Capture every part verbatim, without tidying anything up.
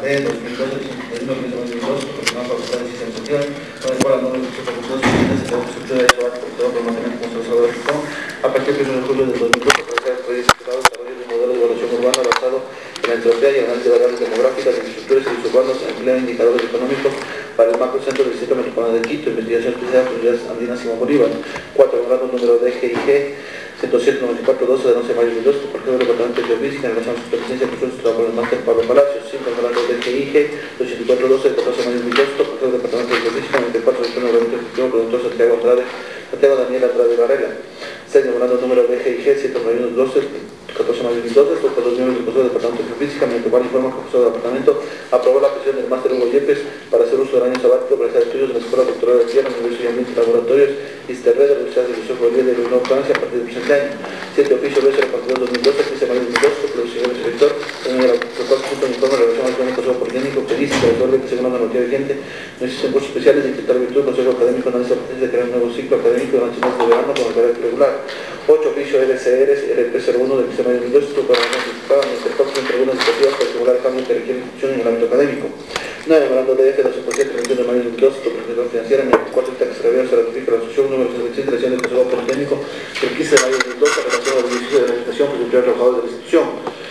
D dos mil doce treinta y uno de dos mil doce, proporcionado por la decisión social, con el cual la norma de los facultados civiles se ha estructura de debate por el mantenimiento consensuado del G I C O M a partir del primero de julio de dos mil doce para hacer el proyecto titulado Desarrollo de un modelo de evaluación urbana basado en la entropía y análisis de variables demográficas de infraestructuras y servicios urbanos, empleo indicadores económicos para el macro centro del Distrito Metropolitano de Quito, investigación especial de unidades andinas Simón Bolívar. cuatro. Memorando número D G I G ciento siete noventa y cuatro doce de once de mayo de dos mil dos por el Departamento de Geofísica en relación a su competencia con su trabajo del máster Pablo Palacios. cinco. Memorando D G I G ochenta y cuatro doce de catorce de mayo de dos mil dos por el Departamento de Geofísica noventa y cuatro de junio de dos mil dos por el doctor Santiago Andrade, Santiago Daniel Andrade Barrera. seis. Memorando número D G I G ciento noventa y uno doce catorce de mayo de dos mil doce por los miembros del Consejo del Departamento de Geofísica, mediante el cual informa que el Consejo del Departamento aprobó la petición del máster Hugo Yepes para hacer uso del año sabático para realizar estudios en la Escuela Doctoral de Tierra, Universidad y Ambiente Laboratorios y Sterred de la Universidad de José Bolívar de Nueva Francia a partir del presente año. siete. Oficio B cero cuatro dos dos mil doce, quince de mayo de dos mil doce, por el señor director, en el cual se junta un informe en relación al Consejo Politécnico que dice que resuelve que según la normativa vigente no existen cursos especiales de intentar virtud del Consejo Académico no necesita potencia de crear un nuevo ciclo académico durante el mes de verano con el carácter regular. ocho. Oficio L C R R P cero uno del quince de mayo de dos mil dos, para la notificada en el cual entre algunas iniciativas para estimular el cambio que requiere la institución en el ámbito académico. nueve. Memorando D F doscientos treinta y uno de mayo de dos mil dos, sobre la situación financiera, en el cual se que se revela se ratifica la asociación número sesenta y seis de la del Consejo Politécnico del quince de mayo de dos mil dos en relación al beneficio de la administración por los trabajadores de la institución.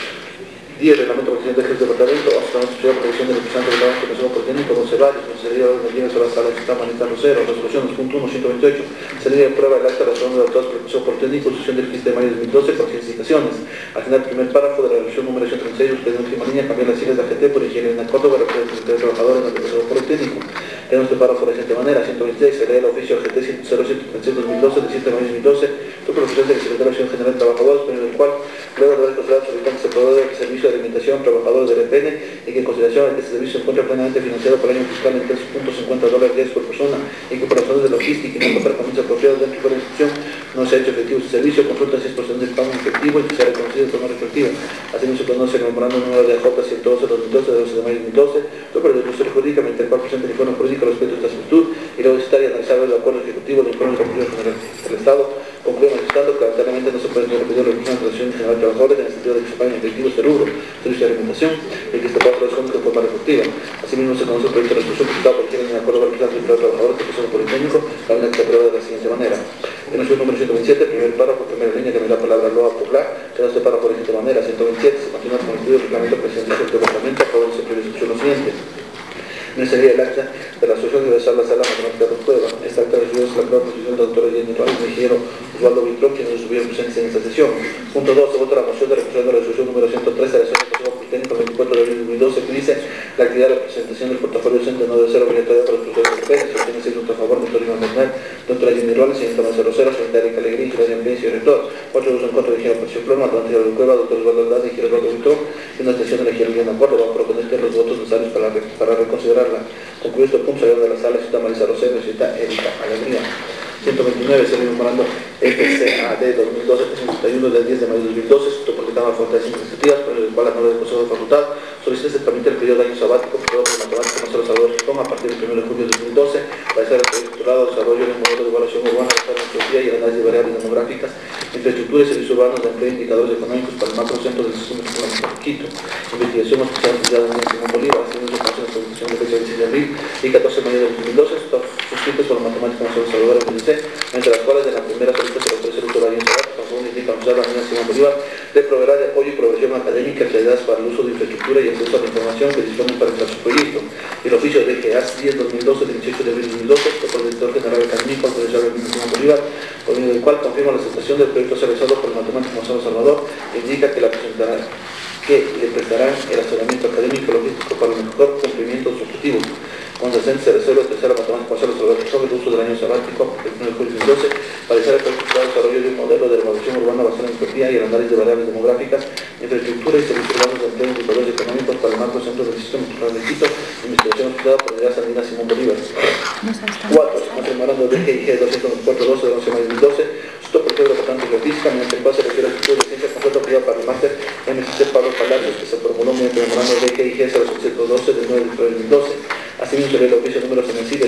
diez. Reglamento presidente del departamento, hasta la sociedad de previsión del representante del trabajo del Consejo Politécnico, con Cerrarios, con sería de los bienes a la sala de sistema Manita Rosero, resolución dos punto uno ciento veintiocho, sería de prueba el acta de la zona de autores por el Consejo Politécnico, sesión del quince de mayo de dos mil doce, con citaciones. Al final, el primer párrafo de la resolución número ciento treinta y seis, usted en última línea, cambiar las siglas de A G T por Ingeniería en Córdoba, representante de trabajadores en el Consejo Politécnico. Tenemos este párrafo de la siguiente manera: ciento veintiséis, se lee el oficio A G T cero ciento treinta y seis dos mil doce, del siete de mayo de dos mil doce, por preferencia del secretario de la Acción General de Trabajadores, pero en el cual, luego de haber considerado solicitantes el proveedor del servicio de alimentación, trabajadores del E P N, y que en consideración de que este servicio se encuentra plenamente financiado por el año fiscal en tres punto cincuenta dólares diarios por persona, y que por razones de logística y no contar con dichas propiedades dentro de la institución no se ha hecho efectivo este servicio, consulta si es procedente del pago en efectivo y que sea reconocido de forma respectiva. Asimismo, se conoce el memorando número de A J ciento doce dos mil doce de doce de mayo de dos mil doce, por el Ministerio Jurídica, mediante el cual presenta el informe jurídico respecto a esta solicitud y luego visitar y analizar el acuerdo ejecutivo del informe de la Procuraduría General del Estado. Concluye manifestando que lamentablemente no se puede repetir la Comisión de Relación General de Trabajadores en el sentido de que se paguen efectivo este rubro, servicio de alimentación, y que este pago corresponde de forma respectiva. Asimismo, se conoce el proyecto de resolución presentado por quien en acuerdo con el representante del trabajador del Consejo Politécnico, la manera que se aprueba de la siguiente manera. En el número ciento veintisiete, primer párrafo, primera línea, que me da la palabra Loa Poplar, queda este párrafo de la siguiente manera. ciento veintisiete, se continúa con el estudio del reglamento presidencial del departamento, aprobado en sentido de discusión lo siguiente. Ministerio del acta de la Asociación Universal de la Sala Matemática de Prueba. Esta acta de estudios es la prueba posición del doctor Jenny Ramos Mejero Osvaldo Vitrón, quienes estuvieron presentes en esta sesión. Punto dos. Se vota la moción de representación de la resolución número ciento trece de la Asociación Consejo Politécnico veinticuatro de abril de dos mil doce, que dice la actividad de la presentación del portafolio docente no debe ser obligatoria para los profesores de P N. Se obtiene seis votos a favor, doctor Iván Bernal, doctora Jenny Robles, señor Tomás Rosero, señor Eric Alegría, ingeniero de ambiente y director. Cuatro votos en contra de ingeniero Patricio Ploma, doctor de Cueva, doctor Osvaldo Aldaz, ingeniero Osvaldo Vitrón, y una atención de la ingeniero de acuerdo. Vamos a proponer los votos necesarios para, para reconsiderarla. Concluye este punto, salieron de la sala, cita Marisa Rosero, cita Erika Alegría. ciento veintinueve, se viene memorando F C A D dos mil doce trescientos setenta y uno del diez de mayo de dos mil doce, esto porque estaba a falta de cinco iniciativas, por el cual la norma del Consejo de Facultad solicita se permite el periodo de año sabático aprobado por el matemático Marcelo Salvador Gijón a partir del primero de julio de dos mil doce para hacer el proyecto titulado Desarrollo de un modelo de evaluación urbana basado en antropía y el análisis de variables demográficas, infraestructuras y servicios urbanos de empleo e indicadores económicos para el macro centro del sistema económico de Quito. Investigación especial de la Simón Bolívar, haciendo su pasión de producción de fecha dieciséis de abril y catorce de mayo de dos mil doce, está suscritos por el matemático Marcelo Salvador M D C, entre las cuales de la primera solicitud se le ofrece el uso de la sabática, según indica la Universidad Simón Bolívar, de proveerá de apoyo y provisión académica y actividades para el uso de infraestructura y acceso a la información que disponen para realizar su proyecto. El oficio de G A S diez dos mil doce del dieciocho de abril de dos mil doce, por el director general académico del Profesor Simón Bolívar, por medio del cual confirma la aceptación del proyecto realizado por el matemático Marcelo Salvador e indica que la presentará que le prestarán el asesoramiento académico y logístico para el mejor cumplimiento de sus objetivos. Cuando se reserva el tercero matemático Marcelo Salvador sobre el uso del año sabático el primero de julio de dos mil doce para realizar el desarrollo de un modelo de evaluación urbana basado en entropía y el análisis de variables demográficas, infraestructura y servicios urbanos de empleo e indicadores económicos para el macro centro del sistema electoral de Quito, investigación estudiada por la Universidad Sandina Simón Bolívar. cuatro. Memorando de G I G doscientos cuarenta y doce de once de mayo de dos mil doce, esto por el Departamento de Física, mediante el cual se refiere al estudio de ciencia conjunta privada para el máster M C C Pablo Palacios, que se formuló mediante el memorando de G I G cero setecientos doce del nueve de febrero de dos mil doce. Asimismo, se lee el oficio número C N C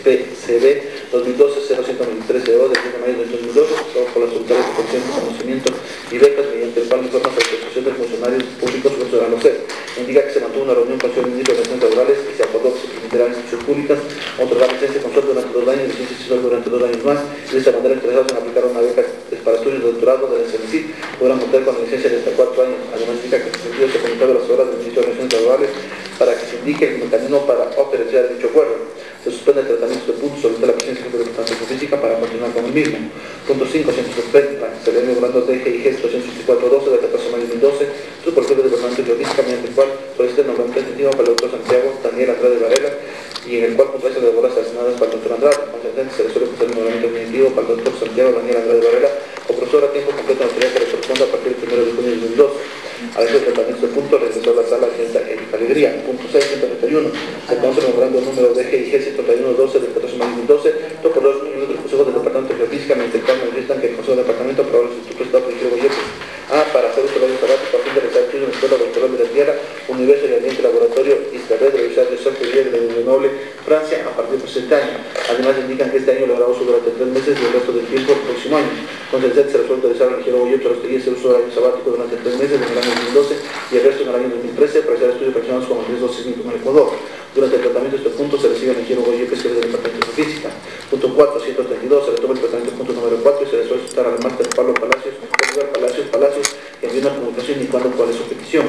B dos mil doce cero ciento veintitrés C O del diez de mayo de dos mil doce, por las autoridades de protección de conocimiento y becas, mediante el cual informa sobre la situación de funcionarios públicos sobre la LOCEP. Indica que se mantuvo una reunión con el señor ministro de Relaciones Laborales y se acordó que se permitirá a instituciones públicas otorgar licencia con sueldo durante dos años y licencia sin sueldo durante dos años más, y de esta manera interesados en aplicar una beca para estudios de doctorado de la C N C podrán contar con la licencia de hasta cuatro años. Además, indica que el sentido se ha comunicado a las horas del ministro de Relaciones Laborales para que se indique el mecanismo para operar dicho acuerdo. Se suspende el tratamiento de puntos, solicita la presencia de representación física para continuar con el mismo. Punto cinco. Se suspende se le memorando de G I G situación sesenta y cuatro doce del catorce de mayo de dos mil doce, su por el Departamento de Geofísica, mediante el cual solicita el nombramiento definitivo para el doctor Santiago Daniel Andrade Varela, y en el cual contrae las labores asignadas para el doctor Andrade. Consecuentemente, se resuelve el nombramiento definitivo para el doctor Santiago Daniel Andrade Varela como profesor a tiempo completo en la autoridad que le corresponde a partir del primero de junio de dos mil doce. A este tratamiento de punto regresó a la sala agenda Erika Alegría. Punto seis, ciento treinta y uno. Se conoce el memorando número de G I G ciento treinta y uno doce del catorce de mayo de dos mil doce, por los miembros del Consejo del Departamento de Geofísica, mediante el cual manifiestan que el Consejo del Departamento aprobó el Instituto Estado de Giro Boyepes A para hacer uso del año sabático a fin de realizar estudios en la Escuela Doctoral de la Tierra, Universo y Ambiente Laboratorio Iscarret de la Universidad de Sorbonne de Grenoble, Francia, a partir de presente año. Además, indican que este año lo hará uso durante tres meses y el resto del tiempo el próximo año. Entonces, se resuelve realizar el Giro Boyepes a los que ese uso del año sabático durante tres meses en el año dos mil doce y el resto en el año dos mil trece para realizar estudios relacionados con el riesgo sísmico en el Ecuador. Durante el tratamiento de este punto se recibe el ingeniero Goyepes, que es del Departamento de Física. Punto cuatro, ciento treinta y dos, se retoma el tratamiento punto número cuatro y se le solicitará al máster Pablo Palacios, Palacios, Palacios, que envíe una comunicación indicando cuál es su petición.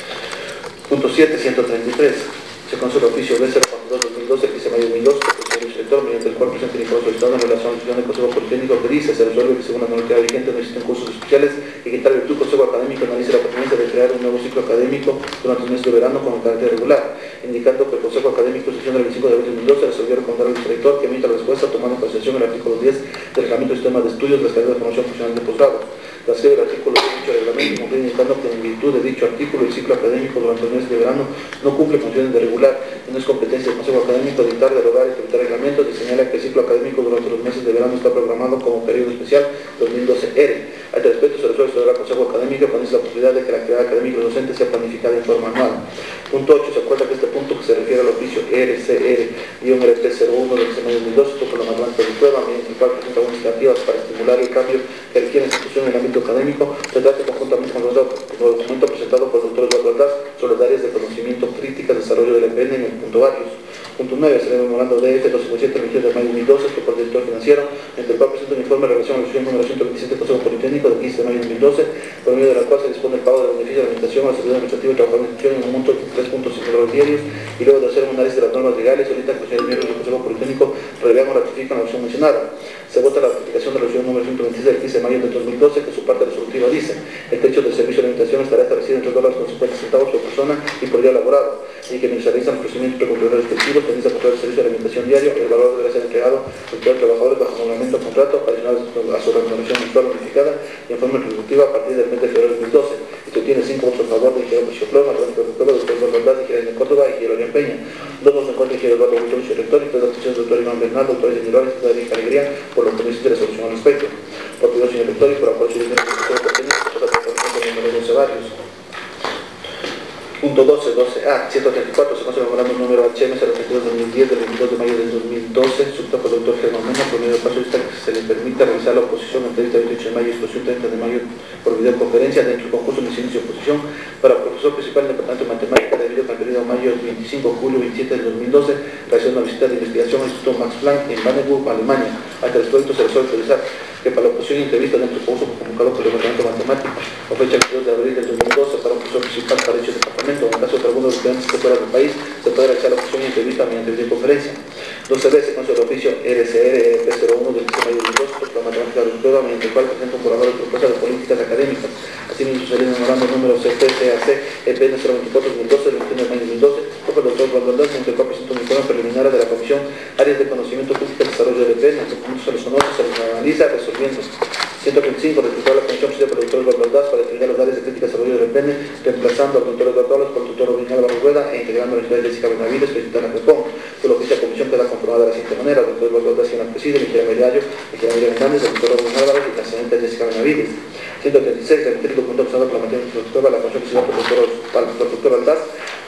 Punto siete, ciento treinta y tres. Se conoce el oficio B cero cuarenta y dos dos mil doce, el quince de mayo de dos mil doce, que el director, mediante el cual presenta el informe solicitado en relación a la decisión del Consejo Politécnico, que dice: se resuelve que según la normativa vigente no existen cursos especiales y que tal virtud el Consejo Académico analice la pertinencia de crear un nuevo ciclo académico durante el mes de verano con carácter regular, indicando que el Consejo Académico, en sesión del veinticinco de abril de dos mil doce, resolvió recomendar al director que emita la respuesta tomando en consideración el artículo diez del Reglamento del Sistema de Estudios de las Carreras de Formación Profesional de Posgrado. Transcribe el artículo de dicho reglamento, concluye indicando que en virtud de dicho artículo el ciclo académico durante el mes de verano no cumple funciones de regular y no es competencia del Consejo Académico dictar, derogar y ejecutar reglamentos, y señala que el ciclo académico durante los meses de verano está programado como periodo especial dos mil doce R. A este respecto se resuelve sobre el Consejo Académico con la posibilidad de que la actividad académica de docente sea planificada en forma anual. Punto ocho. Se acuerda que este punto, que se refiere al oficio R C R R P cero uno del quince de mayo de dos mil doce, por la matemática de prueba, mediante el cual presenta algunas iniciativas para estimular el cambio que requiere la institución en el ámbito académico, se trata conjuntamente con el documento presentado por el doctor Eduardo Aldaz sobre las áreas de conocimiento críticas, desarrollo del E P N en el punto varios. Punto nueve. Se le memorando D F doscientos cincuenta y siete del veintidós de mayo de dos mil doce, que por el director financiero, entre el cual presenta un informe en relación a la resolución número ciento veintisiete del Consejo Politécnico del quince de mayo de dos mil doce, por medio de la cual se dispone el pago del beneficio de alimentación al servidor administrativo y trabajador de institución en un monto de tres punto cinco dólares diarios, y luego de hacer un análisis de las normas legales, solicita que los señores miembros del Consejo Politécnico revean o ratifican la opción mencionada. Se vota la ratificación de la resolución número ciento veintiséis del quince de mayo de dos mil doce, que su parte resolutiva dice: el techo del servicio de alimentación estará establecido en tres dólares con cincuenta centavos por persona y por día laborado, y que mientras se realizan los procedimientos precontrolados respectivos, tendrá que controlar el servicio de alimentación diario, el valor deberá ser entregado al todos los trabajadores bajo nombramiento o contrato adicional a su remuneración mensual unificada y en forma retributiva a partir del mes de febrero de dos mil doce. Y se tiene cinco votos a favor de ingeniero Patricio Flor, matemático de Puebla, doctor Eduardo Aldaz, ingeniero de Córdoba y ingeniero Orián Peña. Dos votos en contra de ingeniero Eduardo Augusto Lucio, rector, y tres votaciones del doctor Iván Bernal, doctor Ingeniero y doctor Erika Alegría, por lo que no existe resolución al respecto. Por tu señor rector y por acuerdo civil del Consejo Politécnico, por la transformación del número doce varios. Punto doce, doce A, ciento treinta y cuatro, se conoce el memorando número H M cero treinta y dos dos mil diez del veintidós de mayo del dos mil doce, suscrito por el doctor Germán Mena, por medio del paso vista que se le permita realizar la oposición entre el veintiocho de mayo y exposición treinta de mayo por videoconferencia dentro del concurso de inicio de oposición para profesor principal del Departamento de Matemática debido al periodo mayo veinticinco de julio veintisiete del dos mil doce, realizando una visita de investigación al Instituto Max Planck en Baden-Württemberg, Alemania. Hasta el respecto se resuelve autorizar que para la oposición y entrevista dentro del concurso convocado por el Departamento de Matemática o fecha veintidós de abril del dos mil doce para un profesor principal para dicho departamento, en caso de que alguno de los estudiantes que fuera del país se puede realizar la oposición y entrevista mediante videoconferencia. doce B, se conoce el oficio R C R R P cero uno del quince de mayo de dos mil doce por la matemática de prueba, mediante el cual presenta un borrador de propuesta de políticas académicas. Asimismo, se le memorando número C P C A C E P N cero veinticuatro dos mil doce del veintiuno de mayo de dos mil doce, por el doctor Eduardo Aldaz, mediante el cual presenta un informe preliminar de la Comisión Áreas de Conocimiento Crítica y Desarrollo del E P N. En su punto se los conoce, se los analiza, resolviendo. ciento treinta y cinco, respecto a la Comisión Presidida por el doctor Eduardo Aldaz para determinar las áreas de crítica y desarrollo del E P N, reemplazando al doctor Eduardo Aldaz por el doctor Rubén Álvaro Rueda e integrando a la ingeniera Jessica Benavides, presidenta de la CREPON. Por lo que esta comisión queda conformada de la siguiente manera: el doctor Eduardo Aldaz, quien la preside, el ingeniero Meriallo, el ingeniero Miriam Hernández, el doctor Rubén Álvarez y la señorita Jessica Benavides. ciento treinta y seis, remitir el documento presentado por la materia introductora a la Comisión Presidida por el doctor Aldaz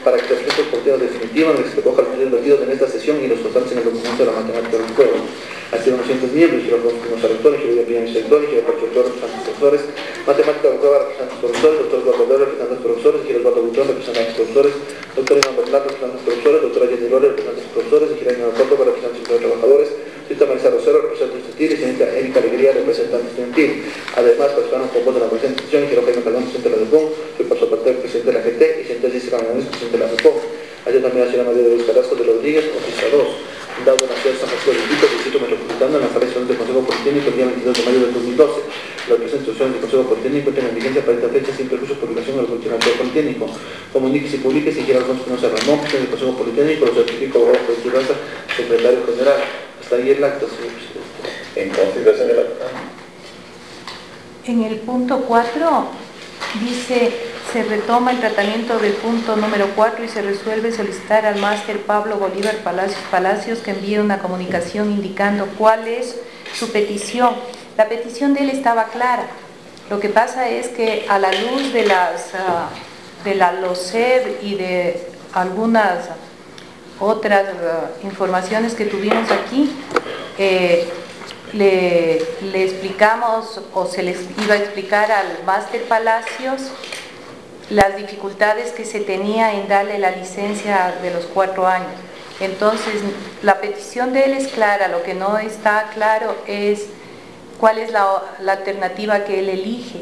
para que se presente el porteo definitivo en el que se recoja los medios en esta sesión y los constantes en el documento de la matemática del juego. Así unos cientos miembros, y los unos rectores, y los primeros sectores, y los profesores, representantes profesores, matemática del juego, representantes profesores, doctor Eduardo López, representantes profesores, y Eduardo Butrón, representantes profesores, doctor Iván Bernal, representantes profesores, doctora Jenny Lore, representantes profesores, y Girena Córdoba, representantes de trabajadores, señorita Marisa Rosero, representante estudiantil, y señorita Erika Alegría, representante estudiantil. Además, participaron con voto en la presentación, y Jaime Calón, presidente de la REPON, soy Paso Patel, presidente de la G T, y señorita Jessica Magallanes, presidente de la REPON. Ayer también la señora María de Luis Carrasco de Rodríguez, oficina dos, dado en la ciudad de San Francisco del Quito, distrito metropolitano, en las elecciones del Consejo Politécnico el día veintidós de mayo del dos mil doce. Las presentes instrucciones del Consejo Politécnico tienen vigencia para esta fecha sin perjuicio de publicación del funcionario politécnico. Comuníquese y publique si quiere Alfonso Espinosa Ramón, presidente del Consejo Politécnico, lo certifico bajo Raza, secretario general. Hasta ahí el acto, señor presidente. En consideración del acta. En el punto cuatro dice, se retoma el tratamiento del punto número cuatro y se resuelve solicitar al máster Pablo Bolívar Palacios Palacios que envíe una comunicación indicando cuál es su petición. La petición de él estaba clara. Lo que pasa es que a la luz de las uh, de la LOCEP y de algunas otras uh, informaciones que tuvimos aquí, eh, Le, le explicamos o se les iba a explicar al máster Palacios las dificultades que se tenía en darle la licencia de los cuatro años. Entonces, la petición de él es clara, lo que no está claro es cuál es la, la alternativa que él elige.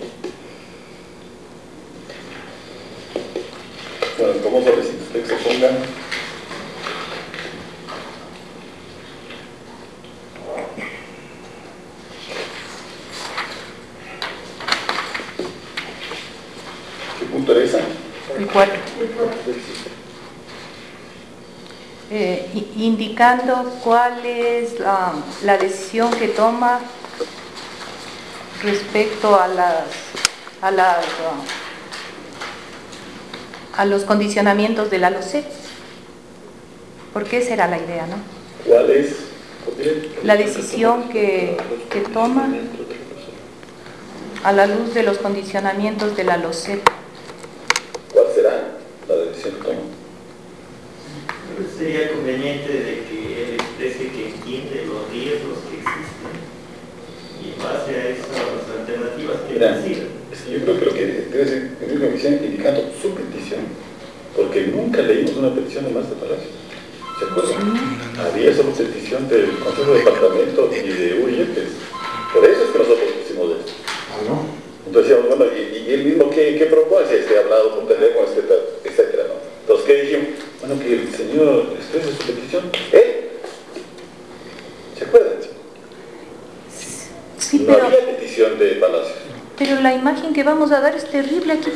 Bueno, ¿cómo solicita usted que se ponga? ¿Punto era esa? El cuatro. Eh, indicando cuál es la, la decisión que toma respecto a las a las a los condicionamientos de la LOCEP. Porque esa era la idea, ¿no? ¿Cuál es? La decisión que, que toma a la luz de los condicionamientos de la LOCEP. ¿Cuál será la decisión que toma? Sería conveniente de que él exprese que entiende los riesgos que existen y en base a esas alternativas que Mira, decida. yo creo que lo que debe ser es una petición indicando su petición, porque nunca leímos una petición de máster Palacios. ¿Se acuerdan? Sí. Había solo petición del Consejo de Departamento y de U I E P S. Por eso es que nosotros pusimos esto. Ah, ¿no? Entonces decíamos, bueno, y, y él mismo, ¿qué, qué propone? Si esté hablado por teléfono, etcétera, etcétera, ¿no? Entonces, ¿qué dijimos? Bueno, que el señor exprese su petición. ¿Eh? ¿Se acuerdan? Sí, no pero, había petición de Palacios. Pero la imagen que vamos a dar es terrible aquí.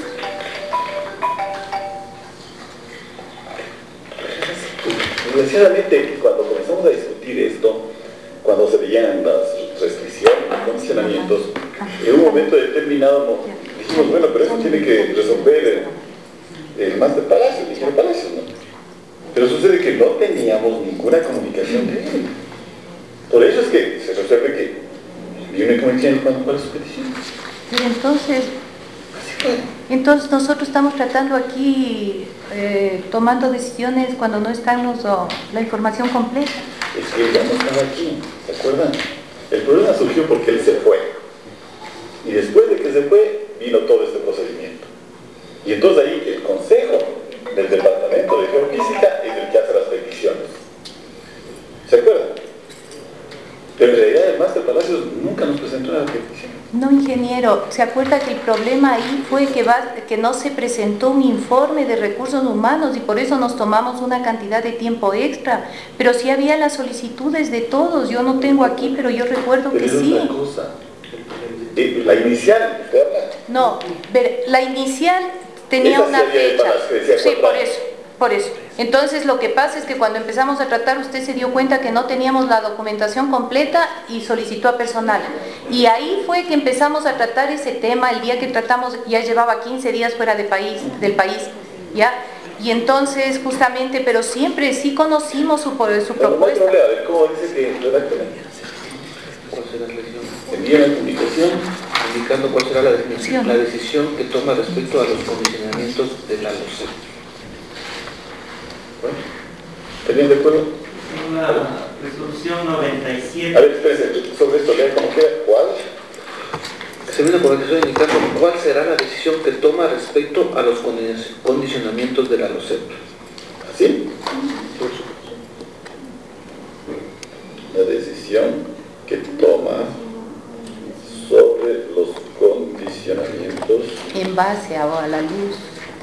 Desgraciadamente, cuando comenzamos a discutir esto, cuando se veían las restricciones, los condicionamientos, en un momento determinado dijimos, bueno, pero eso tiene que resolver el, el máster Palacios, el Palacios, ¿no? Pero sucede que no teníamos ninguna comunicación de él. Por eso es que se resuelve que envíe una comunicación cuando cuál es su petición. Pero entonces, entonces nosotros estamos tratando aquí, eh, tomando decisiones cuando no estamos oh, la información completa. Es que ya no estaba aquí, ¿se acuerdan? El problema surgió porque él se fue. Y después de que se fue, vino todo este procedimiento. Y entonces ahí el consejo del Departamento de Geofísica es el que hace las peticiones. ¿Se acuerdan? Pero en realidad el máster Palacios nunca nos presentó una petición. No, ingeniero, ¿se acuerda que el problema ahí fue que, va, que no se presentó un informe de recursos humanos y por eso nos tomamos una cantidad de tiempo extra? Pero sí había las solicitudes de todos, yo no tengo aquí, pero yo recuerdo pero que es sí. Una cosa. La inicial, ¿usted habla? No, la inicial tenía una fecha. Sí, por eso, por eso. Entonces lo que pasa es que cuando empezamos a tratar usted se dio cuenta que no teníamos la documentación completa y solicitó a personal. Y ahí fue que empezamos a tratar ese tema, el día que tratamos ya llevaba quince días fuera de país, del país, ¿ya? Y entonces justamente, pero siempre sí conocimos su, su propuesta. No, no hay problema, a ver cómo dice que redacten. Envía la comunicación indicando cuál será la decisión, la decisión que toma respecto a los condicionamientos de la LOCEP. ¿Estarían de acuerdo? La resolución noventa y siete. A ver, espérense, sobre esto, lean cómo queda. ¿Cuál? Se viene con el que estoy indicando cuál será la decisión que toma respecto a los condicionamientos de la LOCEP. ¿Así? La decisión que toma sobre los condicionamientos en base a, a la luz.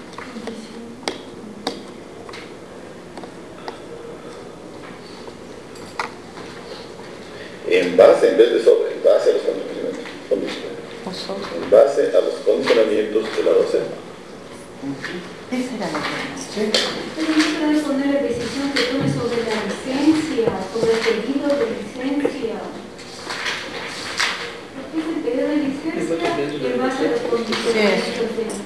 en base, en vez de sobre, en base a los condicionamientos, en base a los condicionamientos de la docena. Esa era la Pero no puede poner la decisión que tome sobre la licencia, sobre el pedido de licencia. Es el pedido de licencia y en base a los condicionamientos de la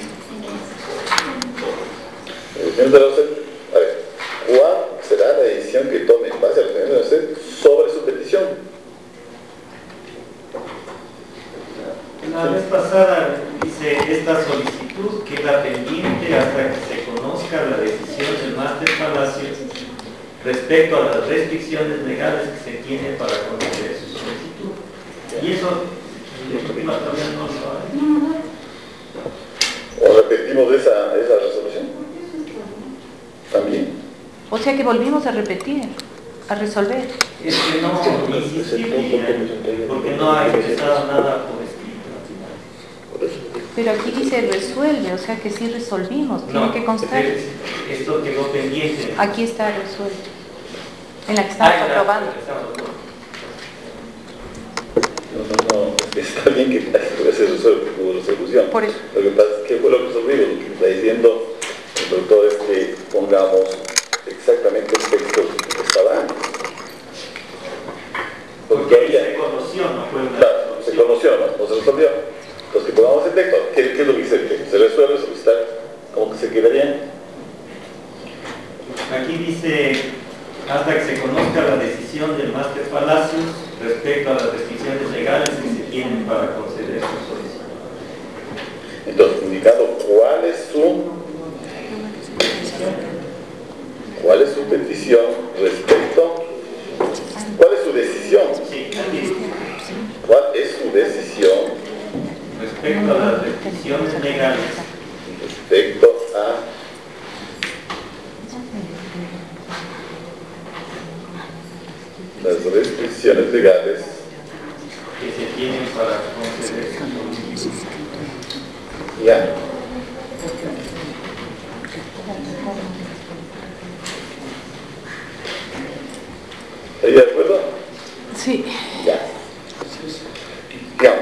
licencia. A ver, ¿cuál será la decisión que tome en base a los condicionamientos de la docena sobre su petición? La vez pasada dice, esta solicitud queda pendiente hasta que se conozca la decisión del Máster Palacio respecto a las restricciones legales que se tienen para conceder su solicitud. Y eso, todavía no lo hay. ¿O repetimos esa, esa resolución? También. O sea que volvimos a repetir, a resolver. Es que no insistir, porque no ha empezado nada por escrito. Pero aquí dice resuelve, o sea que sí resolvimos, tiene no, que constar. Esto quedó pendiente. Aquí está resuelto, en la que estamos ah, aprobando. No, no, no, está bien que se resuelve como resolución. Por eso. Lo que pasa es que fue lo que resolvimos. Lo que está diciendo el doctor es que pongamos exactamente el texto que estaba antes. Porque, Porque ella, se conoció, no fue una claro, resolución. se conoció, no, no se resolvió. Entonces, que pongamos el texto, ¿qué, qué es lo que dice el texto? ¿Se resuelve solicitar? ¿Cómo que se quedaría? Aquí dice, hasta que se conozca la decisión del Máster Palacios respecto a las restricciones legales que se tienen para conceder su solicitud. Entonces, indicando cuál es su cuál es su petición respecto, cuál es su decisión. Sí, aquí. ¿Cuál es su decisión respecto a las restricciones legales? Respecto a las restricciones legales que se tienen para conceder su solicitud. ya. ¿Está de acuerdo? Sí. Ya. Digamos.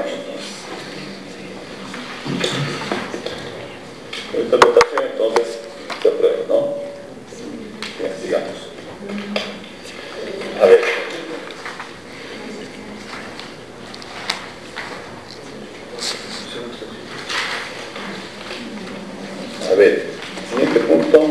Con esta votación entonces se aprueba, ¿no? Bien, sigamos. A ver. A ver, siguiente punto.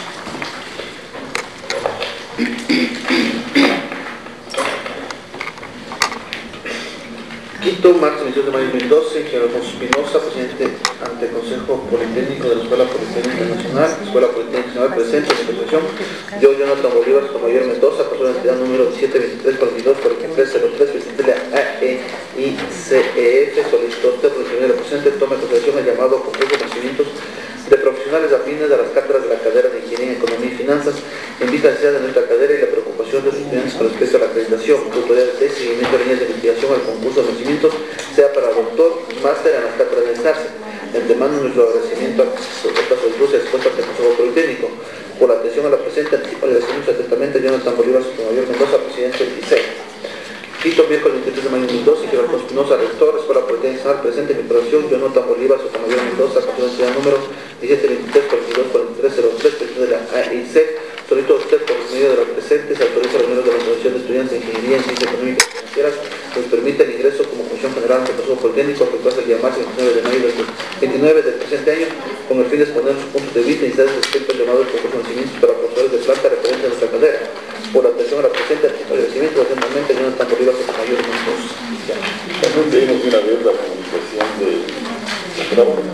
Quito, marzo veintidós de mayo de dos mil doce, ingeniero Alfonso Espinosa, presidente ante el Consejo Politécnico de la Escuela Politécnica Nacional, Escuela Politécnica Nacional, presente en interpretación. Yo, Jonathan Bolívar, Sotomayor Mendoza, persona de entidad número siete veintitrés cuarenta y dos cuarenta y tres cero tres, presidente de la A E I C E F, solicitó usted por el señor del presente, toma en consideración el llamado concurso de conocimientos de profesionales afines a las cátedras de la carrera de Ingeniería, Economía y Finanzas, en vista de nuestra carrera y la preocupación de los estudiantes con respecto a la acreditación, tutoriales de seguimiento de líneas de investigación al concurso de conocimientos, sea para doctor, máster en las cátedras de enlace. De antemano nuestro agradecimiento a esta solicitud se expuesta ante el Consejo Politécnico. Por la atención a la presente, anticipo le agradecemos atentamente a Jonathan Bolívar Sotomayor Mendoza, presidente del I C E. Quito, miércoles veintitrés de mayo de dos mil doce, ingeniero Alfonso Espinosa, rector, Escuela Politécnica Nacional, presente en interpretación, Jonathan Bolívar Sotomayor Mendoza, persona de entidad número diecisiete veintitrés cuarenta y dos cuarenta y tres cero tres, presidente de la A I C E. Solicito a usted, por medio de los presentes, autoriza los miembros de la Asociación de Estudiantes de Ingeniería en Ciencias Económicas y Financieras, nos permite el ingreso como función general ante el Consejo Politécnico, efectuarse el día martes veintinueve de mayo del veintinueve del presente año, con el fin de exponer sus puntos de vista y necesidades respecto al llamado del concurso de conocimientos para profesores de planta referente a nuestra carrera. Por la atención a la presente, anticipo el agradecimiento atentamente a Jonathan Bolívar Sotomayor Mendoza. También pedimos una vez la comunicación de trabajo.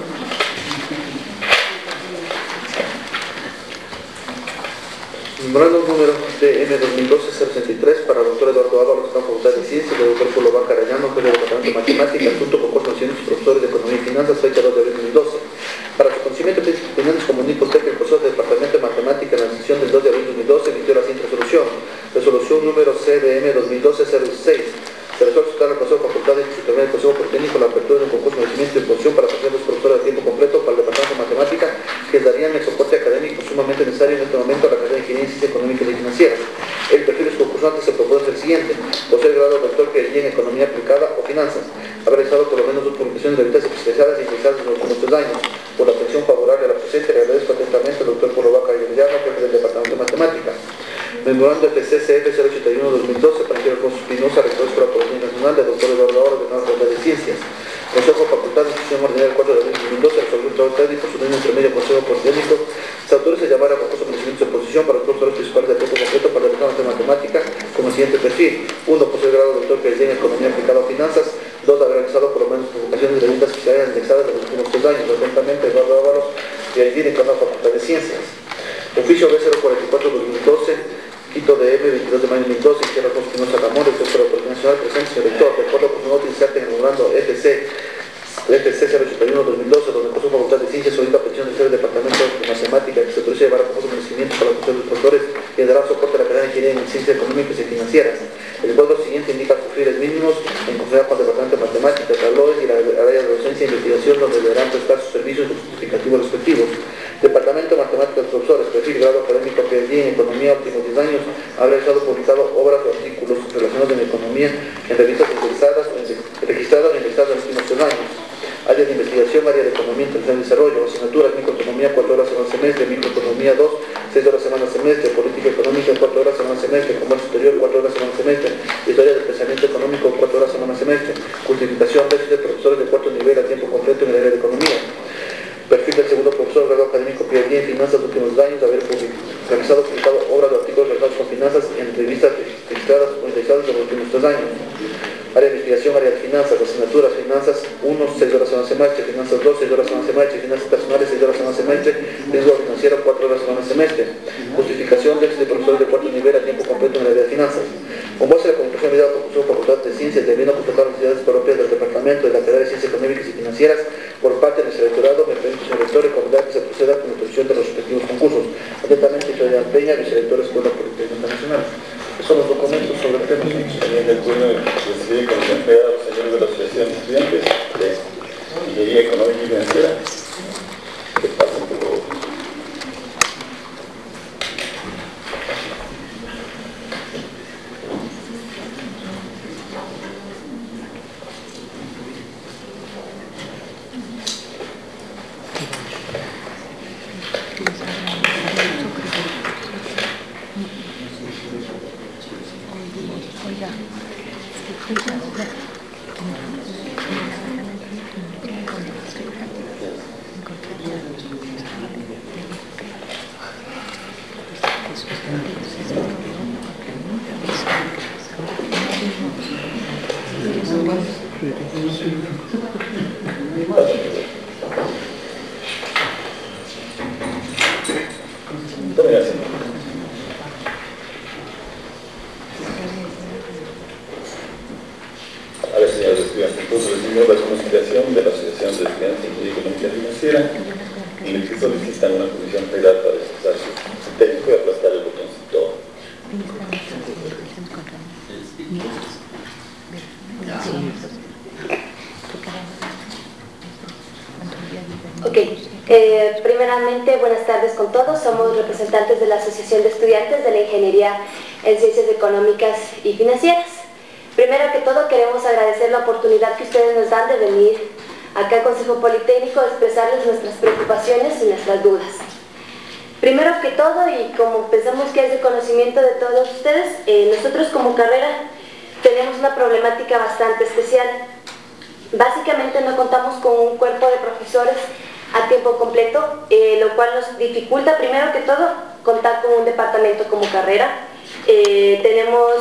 Memorándum número D M dos mil doce cero sesenta y tres para el doctor Eduardo Ábalos, de la Facultad de Ciencias, del doctor Polo Vaca Arellano, jefe del Departamento de Matemáticas, junto con cuatro conocimientos profesores de Economía y Finanzas, fecha dos de abril de dos mil doce. Para su conocimiento de disciplinas, comunico usted que el profesor del Departamento de Matemáticas en la sesión del dos de abril de dos mil doce emitió la siguiente resolución. Resolución número C D M dos mil doce cero seis. Se resuelve solicitar al Consejo de Facultades y Secretaría del Consejo Politécnico la apertura de un concurso de conocimiento y posición para los profesores de tiempo completo para el Departamento de Matemática que darían el soporte académico sumamente necesario en este momento a la carrera de Ingeniería en Ciencias Económicas y Financieras. El perfil de los concursantes se propone el siguiente: posee el grado de doctor que en Economía Aplicada o Finanzas, haber realizado por lo menos dos publicaciones de revistas especializadas y indexadas en los últimos tres años. Por la atención favorable a la presencia, le agradezco atentamente al doctor Polo Vaca Arellano, jefe del Departamento de Matemática. Memorando F C C F cero ochenta y uno dos mil doce para el Alfonso Espinosa, rector de la Escuela Politécnica Nacional, del doctor Eduardo Ábalos, de la Facultad de Ciencias. Consejo de Facultad de Decisión Ordinaria del cuatro de abril de dos mil doce, resolvió el trabajo técnico, su nivel intermedio Consejo Politécnico, se autoriza a llamar a concurso de conocimientos de posición para los profesores principales de tiempo completo para el Departamento de Matemática como el siguiente perfil: uno, posee el grado de doctor que en Economía Aplicada o Finanzas; dos, haber realizado por lo menos publicaciones de revistas que se hayan indexadas en los últimos tres años. Atentamente, Eduardo Ábalos, de Aidín, con la Facultad de Ciencias. Oficio B cero cuarenta y cuatro dos mil doce, Quito de M, veintidós de mayo de dos mil doce, Sierra Alfonso Espinosa Ramón, rector de la Autoridad Nacional, presente, señor rector, de acuerdo con su nota inserta en el memorando F C F C cero ochenta y uno dos mil doce, donde por su Facultad de Ciencias solicita petición del Departamento de Matemática que se autorice a llevar a concurso de conocimientos para los profesores profesores y dará soporte a la carrera de Ingeniería en Ciencias Económicas y Financieras. El cuadro siguiente indica los perfiles mínimos en conformidad con el Departamento de Matemáticas, tablones y la área de docencia e investigación, donde deberán prestar sus servicios y sus justificativos respectivos. Departamento de Matemáticas, profesores, perfil grado académico P H D en Economía, últimos diez años, habrá realizado publicado obras o artículos relacionados en economía en revistas indexadas, registradas o indexadas en los últimos tres años. Área de investigación, área de economía, intención de desarrollo, asignaturas, microeconomía, cuatro horas semana semestre, microeconomía dos, seis horas semana semestre, política económica, cuatro horas semana semestre, comercio exterior, cuatro horas semana semestre, historia del pensamiento económico, cuatro horas semana semestre, justificación de profesores de cuarto nivel a tiempo completo en el área de economía. Perfil del segundo profesor, grado académico P H D en finanzas de los últimos años, haber realizado publicado obras o artículos relacionados con finanzas en revistas registradas o indexadas de los últimos tres años. Área de investigación, área de finanzas, asignaturas, finanzas uno, seis horas semana semestre, finanzas dos, seis horas semana semestre, finanzas personales, seis horas semana semestre, riesgo financiero, cuatro horas semana semestre. Justificación de profesores de cuarto nivel a tiempo completo en el área de finanzas. Con base a la comunicación enviada por la Facultad de Ciencias, debiendo constatar las necesidades propias del Departamento de la Carrera de Ciencias Económicas y Financieras por parte del Vicerrectorado, me permite, señor rector, recomendar que se proceda con la introducción de los respectivos concursos. Atentamente, Claudia Peña, Vicerrector de Escuela Politécnica Nacional. Esos son los documentos sobre el tema. También de acuerdo recibe con los empleados, señores de la Asociación de Estudiantes de Ingeniería Económica y Financiera. Que pasen por favor. A ver, señores estudiantes, entonces recibimos la comunicación de la Asociación de Estudiantes de Ingeniería Económica y Financiera en el que solicitan una comisión federal para expresar su técnico y aplastar el botoncito. Ok, eh, primeramente buenas tardes con todos, somos representantes de la Asociación de Estudiantes de la Ingeniería en Ciencias Económicas y Financieras. Primero que todo queremos agradecer la oportunidad que ustedes nos dan de venir acá al Consejo Politécnico a expresarles nuestras preocupaciones y nuestras dudas. Primero que todo, y como pensamos que es de conocimiento de todos ustedes, eh, nosotros como carrera tenemos una problemática bastante especial. Básicamente no contamos con un cuerpo de profesores a tiempo completo, eh, lo cual nos dificulta primero que todo contar con un departamento como carrera. Eh, tenemos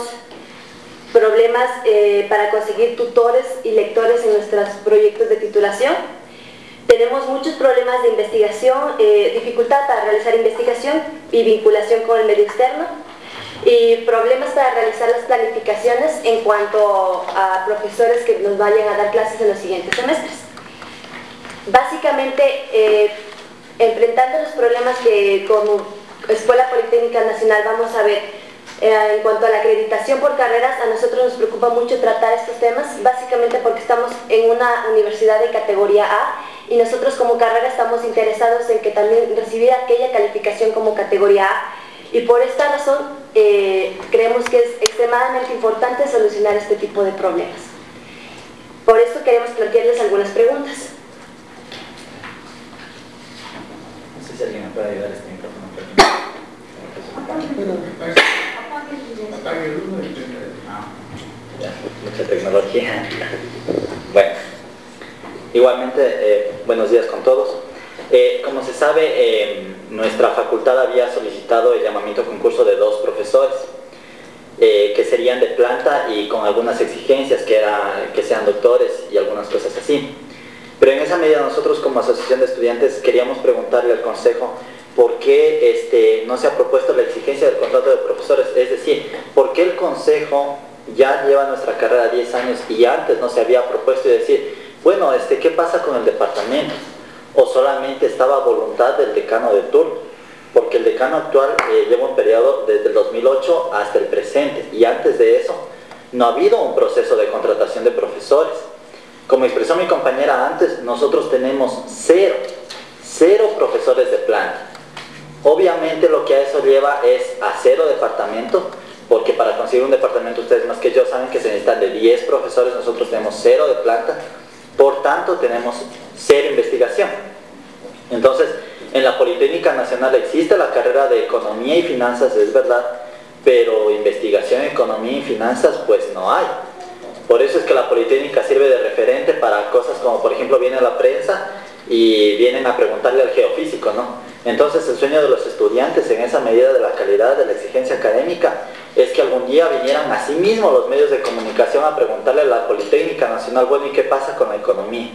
problemas eh, para conseguir tutores y lectores en nuestros proyectos de titulación. Tenemos muchos problemas de investigación, eh, dificultad para realizar investigación y vinculación con el medio externo, y problemas para realizar las planificaciones en cuanto a profesores que nos vayan a dar clases en los siguientes semestres. Básicamente, eh, enfrentando los problemas que como Escuela Politécnica Nacional vamos a ver eh, en cuanto a la acreditación por carreras, a nosotros nos preocupa mucho tratar estos temas, básicamente porque estamos en una universidad de categoría A y nosotros como carrera estamos interesados en que también recibir aquella calificación como categoría A, y por esta razón eh, creemos que es extremadamente importante solucionar este tipo de problemas. Por esto queremos plantearles algunas preguntas. No sé si alguien me puede ayudar a este micrófono. Ya, mucha tecnología. Bueno, igualmente, eh, buenos días con todos. Eh, como se sabe, eh, nuestra facultad había solicitado el llamamiento a concurso de dos profesores, eh, que serían de planta y con algunas exigencias, que, era, que sean doctores y algunas cosas así. Pero en esa medida nosotros como asociación de estudiantes queríamos preguntarle al consejo por qué este, no se ha propuesto la exigencia del contrato de profesores, es decir, por qué el consejo ya lleva nuestra carrera diez años y antes no se había propuesto y decir, bueno, este, ¿qué pasa con el departamento? O solamente estaba a voluntad del decano de turno, porque el decano actual eh, lleva un periodo desde el dos mil ocho hasta el presente, y antes de eso no ha habido un proceso de contratación de profesores. Como expresó mi compañera antes, nosotros tenemos cero, cero profesores de planta. Obviamente lo que a eso lleva es a cero departamento, porque para conseguir un departamento, ustedes más que yo saben que se necesitan de diez profesores, nosotros tenemos cero de planta, por tanto tenemos cero investigación. Entonces, en la Politécnica Nacional existe la carrera de Economía y Finanzas, es verdad, pero investigación en Economía y Finanzas pues no hay. Por eso es que la Politécnica sirve de referente para cosas como, por ejemplo, viene la prensa y vienen a preguntarle al geofísico, ¿no? Entonces el sueño de los estudiantes en esa medida de la calidad, de la exigencia académica, es que algún día vinieran a sí mismos los medios de comunicación a preguntarle a la Politécnica Nacional, bueno, ¿y qué pasa con la economía?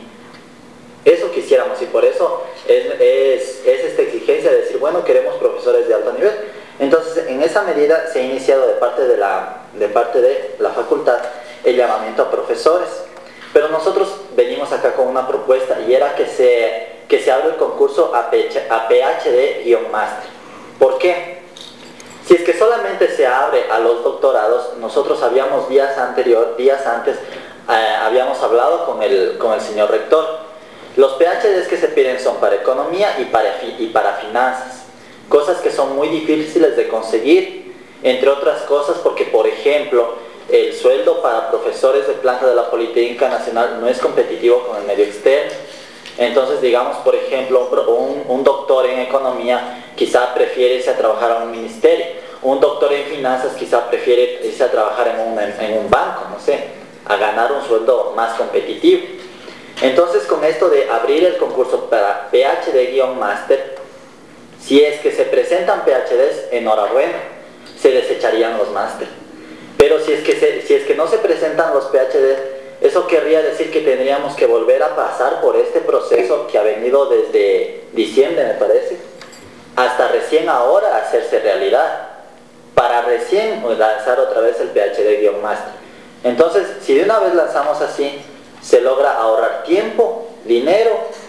Eso quisiéramos, y por eso es, es, es esta exigencia de decir, bueno, queremos profesores de alto nivel. Entonces, en esa medida se ha iniciado de parte de la, de parte de la facultad el llamamiento a profesores. Pero nosotros venimos acá con una propuesta, y era que se, que se abra el concurso a P H D-Máster. ¿Por qué? Si es que solamente se abre a los doctorados, nosotros habíamos días, anterior, días antes, eh, habíamos hablado con el, con el señor rector. Los P H Ds que se piden son para economía y para, y para finanzas, cosas que son muy difíciles de conseguir, entre otras cosas porque, por ejemplo, el sueldo para profesores de planta de la Politécnica Nacional no es competitivo con el medio externo. Entonces, digamos, por ejemplo, un, un doctor en economía quizá prefiere irse a trabajar a un ministerio, un doctor en finanzas quizá prefiere irse a trabajar en un, en un banco, no sé, a ganar un sueldo más competitivo. Entonces, con esto de abrir el concurso para P H D-Máster, si es que se presentan P H Ds, enhorabuena, se desecharían los máster. Pero si es, que se, si es que no se presentan los P H Ds, eso querría decir que tendríamos que volver a pasar por este proceso que ha venido desde diciembre, me parece, hasta recién ahora hacerse realidad, para recién lanzar otra vez el P H D-Máster. Entonces, si de una vez lanzamos así, se logra ahorrar tiempo, dinero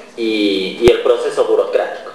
y, y el proceso burocrático.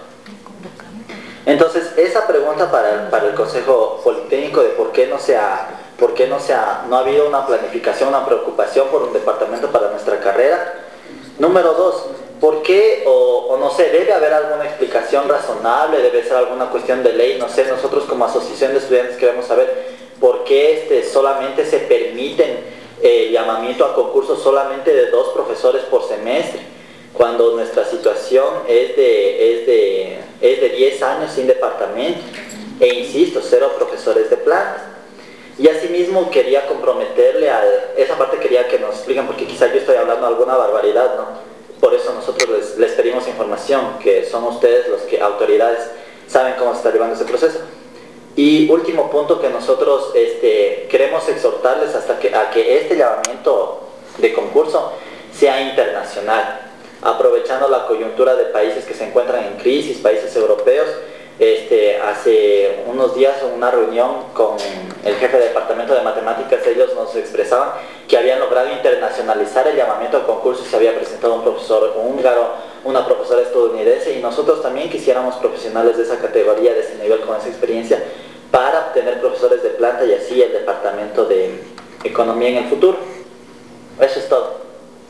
Entonces, esa pregunta para el, para el Consejo Politécnico de por qué no se ha, por qué no se ha, no ha habido una planificación, una preocupación por un departamento para nuestra carrera. Número dos, ¿por qué, o, o no sé, debe haber alguna explicación razonable, debe ser alguna cuestión de ley? No sé, nosotros como asociación de estudiantes queremos saber por qué este, solamente se permiten el llamamiento a concursos solamente de dos profesores por semestre, cuando nuestra situación es de, es de, es de diez años sin departamento, e insisto, cero profesores de planta. Y asimismo quería comprometerle a esa parte, quería que nos expliquen, porque quizá yo estoy hablando alguna barbaridad, ¿no? Por eso nosotros les, les pedimos información, que son ustedes los que, autoridades, saben cómo se está llevando ese proceso. Y último punto, que nosotros este, queremos exhortarles hasta que, a que este llamamiento de concurso sea internacional. aprovechando la coyuntura de países que se encuentran en crisis, países europeos, este, hace unos días en una reunión con el jefe de departamento de matemáticas, ellos nos expresaban que habían logrado internacionalizar el llamamiento al concurso y se había presentado un profesor húngaro, una profesora estadounidense, y nosotros también quisiéramos profesionales de esa categoría, de ese nivel, con esa experiencia, para obtener profesores de planta y así el departamento de economía en el futuro. Eso es todo.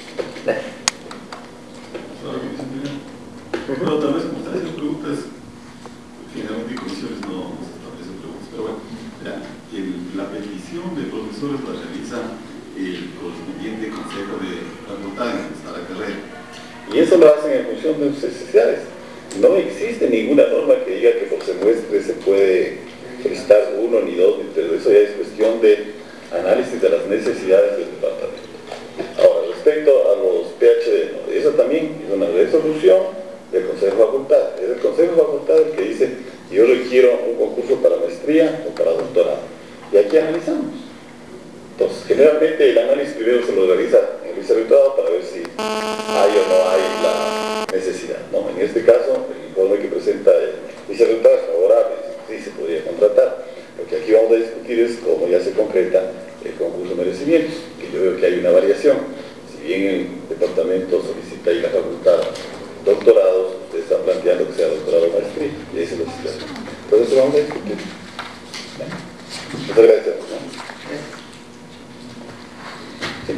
Bueno, tal vez como están haciendo preguntas, generalmente en comisiones no, no se establecen preguntas, pero bueno, ya, el, la petición de profesores la realiza el correspondiente consejo de facultad en donde está la carrera. Y eso lo hacen en función de sus necesidades. No existe ninguna norma que diga que por semestre se puede solicitar uno, ni dos, ni tres. Eso ya es cuestión de análisis de las necesidades del departamento. Ahora, respecto a los P H D, ¿no? Eso también es una resolución del Consejo de Facultad. Es el Consejo de Facultad el que dice: yo requiero un concurso para maestría o para doctorado. Y aquí analizamos. Entonces, generalmente el análisis primero se lo realiza en el vicerrectorado para ver si hay o no hay la necesidad, ¿no? En este caso, el informe que presenta el vicerrectorado es favorable, sí se podría contratar. Lo que aquí vamos a discutir es cómo ya se concreta el concurso de merecimientos, que yo veo que hay una variación. Si bien el departamento solicita y la facultad doctorados, usted está planteando que sea doctorado o maestría, y ahí se lo cita. Entonces eso vamos a discutir. Muchas gracias, ¿no? Sí.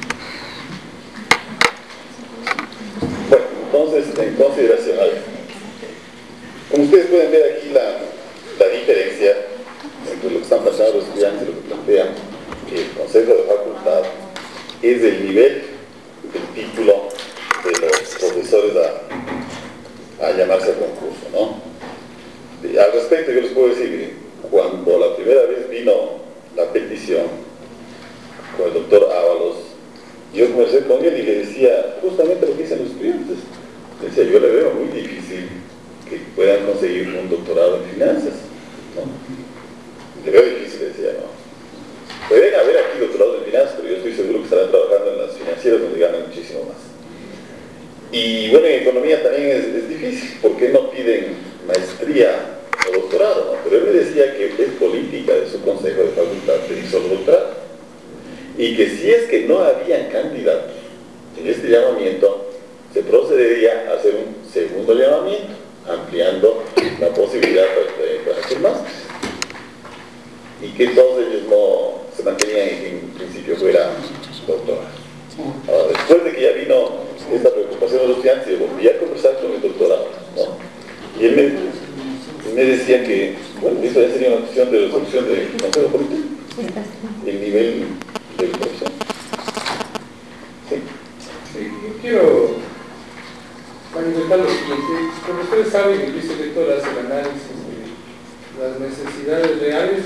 Bueno, entonces, en consideración, como ustedes pueden ver aquí la, la diferencia entre lo que están pasando los estudiantes y lo que plantean el Consejo de Facultad es el nivel del título de los profesores a, a llamarse al concurso, ¿no? Y al respecto yo les puedo decir, cuando la primera vez vino la petición con el doctor Ábalos, yo conversé con él y le decía justamente lo que dicen los estudiantes. Le decía, yo le veo muy difícil que puedan conseguir un doctorado en finanzas, ¿no? Le veo difícil, le decía, ¿no? Pueden haber aquí doctorados en finanzas, pero yo estoy seguro que estarán trabajando en las financieras donde ganan muchísimo más. Y bueno, en economía también es, es difícil, porque no piden maestría o doctorado, ¿no? Pero él me decía que es política de su consejo de facultad pedir solo doctorado. Y que si es que no habían candidatos en este llamamiento, se procedería a hacer un segundo llamamiento, ampliando la posibilidad para, para hacer máster. Y que todos ellos no se mantenían en, en principio fuera doctorado. Ahora, después de que ya vino esta preocupación de los estudiantes, yo volví a conversar con el doctorado, ¿no? Y él me, me decía que, bueno, eso ya sería una cuestión de resolución del Consejo Político, el nivel del profesor. Sí. Sí, yo quiero manifestar lo siguiente. Como ustedes saben, el vicerrector hace el análisis de las necesidades reales.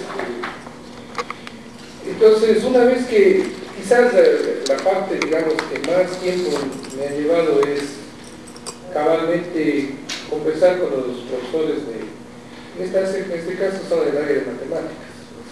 Entonces, una vez que quizás la, la parte, digamos, que más tiempo me ha llevado es cabalmente conversar con los profesores de, en este, en este caso son del área de matemáticas,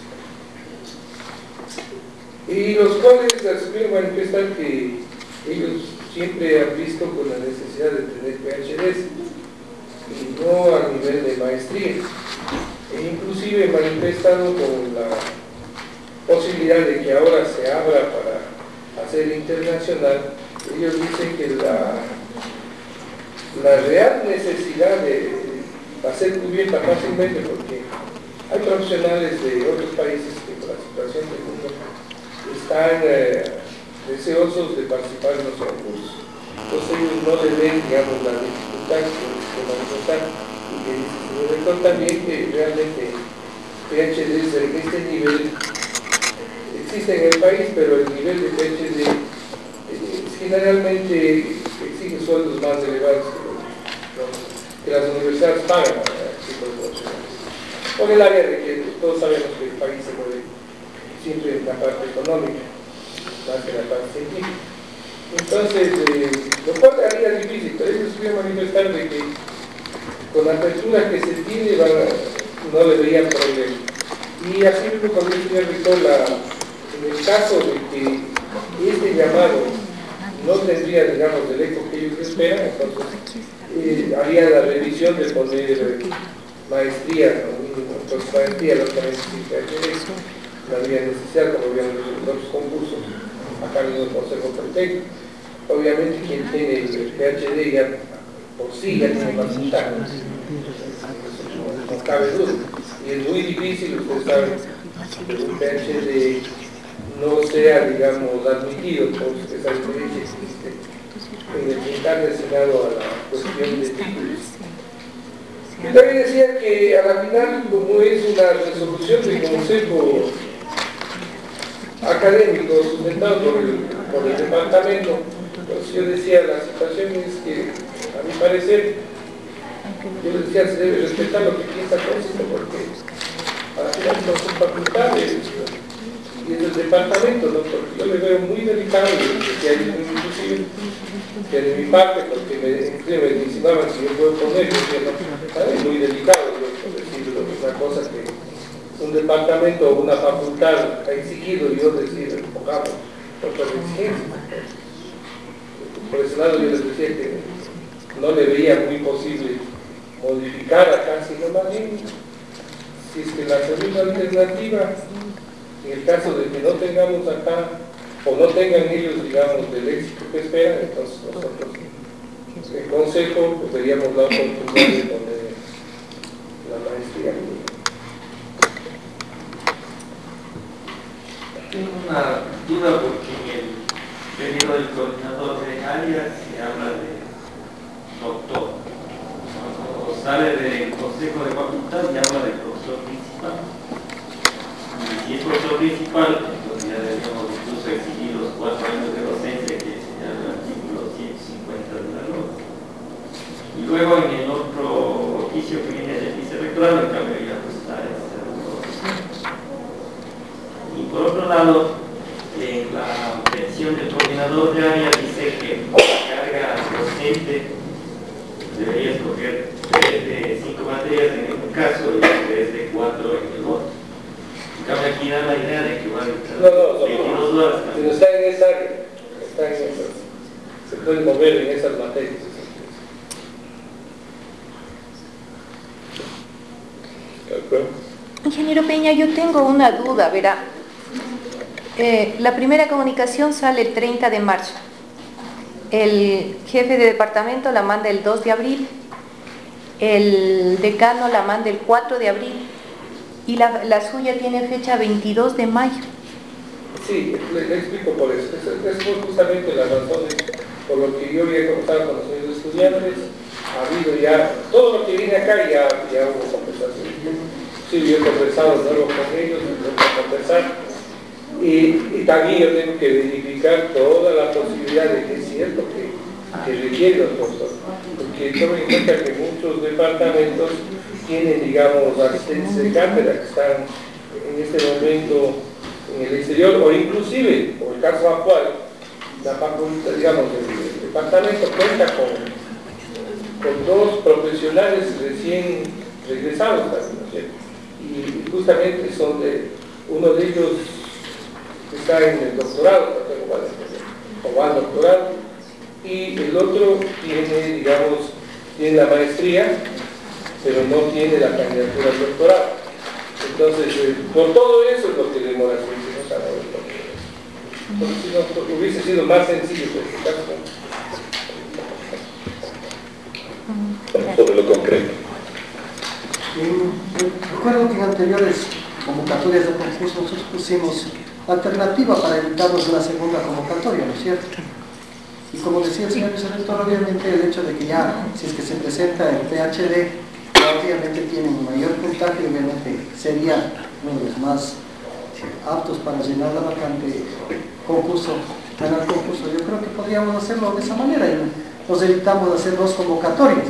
y los cuales supieron manifestar que ellos siempre han visto con la necesidad de tener P H Ds y no a nivel de maestría, e inclusive manifestado con la posibilidad de que ahora se abra para hacer internacional. Ellos dicen que la, la real necesidad de hacer cubierta fácilmente, porque hay profesionales de otros países que por la situación del mundo están eh, deseosos de participar en los concursos. Entonces ellos no le ven, digamos, la dificultad que manifestar, y que dice el señor rector también que realmente P H Ds en este nivel existe en el país, pero el nivel de P H D eh, generalmente exige sueldos más elevados que, los, ¿no? que las universidades pagan a estos profesionales. Por el área de que todos sabemos que el país se mueve siempre en la parte económica, más que en la parte científica. Entonces, eh, lo cual haría difícil, pero ellos voy a manifestar de que con la apertura que se tiene van a, no le verían problema. Y así mismo cuando el señor rector, la, en el caso de que este llamado no tendría, digamos, el eco que ellos esperan, entonces eh, haría la revisión de poner eh, maestría, ¿no? Entonces maestría, lógicamente, sin P H D, no había necesidad, como habían los otros concursos, acá en el Consejo Politécnico. Obviamente quien tiene el P H D ya por sí ya tiene más ventajas, no cabe duda. Y es muy difícil, ustedes saben, que un P H D no sea, digamos, admitido por esa experiencia que existe en el que está destinado a la cuestión de títulos. Yo también decía que a la final, como es una resolución del Consejo Académico sustentado por el, por el departamento, pues yo decía, la situación es que, a mi parecer, yo decía, se debe respetar lo que piensa el Consejo, porque a la final no son facultades, y es el departamento, ¿no? Porque yo le veo muy delicado, y decía yo inclusive, que de mi parte, porque me, me insinuaban si yo puedo poner, yo decía, no, es muy delicado, yo por decirlo, es una cosa que un departamento o una facultad ha exigido, y yo decir, pongamos otras exigencias. Por ese lado yo les decía que no le veía muy posible modificar acá, sino más bien, si es que la segunda alternativa, en el caso de que no tengamos acá, o no tengan ellos, digamos, del éxito que esperan, entonces nosotros, el Consejo, pues veríamos la oportunidad de poner la maestría. Tengo una duda porque en el pedido del coordinador de área se habla de doctor. Cuando sale del Consejo de Facultad ya habla del profesor principal. Y si es profesor principal, entonces ya deberíamos incluso exigir los cuatro años de docencia que señala el artículo ciento cincuenta de la ley. Y luego en el otro oficio que viene del vicerrectorado, en cambio ya pues está ese doctor. Y por otro lado, en la mención del coordinador de área dice que la carga docente debería escoger tres de cinco materias en un caso y tres de cuatro en el otro. En cambio aquí da la idea de que van a estar no, no, no, veintidós horas. Pero está en esa área, está en esas, se puede mover en esas materias. Ingeniero Peña, yo tengo una duda, verá. Eh, la primera comunicación sale el treinta de marzo. El jefe de departamento la manda el dos de abril. El decano la manda el cuatro de abril. Y la, la suya tiene fecha veintidós de mayo. Sí, le, le explico por eso. Es, es justamente la razón por lo que yo había conversado con los señores estudiantes. Ha habido ya, todo lo que viene acá ya, ya hubo conversación. Sí, yo he conversado de nuevo con ellos, me voy a conversar. Y, y también yo tengo que verificar toda la posibilidad de que es cierto que, que requiere los profesores. Porque tomen en cuenta que muchos departamentos tienen, digamos, asistentes de cátedra que están en este momento en el exterior, o inclusive, por el caso actual, la facultad, digamos, el departamento cuenta con, con dos profesionales recién regresados también, ¿no es cierto? Y justamente son de, uno de ellos está en el doctorado, o va al doctorado, y el otro tiene, digamos, tiene la maestría, pero no tiene la candidatura al doctorado. Entonces, eh, por todo eso es lo que demora su no porque si no, hubiese sido más sencillo en este caso. Sobre lo concreto. Recuerdo que en anteriores convocatorias de concurso nosotros pusimos alternativa para evitarnos una segunda convocatoria, ¿no es cierto? Y como decía el señor vicerrector, obviamente el hecho de que ya, si es que se presenta el P H D, obviamente tienen un mayor puntaje, obviamente sería uno de los más aptos para llenar la vacante concurso, ganar concurso. Yo creo que podríamos hacerlo de esa manera y nos evitamos hacer dos convocatorias.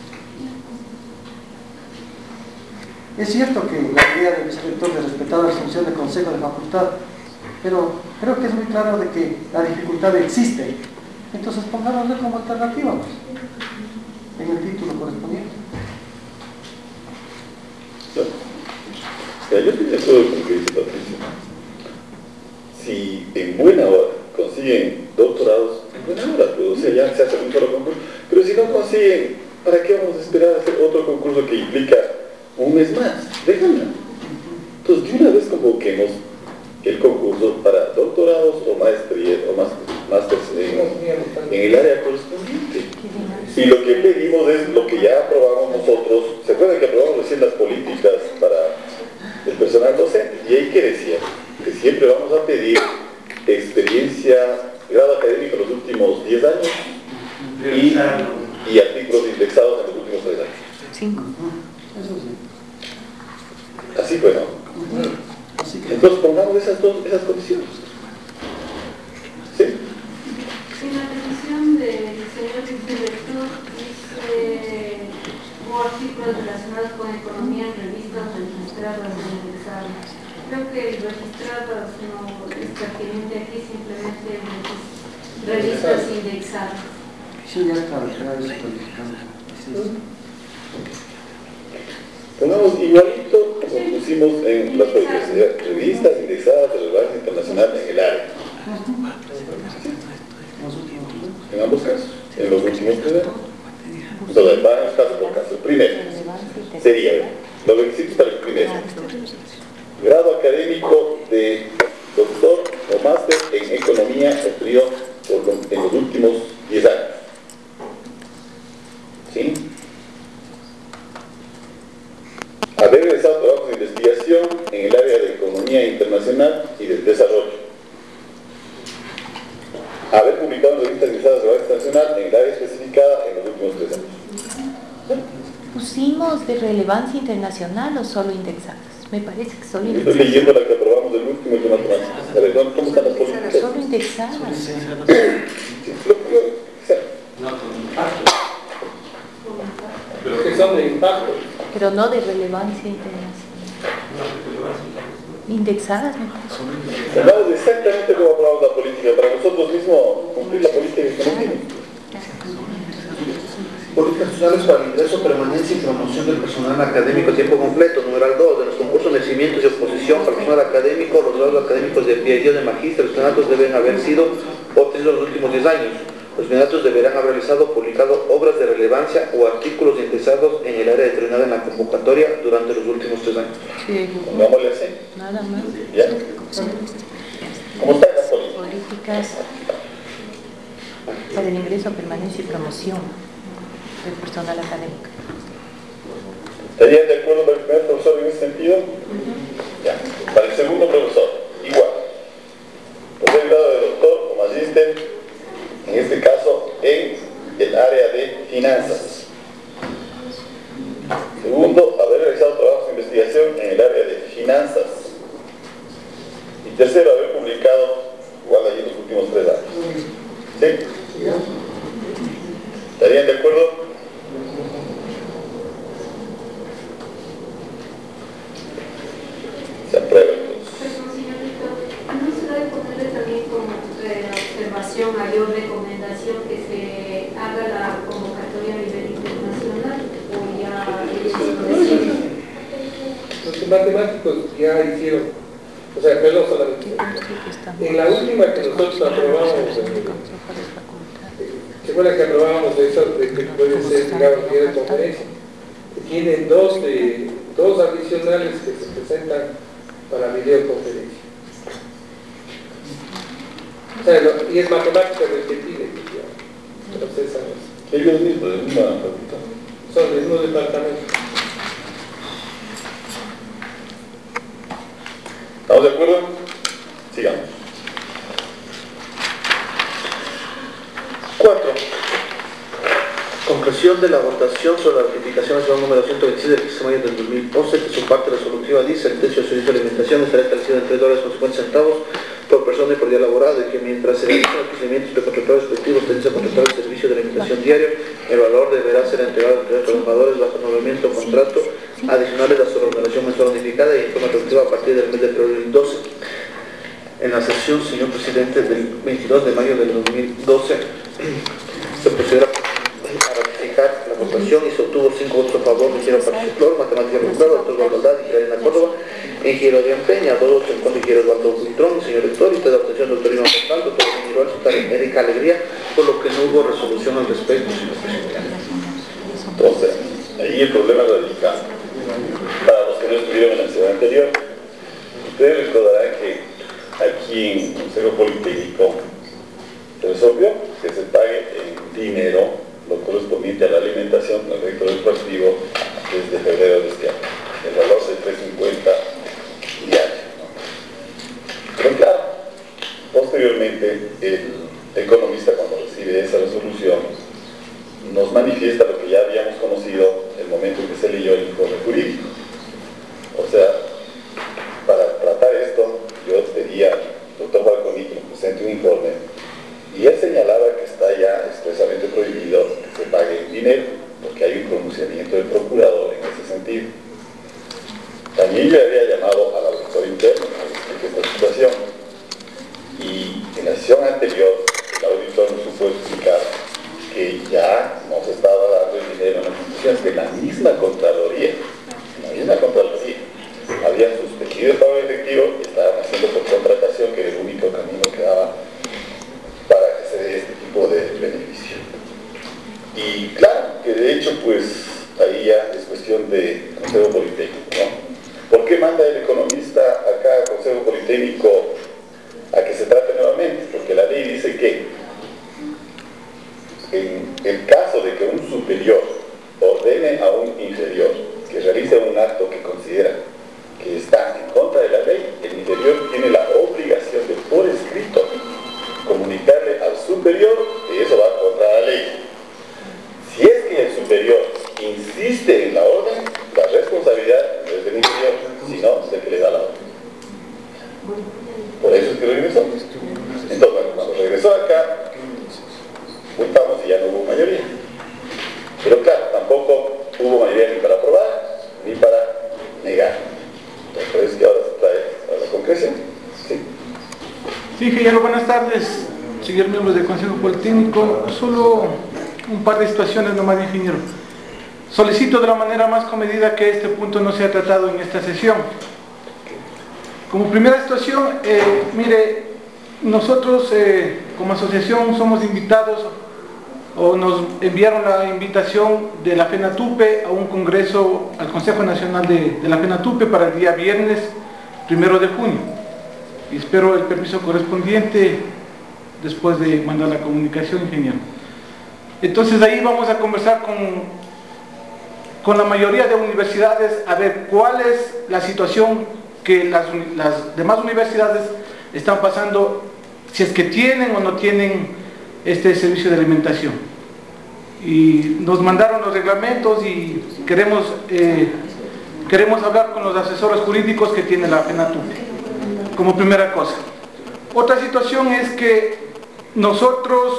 Es cierto que la idea del vicerrector de respetar la resolución del Consejo de Facultad, pero creo que es muy claro de que la dificultad existe. Entonces pongámoslo como alternativa pues, en el título correspondiente. O sea, yo estoy de acuerdo con lo que dice Patricia. Si en buena hora consiguen doctorados, buena hora, pues, o sea, ya se hace un solo concurso. Pero si no consiguen, ¿para qué vamos a esperar a hacer otro concurso que implica un mes más? Déjenla. Entonces, de una vez convoquemos el concurso para doctorados o maestrías o másteres en, en el área correspondiente. Y lo que pedimos es lo que ya aprobamos nosotros. ¿Se acuerdan que aprobamos recién las políticas para el personal docente? Y ahí que decía que siempre vamos a pedir experiencia, grado académico en los últimos diez años y, y artículos indexados en los últimos tres años. Cinco. Así fue, ¿no? Entonces pongamos esas dos, esas condiciones. ¿Sí? En la petición del señor vicedirector dice como artículos relacionados con economía en revistas registradas e indexadas. Creo que registradas no es pertinente aquí, simplemente revistas indexadas. Sí, ya está, ya es calificado. Pongamos igualito como pusimos en las políticas, revistas indexadas de relevancia internacional en el área. En ambos casos, en los últimos tres años. Entonces, vamos caso por caso. El primero sería los requisitos para el primero: grado académico de doctor o máster en economía obtenido en los últimos diez años. ¿Sí? Haber realizado trabajos de investigación en el área de economía internacional y del desarrollo. Haber publicado en revistas indexadas de relevancia internacional en el área especificada en los últimos tres años. ¿Pusimos de relevancia internacional o solo indexadas? Me parece que solo Estoy indexadas. leyendo la que aprobamos del último de matemáticas. A ver, ¿cómo están las políticas? Solo indexadas. Sí, lo que No, con impacto. Pero que son de impacto. Pero no de relevancia internacional. Indexadas, me parece. hablamos exactamente como aprobamos la política. Para nosotros mismos cumplir la política que no tiene. Políticas sociales para el ingreso, permanencia y promoción del personal académico a tiempo completo. Numeral dos. De los concursos de merecimientos y oposición para el personal académico, los grados académicos de P H D de magíster, los candidatos deben haber sido obtenidos en los últimos diez años. Los candidatos deberán haber realizado o publicado obras de relevancia o artículos interesados en el área determinada en la convocatoria durante los últimos tres años. Sí. Pongámosle así. Nada más. ¿Ya? ¿Cómo están las políticas? Políticas para el ingreso, permanencia y promoción del personal académico. ¿Estarían de acuerdo con el primer profesor en ese sentido? Ya. Para el segundo profesor, igual. Posee grado de doctor o magíster, en este caso en el área de finanzas. Segundo, haber realizado trabajos de investigación en el área de finanzas. Y tercero, haber publicado igual allí en los últimos tres años. ¿Sí? ¿Estarían de acuerdo? Se aprueba entonces. Perdón, señorito, ¿no se debe ponerle también como eh, observación, mayor recomendación que se haga la convocatoria a nivel internacional o ya ellos lo deciden? Los matemáticos ya hicieron, o sea, perdón, solamente. En la última que nosotros aprobamos, ¿se acuerdan que aprobamos eso de que puede ser, digamos, vía de conferencia? Tienen dos, de, dos adicionales que se presentan para videoconferencia. O sea, lo, y es matemática del que pide que ya procesan eso. Ellos mismos, de misma facultad. Son del mismo departamento. ¿Estamos de acuerdo? Sigamos. cuatro. Conclusión de la votación sobre la ratificación nacional número ciento veintiséis del quince de mayo del dos mil once, que su parte resolutiva dice: el precio del servicio de alimentación estará establecido en tres dólares con cincuenta centavos por persona y por día laborado, y que mientras se realizan los procedimientos precontratados respectivos tendrá contratar el servicio de alimentación diario, el valor deberá ser entregado entre los trabajadores bajo nombramiento o contrato adicionales a su remuneración mensual unificada y en forma retroactiva a partir del mes de febrero del doce. En la sesión, señor presidente, del veintidós de mayo del dos mil doce, se procederá a ratificar la votación votación y se obtuvo cinco votos a favor, Ingeniero Patricio Flor, Matemática Recuperado, Arturo Valdaldad y Karina Córdoba, Ingeniero Adrián Peña, dos votos en contra, Ingeniero Eduardo Buitrón, señor rector, y de abstención, doctor Iván Portal, doctor Ingeniero Alcitar, Erika Alegría, por lo que no hubo resolución al respecto, señor presidente. Entonces, ahí el problema radica, para los que no estuvieron en la sesión anterior, ustedes recordarán que aquí en el Consejo Politécnico se resolvió que se pague en dinero lo correspondiente a la alimentación del rector del partido desde febrero de este año, el valor de tres cincuenta diarios, ¿no? Pero claro, posteriormente el economista, cuando recibe esa resolución, nos manifiesta lo que ya habíamos conocido el momento en que se leyó el informe jurídico. O sea, para tratar esto, yo pedía al doctor Balconi que nos presente un informe, y él señalaba que está ya expresamente prohibido que se pague en dinero, porque hay un pronunciamiento del procurador en ese sentido. También yo había llamado al auditor interno para que explique esta situación, y en la sesión anterior el auditor nos supo explicar que ya nos estaba dando el dinero en las instituciones de la misma Contraloría, la misma Contraloría. Habían suspendido el pago efectivo y estaban haciendo por contratación, que era el único camino que daba para que se dé este tipo de beneficio. Y claro, que de hecho, pues, ahí ya es cuestión de Consejo Politécnico, ¿no? ¿Por qué manda el economista acá al Consejo Politécnico a que se trate nuevamente? Porque la ley dice que en el caso de que un superior ordene a un inferior que realice un acto que considera que está en contra de la ley, el inferior tiene la obligación de, por escrito, comunicarle al superior que eso va contra la ley. Si es que el superior insiste en la orden, la responsabilidad no es del inferior, sino del que le da la orden. Por eso es que regresó. Entonces, bueno, cuando regresó acá, votamos y ya no hubo mayoría. Pero claro, tampoco hubo mayoría ni para aprobar ni para negar. Entonces, que ahora se trae a la concreción. Sí, sí, ingeniero, buenas tardes, señor miembro del Consejo Politécnico. Solo un par de situaciones nomás, ingeniero. Solicito de la manera más comedida que este punto no sea tratado en esta sesión. Como primera situación, eh, mire, nosotros eh, como asociación somos invitados, o nos enviaron la invitación de la FENATUPE a un congreso, al Consejo Nacional de, de la FENATUPE para el día viernes primero de junio. Y espero el permiso correspondiente después de mandar la comunicación, ingeniero. Entonces ahí vamos a conversar con, con la mayoría de universidades a ver cuál es la situación que las, las demás universidades están pasando, si es que tienen o no tienen este servicio de alimentación. Y nos mandaron los reglamentos y queremos, eh, queremos hablar con los asesores jurídicos que tiene la FENATUPE, como primera cosa. Otra situación es que nosotros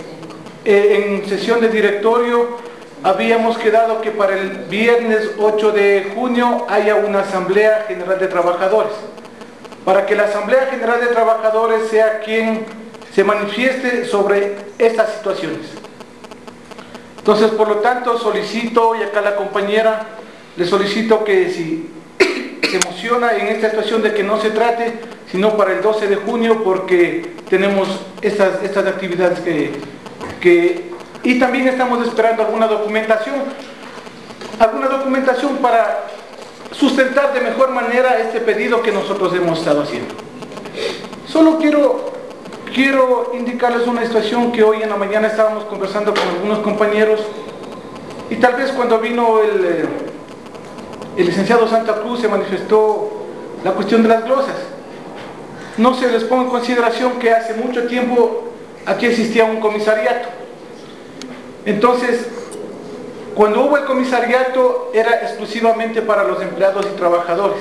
eh, en sesión de directorio habíamos quedado que para el viernes ocho de junio haya una Asamblea General de Trabajadores, para que la Asamblea General de Trabajadores sea quien se manifieste sobre estas situaciones. Entonces, por lo tanto, solicito, y acá la compañera, le solicito que si se emociona en esta situación de que no se trate, sino para el doce de junio, porque tenemos estas, estas actividades que, que... Y también estamos esperando alguna documentación, alguna documentación para sustentar de mejor manera este pedido que nosotros hemos estado haciendo. Solo quiero... Quiero indicarles una situación que hoy en la mañana estábamos conversando con algunos compañeros, y tal vez cuando vino el, el licenciado Santa Cruz se manifestó la cuestión de las glosas. No se les pone en consideración que hace mucho tiempo aquí existía un comisariato. Entonces, cuando hubo el comisariato era exclusivamente para los empleados y trabajadores.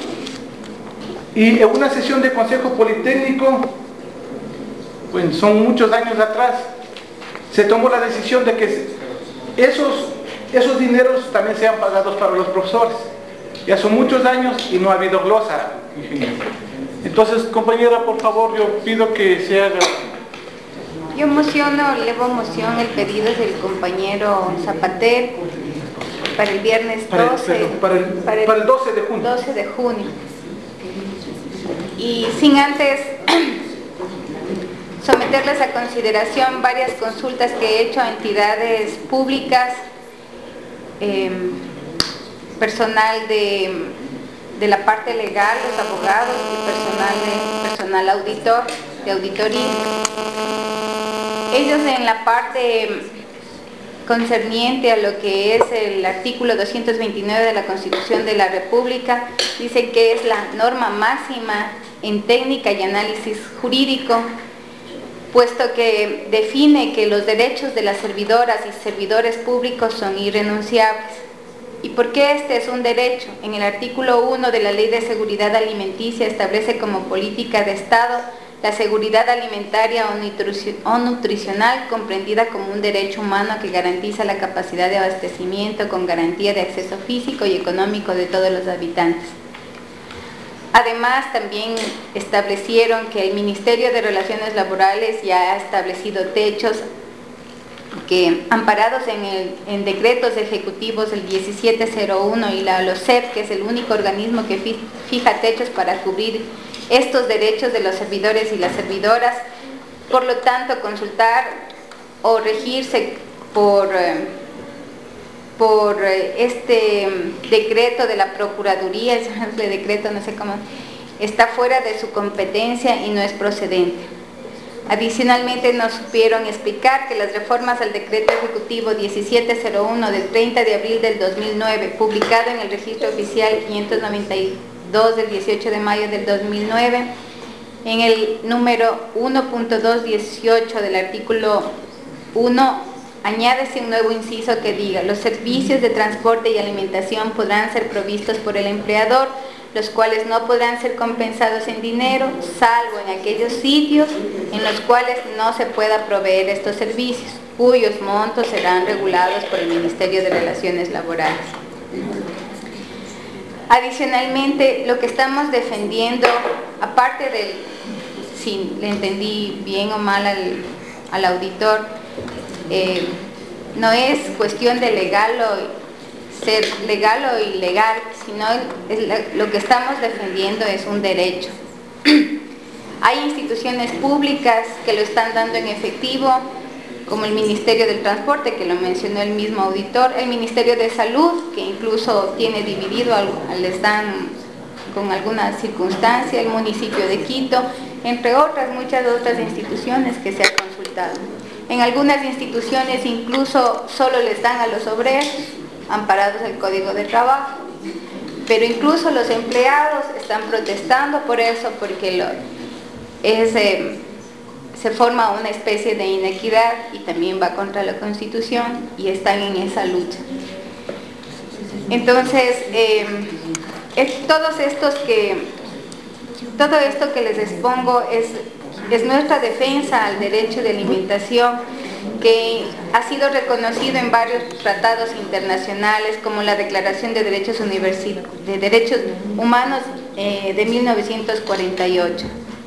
Y en una sesión de Consejo Politécnico, bueno, son muchos años atrás, se tomó la decisión de que esos, esos dineros también sean pagados para los profesores. Ya son muchos años y no ha habido glosa, ingeniero. Entonces, compañera, por favor, yo pido que se haga, Yo mociono, levo moción el pedido del compañero Zapater para el viernes doce, para el, para el, para el doce de junio. doce de junio. Y sin antes someterles a consideración varias consultas que he hecho a entidades públicas, eh, personal de, de la parte legal, los abogados y personal, de, personal auditor, de auditoría. Ellos en la parte concerniente a lo que es el artículo doscientos veintinueve de la Constitución de la República, dicen que es la norma máxima en técnica y análisis jurídico, puesto que define que los derechos de las servidoras y servidores públicos son irrenunciables. ¿Y por qué este es un derecho? En el artículo uno de la Ley de Seguridad Alimenticia establece como política de Estado la seguridad alimentaria o nutricional, comprendida como un derecho humano que garantiza la capacidad de abastecimiento con garantía de acceso físico y económico de todos los habitantes. Además, también establecieron que el Ministerio de Relaciones Laborales ya ha establecido techos que, amparados en, el, en decretos ejecutivos el diecisiete cero uno y la LOCEP, que es el único organismo que fija techos para cubrir estos derechos de los servidores y las servidoras. Por lo tanto, consultar o regirse por, por este decreto de la Procuraduría, ese decreto no sé cómo, está fuera de su competencia y no es procedente. Adicionalmente, nos supieron explicar que las reformas al decreto ejecutivo diecisiete cero uno del treinta de abril del dos mil nueve, publicado en el registro oficial quinientos noventa y dos del dieciocho de mayo del dos mil nueve, en el número uno punto dos dieciocho del artículo uno, añádese un nuevo inciso que diga: los servicios de transporte y alimentación podrán ser provistos por el empleador, los cuales no podrán ser compensados en dinero, salvo en aquellos sitios en los cuales no se pueda proveer estos servicios, cuyos montos serán regulados por el Ministerio de Relaciones Laborales. Adicionalmente, lo que estamos defendiendo, aparte del, si le entendí bien o mal al, al auditor, eh, no es cuestión de legal o ser legal o ilegal, sino es la, lo que estamos defendiendo es un derecho. Hay instituciones públicas que lo están dando en efectivo, como el Ministerio del Transporte, que lo mencionó el mismo auditor, el Ministerio de Salud, que incluso tiene dividido, les dan con alguna circunstancia, el municipio de Quito, entre otras, muchas otras instituciones que se ha consultado. En algunas instituciones incluso solo les dan a los obreros, amparados el Código de Trabajo, pero incluso los empleados están protestando por eso, porque lo, es... Eh, se forma una especie de inequidad y también va contra la Constitución y están en esa lucha. Entonces, eh, es, todos estos que, todo esto que les expongo es, es nuestra defensa al derecho de alimentación, que ha sido reconocido en varios tratados internacionales, como la Declaración de Derechos, de Derechos Humanos eh, de mil novecientos cuarenta y ocho.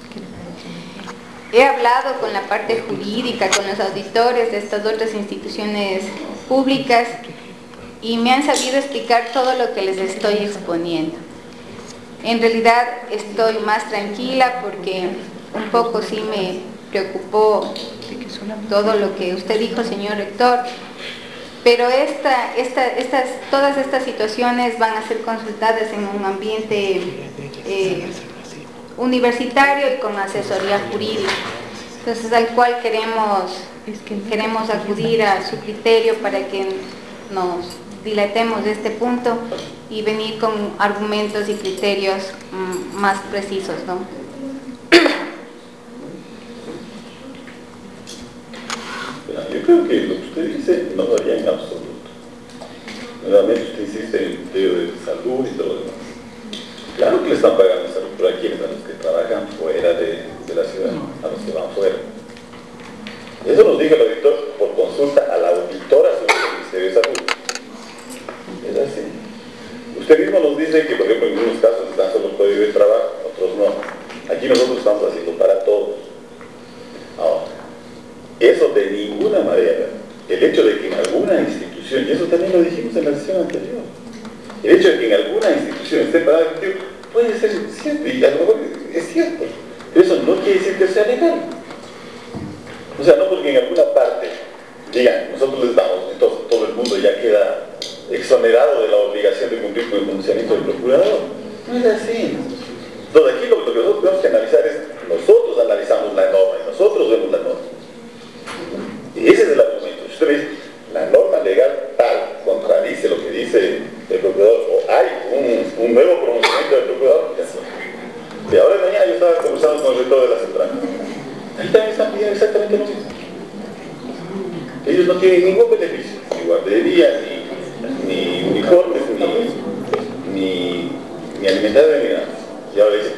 He hablado con la parte jurídica, con los auditores de estas otras instituciones públicas y me han sabido explicar todo lo que les estoy exponiendo. En realidad estoy más tranquila porque un poco sí me preocupó todo lo que usted dijo, señor rector, pero esta, esta, estas, todas estas situaciones van a ser consultadas en un ambiente eh, universitario y con asesoría jurídica, entonces al cual queremos, queremos acudir a su criterio para que nos dilatemos de este punto y venir con argumentos y criterios mm, más precisos, ¿no? Yo creo que lo que usted dice no varía en absoluto. Nuevamente usted insiste en el criterio de salud y todo lo demás. Claro que le están pagando salud, pero ¿a quiénes? A los que trabajan fuera de, de la ciudad, a los que van fuera. Eso nos dijo el auditor por consulta a la auditora sobre el Ministerio de Salud. Es así. Usted mismo nos dice que, por ejemplo, en algunos casos están solo el código de trabajo, otros no. Aquí nosotros estamos haciendo para todos. Ahora, eso de ninguna manera, el hecho de que en alguna institución, y eso también lo dijimos en la sesión anterior, el hecho de que en alguna institución esté pagado efectivo puede ser cierto, y a lo mejor es cierto, pero eso no quiere decir que sea legal. O sea, no porque en alguna parte digan, nosotros les damos, entonces todo el mundo ya queda exonerado de la obligación de cumplir con el pronunciamiento del procurador. No es así. Entonces aquí lo, lo que nosotros tenemos que analizar es, nosotros analizamos la norma y nosotros vemos la norma. Y ese es el argumento. Si usted me dice, la norma legal tal contradice lo que dice el procurador, o hay un, un nuevo pronunciamiento del procurador, ya está. De ahora en mañana yo estaba conversando con el rector de la central. Ahí también están pidiendo exactamente lo mismo. Ellos no tienen ningún beneficio, ni guardería, ni, ni uniformes, ni, ni, ni alimentación, ni nada. Y ahora dicen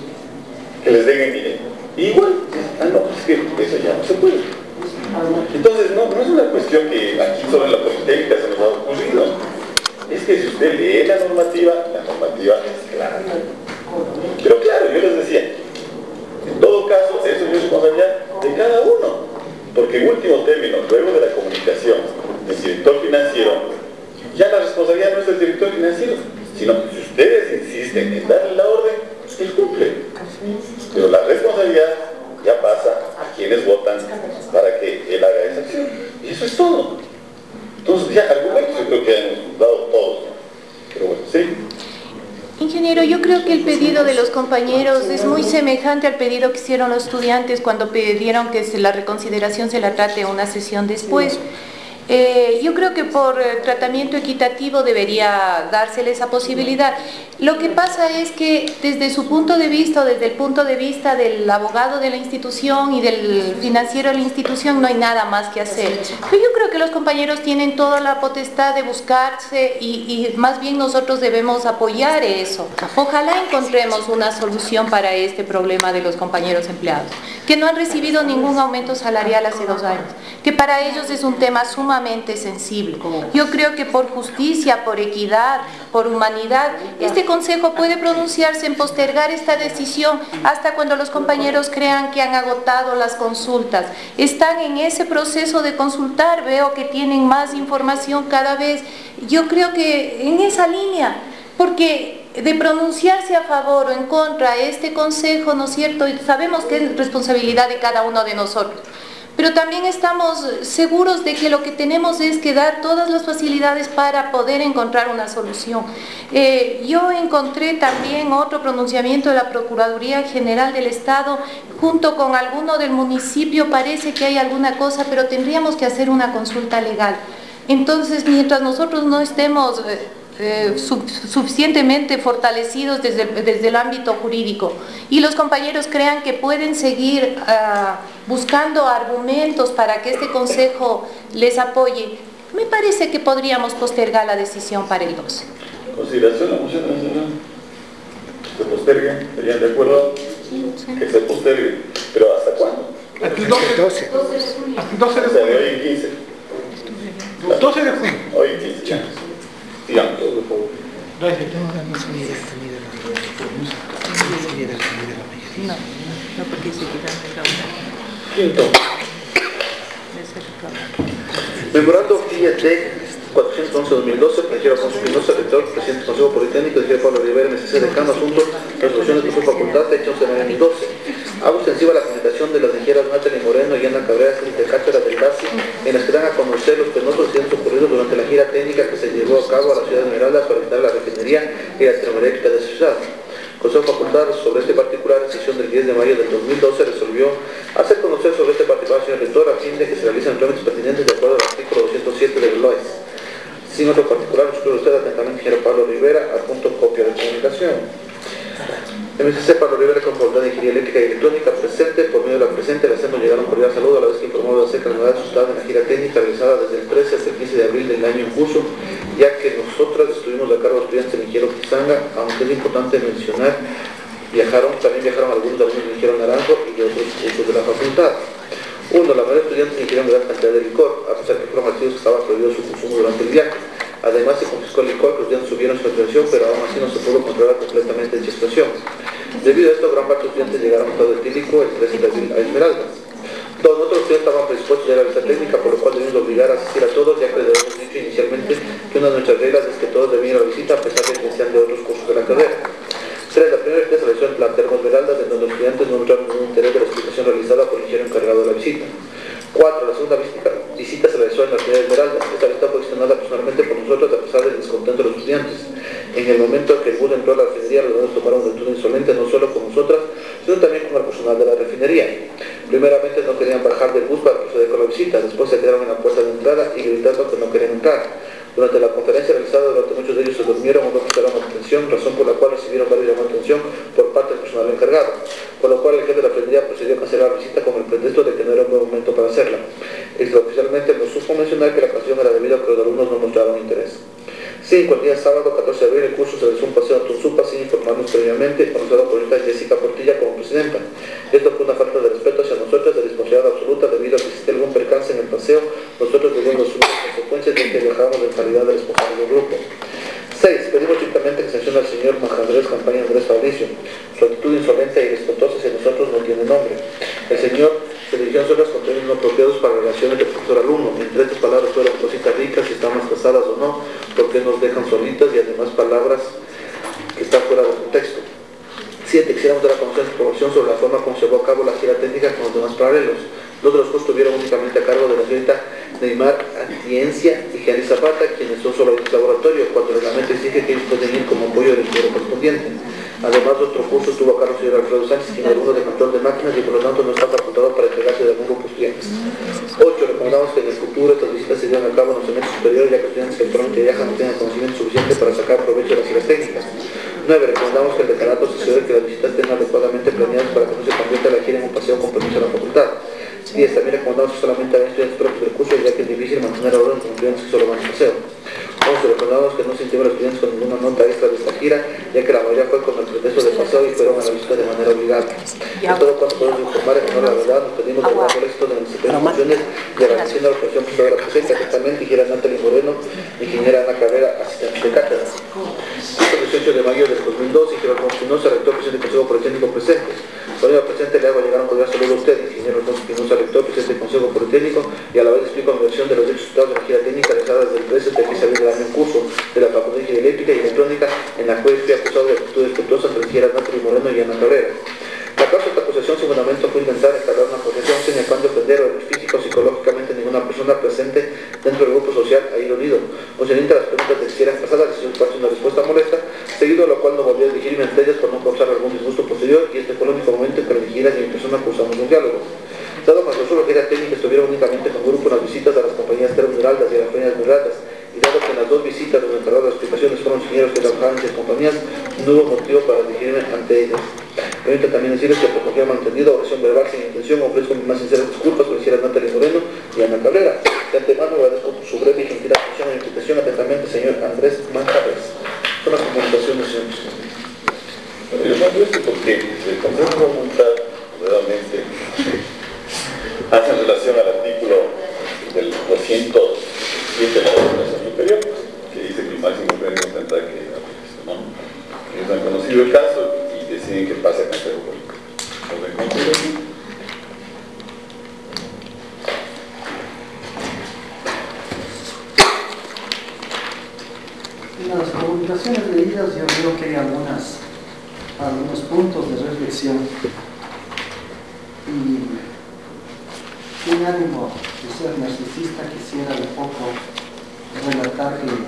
que les den el dinero. Y igual, ah no, es que eso ya no se puede. Entonces, no, no es una cuestión que aquí sobre la Politécnica se nos ha ocurrido. Es que si usted lee la normativa, la normativa es clara. Pero claro, yo les decía, en todo caso, eso es responsabilidad de cada uno. Porque en último término, luego de la comunicación del director financiero, ya la responsabilidad no es del director financiero, sino que si ustedes insisten en darle la orden, él cumple. Pero la responsabilidad ya pasa a quienes votan para que él haga esa acción. Y eso es todo. Entonces, ya argumentos yo creo que hemos dado todos. Pero bueno, sí. Ingeniero, yo creo que el pedido de los compañeros es muy semejante al pedido que hicieron los estudiantes cuando pidieron que la reconsideración se la trate a una sesión después. Eh, yo creo que por eh, tratamiento equitativo debería dársele esa posibilidad. Lo que pasa es que desde su punto de vista, o desde el punto de vista del abogado de la institución y del financiero de la institución, no hay nada más que hacer. Pero yo creo que los compañeros tienen toda la potestad de buscarse y, y más bien nosotros debemos apoyar eso. Ojalá encontremos una solución para este problema de los compañeros empleados, que no han recibido ningún aumento salarial hace dos años, que para ellos es un tema sumamente sensible. Yo creo que por justicia, por equidad, por humanidad, este Consejo puede pronunciarse en postergar esta decisión hasta cuando los compañeros crean que han agotado las consultas. Están en ese proceso de consultar, veo que tienen más información cada vez. Yo creo que en esa línea, porque de pronunciarse a favor o en contra de este Consejo, ¿no es cierto? Sabemos que es responsabilidad de cada uno de nosotros. Pero también estamos seguros de que lo que tenemos es que dar todas las facilidades para poder encontrar una solución. Eh, yo encontré también otro pronunciamiento de la Procuraduría General del Estado, junto con alguno del municipio, parece que hay alguna cosa, pero tendríamos que hacer una consulta legal. Entonces, mientras nosotros no estemos Eh, Eh, su, suficientemente fortalecidos desde el, desde el ámbito jurídico y los compañeros crean que pueden seguir uh, buscando argumentos para que este Consejo les apoye, me parece que podríamos postergar la decisión para el doce. ¿Consideración la moción nacional? ¿Se postergue? ¿Estarían de acuerdo? Que se postergue. ¿Pero hasta cuándo? Hasta el doce. Hasta el doce de O sea, de junio. hoy en quince. doce de junio. Hoy en quince, ya. Digamos. Gracias. No, no porque se quitan de causa. Quinto. Memorando F I A T E C cuatrocientos once dos mil doce, Francisco Alfonso Espinosa, rector, presidente del Consejo Politécnico, ingeniero Pablo Rivera, M C C decano, asunto, resolución de su facultad, fecha once de mayo de dos mil doce. Hago extensiva la comunicación de las ingenieras Natalie Moreno y Ana Cabrera, de cátedra del D A C I, en las que dan a conocer los penosos incidentes ocurridos durante la gira técnica que se llevó a cabo a la ciudad de Esmeralda para evitar la refinería y la termoeléctrica de esa ciudad. Consejo Facultad sobre este particular, en sesión del diez de mayo del dos mil doce, resolvió hacer conocer sobre este particular, señor rector, a fin de que se realicen trámites pertinentes de acuerdo al artículo doscientos siete del L O E S. Sin otro particular, escribe usted atentamente, ingeniero Pablo Rivera, adjunto copia de comunicación. M C C Pablo Rivera, con Facultad de Ingeniería Eléctrica y Electrónica, presente. Por medio de la presente, le hacemos llegar un cordial saludo a la vez que informó acerca de la novedad resultada en la gira técnica realizada desde el trece hasta el quince de abril del año en curso, ya que nosotras estuvimos a cargo de estudiantes del ingeniero Quizanga, aunque es importante mencionar, viajaron, también viajaron algunos de alumnos del ingeniero Naranjo y de otros cursos de la facultad. Uno, la mayoría de estudiantes ingirieron gran cantidad de licor, a pesar que fueron advertidos que estaba prohibido su consumo durante el viaje. Además, se confiscó el licor, los estudiantes subieron su atención, pero aún así no se pudo controlar completamente dicha situación. Debido a esto, gran parte de los estudiantes llegaron a estado etílico el trece de abril a Esmeraldas. Todos nosotros ya estaban predispuestos ya a la visita técnica, por lo cual debimos obligar a asistir a todos, ya que debemos dicho inicialmente que una de nuestras reglas es que todos deben ir a la visita a pesar de que sean de otros cursos de la carrera. tres. La primera visita se realizó en plantel Esmeraldas, en donde los estudiantes no mostraron ningún interés de la explicación realizada por el ingeniero encargado de la visita. cuatro. La segunda visita, visita se realizó en la ciudad de Esmeraldas. Esta visita fue gestionada personalmente por nosotros a pesar del descontento de los estudiantes. En el momento que el bus entró a la refinería, los alumnos tomaron una actitud insolente no solo con nosotras, sino también con el personal de la refinería. Primeramente no querían bajar del bus para proceder con la visita, después se quedaron en la puerta de entrada y gritando que no querían entrar. Durante la conferencia realizada, durante muchos de ellos se durmieron o no prestaron atención, razón por la cual recibieron varios llamados de atención por parte del personal encargado, por lo cual el jefe de la refinería procedió a cancelar la visita con el pretexto de que no era un buen momento para hacerla. Extraoficialmente nos supo mencionar que la ocasión era debido a que los alumnos no mostraron interés. cinco. El día sábado catorce de abril el curso se realizó un paseo a Tunsupa sin informarnos previamente, organizado por esta Jessica Portilla como presidenta. Esto fue una falta de respeto hacia nosotros, de responsabilidad absoluta, debido a que existe algún percance en el paseo, nosotros debemos asumir las consecuencias de que viajábamos en calidad de responsable del grupo. seis. Pedimos estrictamente que sancione al señor Andrés Campaña Andrés Fabricio. Su actitud insolente y respetuosa hacia nosotros no tiene nombre. El señor se dirigió a nosotros con términos no apropiados para relaciones de profesor-alumno. Entre estas palabras fueron cositas ricas, si estamos casadas o no, por qué nos dejan solitas, y además palabras que están fuera de contexto. siete. Quisiéramos dar a conocer información sobre la forma como se llevó a cabo la gira técnica con los demás paralelos. Dos de los cursos estuvieron únicamente a cargo de la señorita Neymar Atiencia y Gianni Zapata, quienes son solo el laboratorio, cuando el reglamento exige que ellos pueden ir como apoyo del ingeniero correspondiente. Además, otro curso tuvo a cargo el señor Alfredo Sánchez, quien es alguno de control de máquinas y por lo tanto no está facultado para entregarse de algún grupo de estudiantes. ocho. Recomendamos que en el futuro estas visitas se lleven a cabo en los semestres superiores, ya que estudiantes que actualmente viajan no tengan conocimiento suficiente para sacar provecho de las giras técnicas. nueve. Recomendamos que el decanato se asegure que las visitas estén adecuadamente planeadas para que no se convierta la gira en un paseo con permiso de la facultad. diez. También recomendamos que solamente hagan estudiantes propios del curso, ya que es difícil mantener a orden con estudiantes que solo van al paseo. once. Recomendamos que no se integren los estudiantes con ninguna nota extra de esta gira, ya que la mayoría fue con el pretexto de paseo y fueron a la visita de manera obligada. En todo cuanto podemos informar, en honor a la verdad, nos pedimos de bajo el éxito de nuestras funciones y agradeciendo a la profesión profesora presente, atentamente, ingeniera Natalie Moreno, ingeniera Ana Carrera, asistente de cátedra. El dieciocho de mayo del dos mil dos, ingeniero Alfonso Espinosa, rector presidente del Consejo Politécnico presente. Por ello, presente le hago llegar un cordial saludo a usted, ingeniero Alfonso Espinosa, rector presidente del Consejo Politécnico, y a la vez explico mi versión de los hechos citados de la gira técnica realizada desde el trece de abril del año en curso de la Facultad de Ingeniería Eléctrica y Electrónica, en la cual fui acusado de actitud respetuosa entre la ingeniera Natalie Moreno y Ana Carrera. La causa de esta acusación, su fundamento fue intentar instalar una posición señalando ofender o físico o psicológicamente ninguna persona presente dentro del grupo social ahí reunido. Concerniente a las preguntas de quisieran pasadas, la decisión fue una respuesta molesta, seguido a lo cual no volví a dirigirme entre ellas por no causar algún disgusto posterior, y este fue el único momento en que la ingeniera y mi persona cursamos un diálogo. Dado que nosotros la gira técnica estuvieron únicamente con grupo en las visitas a las compañías Termoesmeraldas y a las peñas Esmeraldas, y dado que en las dos visitas los encargados de explicaciones fueron ingenieros que trabajaban en esas compañías, no hubo motivo para dirigirme ante ellos. Permítanme también decirles que por cualquier malentendido o oración verbal sin intención ofrezco mis más sinceras disculpas por la ingeniera Natalie Moreno y Ana Cabrera. De antemano agradezco su breve y gentil atención e invitación. Atentamente, señor Andrés Manjarres. Son las comunicaciones, señor presidente. Bueno, yo mando esto porque el Consejo va a multar nuevamente hace en relación al artículo del doscientos siete de la legislación superior, que dice que el máximo premio tendrá que aplicarse, ¿no? Ellos han conocido el caso y deciden que pase a Consejo Público. En las comunicaciones leídas yo veo que hay algunas, algunos puntos de reflexión y sin ánimo de ser narcisista quisiera un poco relatar que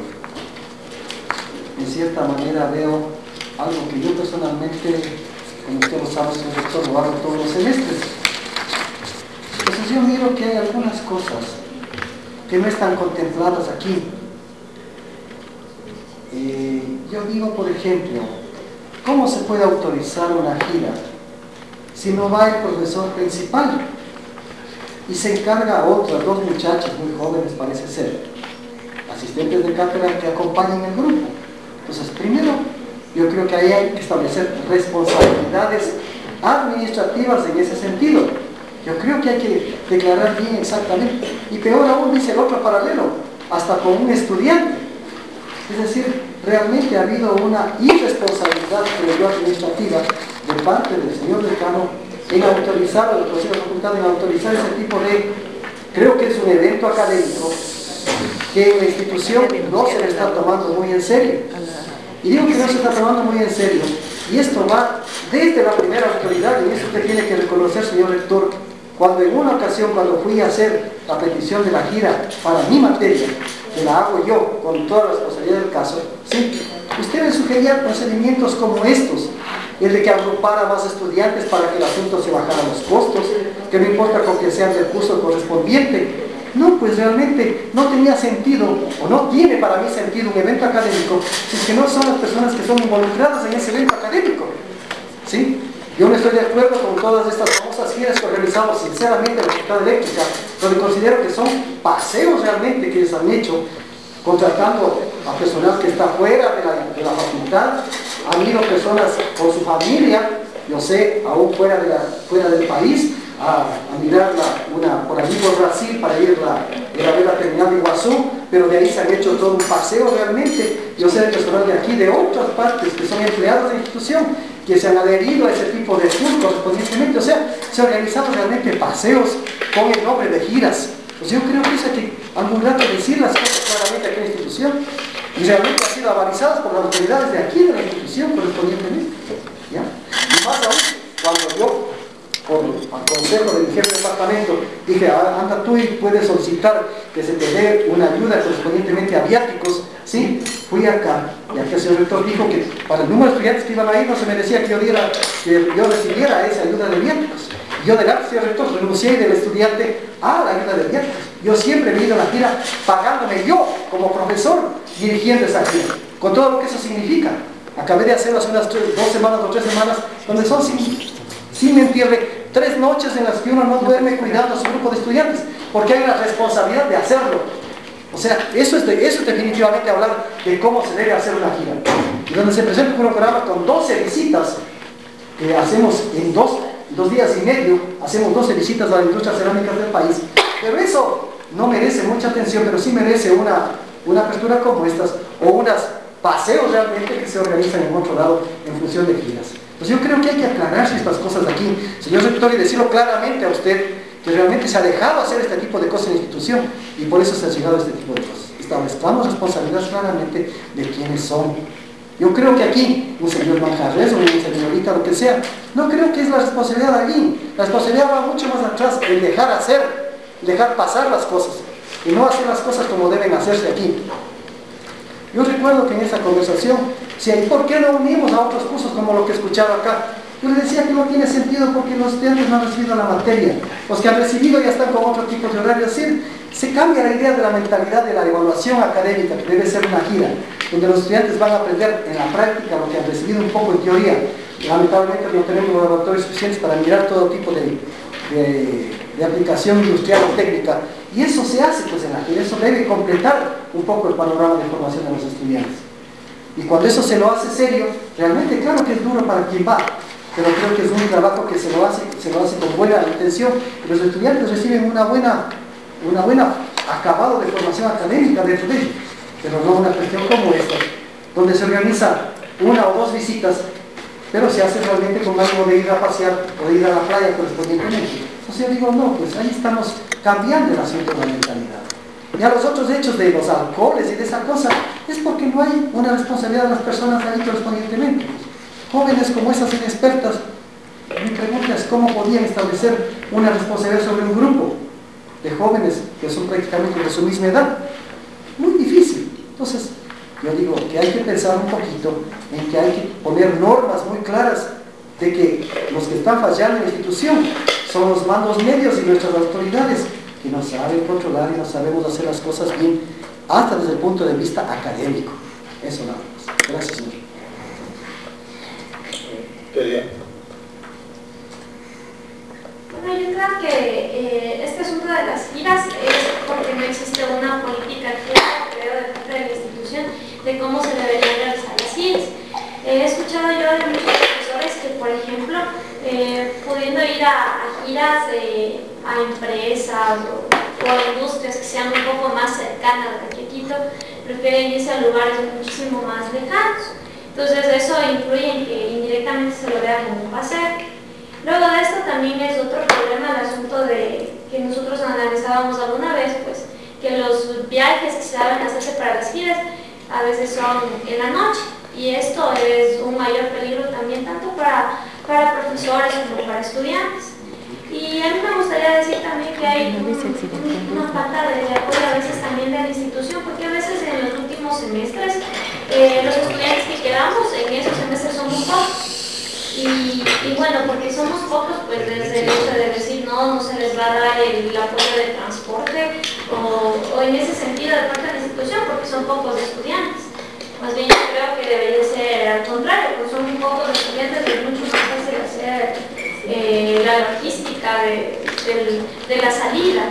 en cierta manera veo algo que yo personalmente, como usted lo sabe, soy rector, lo hago todos los semestres. Entonces yo miro que hay algunas cosas que no están contempladas aquí. Eh, yo digo, por ejemplo, ¿cómo se puede autorizar una gira si no va el profesor principal y se encarga a otras dos muchachas muy jóvenes, parece ser, asistentes de cátedra que acompañan el grupo? Entonces, primero, yo creo que ahí hay que establecer responsabilidades administrativas en ese sentido. Yo creo que hay que declarar bien exactamente, y peor aún, dice el otro paralelo, hasta con un estudiante. Es decir, realmente ha habido una irresponsabilidad, creo yo, administrativa de parte del señor decano en autorizar, o el Consejo de Facultad en autorizar ese tipo de, creo que es un evento académico que en la institución no se le está tomando muy en serio. Y digo que no se está tomando muy en serio, y esto va desde la primera autoridad, y eso usted tiene que reconocer, señor rector, cuando en una ocasión, cuando fui a hacer la petición de la gira para mi materia, que la hago yo con toda la responsabilidad del caso, ¿sí? Usted me sugería procedimientos como estos, el de que agrupara más estudiantes para que el asunto se bajara los costos, que no importa con que sea del curso correspondiente. No, pues realmente no tenía sentido, o no tiene para mí sentido un evento académico, si es que no son las personas que son involucradas en ese evento académico, ¿sí? Yo no estoy de acuerdo con todas estas famosas giras que organizamos sinceramente en la Facultad de Eléctrica, donde considero que son paseos realmente que les han hecho, contratando a personal que está fuera de la, de la facultad. Han ido personas con su familia, yo sé, aún fuera, de la, fuera del país, a, a mirar la, una, por allí por Brasil para ir a, ir a ver la terminal de Iguazú, pero de ahí se han hecho todo un paseo realmente. Yo sé de personal de aquí, de otras partes, que son empleados de la institución, que se han adherido a ese tipo de tour correspondientemente. O sea, se han organizado realmente paseos con el nombre de giras. Pues yo creo que eso hay que algún rato decir las cosas claramente aquí en la institución, y realmente han sido avalizadas por las autoridades de aquí de la institución correspondientemente, ¿ya? Y más aún, cuando yo, por al consejo del jefe de departamento, dije, anda tú y puedes solicitar que se te dé una ayuda correspondientemente a viáticos, ¿sí? Fui acá, y aquí el señor rector dijo que para el número de estudiantes que iban a ir no se merecía que yo, diera, que yo recibiera esa ayuda de viáticos. Yo delante, señor rector, renuncié del estudiante a la ayuda de viáticos. Yo siempre me he ido a la gira pagándome yo, como profesor, dirigiendo esa gira, con todo lo que eso significa. Acabé de hacerlo hace unas tres, dos semanas o tres semanas, donde son, sin, sin mentirle, tres noches en las que uno no duerme cuidando a su grupo de estudiantes, porque hay una responsabilidad de hacerlo. O sea, eso es, de, eso es definitivamente hablar de cómo se debe hacer una gira. Y donde se presenta un programa con doce visitas que hacemos en dos, dos días y medio, hacemos doce visitas a las industrias cerámicas del país. Pero eso no merece mucha atención, pero sí merece una, una apertura como estas, o unos paseos realmente que se organizan en otro lado en función de giras. Pues yo creo que hay que aclararse estas cosas de aquí, señor rector, y decirlo claramente a usted, que realmente se ha dejado hacer este tipo de cosas en la institución, y por eso se ha llegado a este tipo de cosas. Establezcamos responsabilidades claramente de quiénes son. Yo creo que aquí, un señor Manjarres o una señorita, lo que sea, no creo que es la responsabilidad de alguien. La responsabilidad va mucho más atrás, el dejar hacer, dejar pasar las cosas, y no hacer las cosas como deben hacerse aquí. Yo recuerdo que en esa conversación, si hay, ¿por qué no unimos a otros cursos como lo que escuchaba acá? Yo les decía que no tiene sentido porque los estudiantes no han recibido la materia. Los que han recibido ya están con otro tipo de horario. Así se cambia la idea de la mentalidad de la evaluación académica, que debe ser una gira, donde los estudiantes van a aprender en la práctica lo que han recibido un poco en teoría. Lamentablemente no tenemos los laboratorios suficientes para mirar todo tipo de, de, de aplicación industrial o técnica. Y eso se hace pues en la gira, eso debe completar un poco el panorama de formación de los estudiantes. Y cuando eso se lo hace serio, realmente claro que es duro para quien va, pero creo que es un trabajo que se lo hace, se lo hace con buena intención, y los estudiantes reciben una buena, una buena acabado de formación académica dentro de ellos, pero no una cuestión como esta, donde se organiza una o dos visitas, pero se hace realmente con algo de ir a pasear o de ir a la playa correspondientemente. Entonces yo digo, no, pues ahí estamos cambiando el asunto de la mentalidad. Ya los otros hechos de los alcoholes y de esa cosa, es porque no hay una responsabilidad de las personas ahí correspondientemente. Jóvenes como esas inexpertas, mi pregunta es cómo podían establecer una responsabilidad sobre un grupo de jóvenes que son prácticamente de su misma edad. Muy difícil. Entonces, yo digo que hay que pensar un poquito en que hay que poner normas muy claras de que los que están fallando en la institución son los mandos medios y nuestras autoridades que no saben controlar y no sabemos hacer las cosas bien, hasta desde el punto de vista académico. Eso nada más. Gracias, señor. Bueno, yo creo que eh, este asunto de las giras es porque no existe una política clara, creo, de parte de la institución de cómo se deberían realizar las giras. Eh, he escuchado yo de muchos profesores que, por ejemplo, eh, pudiendo ir a, a giras de, a empresas o, o a industrias que sean un poco más cercanas de aquí a Quito, prefieren irse a lugares muchísimo más lejanos. Entonces eso influye en que indirectamente se lo vea como un paseo. Luego de esto también es otro problema el asunto de que nosotros analizábamos alguna vez, pues que los viajes que se deben hacerse para las giras a veces son en la noche, y esto es un mayor peligro también tanto para, para profesores como para estudiantes. Y a mí me gustaría decir también que hay un, un, una falta de apoyo a veces también de la institución, porque a veces en los últimos semestres eh, los estudiantes que quedamos en esos semestres son muy pocos. Y, y bueno, porque somos pocos, pues desde el hecho de decir no, no se les va a dar el, el apoyo de transporte o, o en ese sentido de parte de la institución, porque son pocos estudiantes. Más bien yo creo que debería ser al contrario, porque son muy pocos estudiantes, es mucho más fácil hacer eh, la logística de, de, de la salida.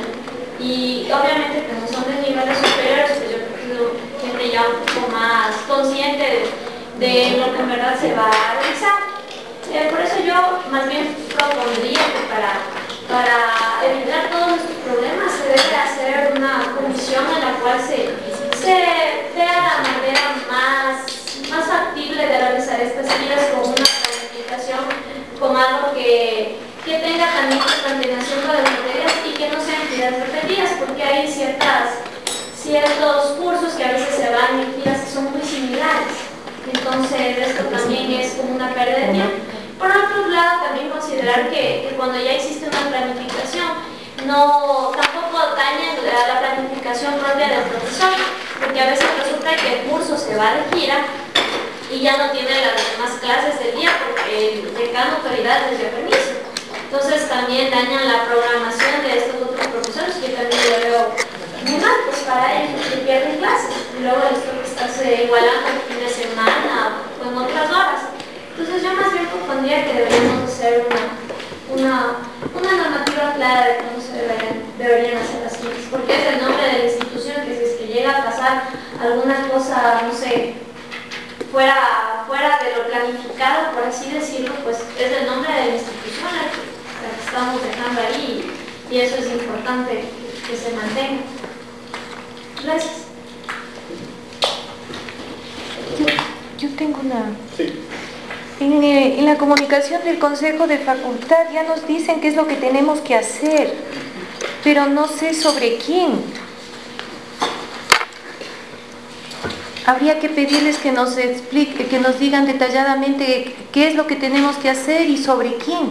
Y obviamente como son de niveles superiores, pues yo creo que gente ya un poco más consciente de, de lo que en verdad se va a realizar. Eh, por eso yo más bien propondría que para, para evitar todos estos problemas se debe hacer una comisión en la cual se, se vea la manera más, más factible de realizar estas giras con una planificación, con algo que, que tenga también contaminación de materias y que no sean giras repetidas, porque hay ciertas, ciertos cursos que a veces se van en giras que son muy similares. Entonces esto también es como una pérdida de tiempo. Por otro lado, también considerar que, que cuando ya existe una planificación, no, tampoco daña la, la planificación propia del profesor, porque a veces resulta que el curso se va de gira y ya no tiene las demás clases del día porque el decano autoridad les dio permiso. Entonces también dañan la programación de estos otros profesores, que también lo veo muy mal, pues para ellos que pierden clases y luego les toca estarse igualando el fin de semana o en otras horas. Entonces yo más bien propondría que deberíamos hacer una, una, una normativa clara de cómo se deberían, deberían hacer las giras, porque es el nombre de la institución, que si es que llega a pasar alguna cosa, no sé, fuera, fuera de lo planificado, por así decirlo, pues es el nombre de la institución la que, la que estamos dejando ahí, y eso es importante que, que se mantenga. Gracias. Yo, yo tengo una... Sí. En, eh, en la comunicación del Consejo de Facultad ya nos dicen qué es lo que tenemos que hacer, pero no sé sobre quién. Habría que pedirles que nos explique, que nos digan detalladamente qué es lo que tenemos que hacer y sobre quién.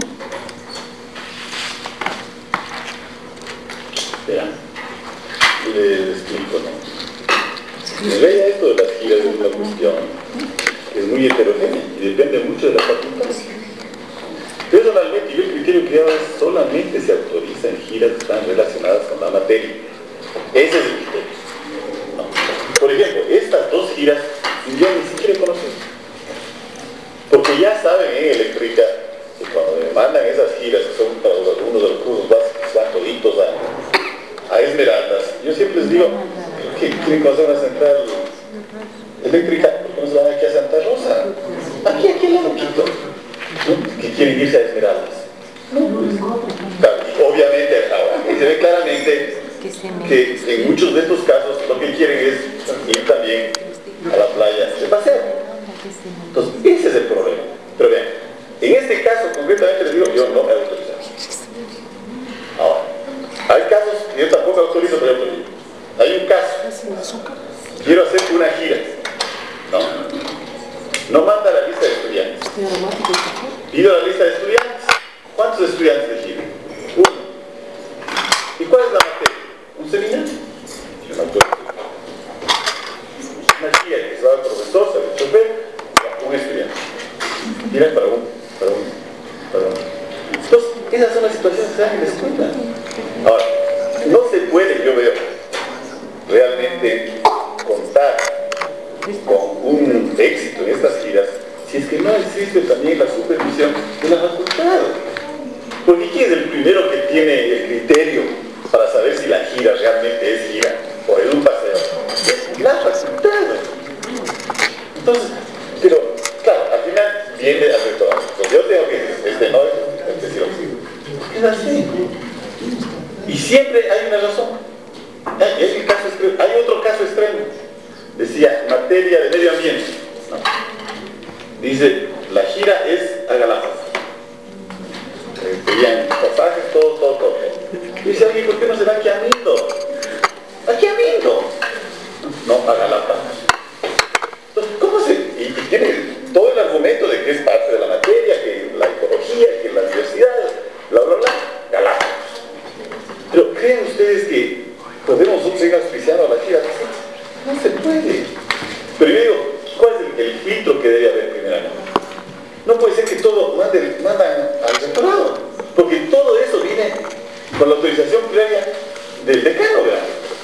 Vean, les explico, ¿no? En realidad esto de las giras es una cuestión que es muy heterogénea y depende mucho de la facultad. Personalmente, yo el criterio que hago es solamente se autoriza en giras que están relacionadas con la materia. Ese es el criterio. ¿No? Por ejemplo, estas dos giras yo ni siquiera conocí. Porque ya saben en eléctrica que cuando me mandan esas giras, que son para algunos de los cursos básicos, van toditos a, a Esmeraldas, yo siempre les digo que quieren conocer una central eléctrica, porque no se van aquí a Santa Rosa, aquí, aquí al lado, Quito, ¿no? Que quieren irse a Esmeraldas. No, pues, claro, obviamente, ahora, se ve claramente que en muchos de estos casos lo que quieren es ir también a la playa de paseo. Entonces, ese es el problema. Pero vean, en este caso concretamente les digo, yo no me autorizo. Ahora, hay casos que yo tampoco autorizo, pero yo autorizo. Hay un caso, quiero hacer una gira. No, no manda la lista de estudiantes. Pido la lista de estudiantes. ¿Cuántos estudiantes de gira? Uno. ¿Y cuál es la materia? ¿Un seminario? Yo no autorizo. Una gira que se va al profesor, se va al chofer, un estudiante. Gira para uno, para uno, para uno. Entonces, esas son las situaciones que se dan en la escuela. Ahora, no se puede, yo veo, realmente contar con un éxito en estas giras si es que no existe también la supervisión de la facultad. Porque ¿quién es el primero que tiene el criterio para saber si la gira realmente es gira o es un paseo? Es la facultad. Entonces, pero claro, al final viene al rector. Pues yo tengo que decir, este no es, este sí lo sigo. Es así. Y siempre hay una razón. Hay, hay, un caso extremo, hay otro caso extremo. Decía, materia de medio ambiente. No. Dice, la gira es a Galápagos. materia, ¿por qué no se va aquí a Mindo? Aquí a Mindo. No, a Galapa. Entonces, ¿cómo se...? Y, y tiene todo el argumento de que es parte de la materia, que la ecología, que la diversidad, bla, bla, bla, Galapa. Pero ¿creen ustedes que podemos nosotros ir auspiciando a la gira? No se puede. Pero yo digo, ¿cuál es el, el filtro que debe haber primeramente? No puede ser que todo manden, mandan al rectorado, porque todo eso viene con la autorización previa del decano, ¿verdad?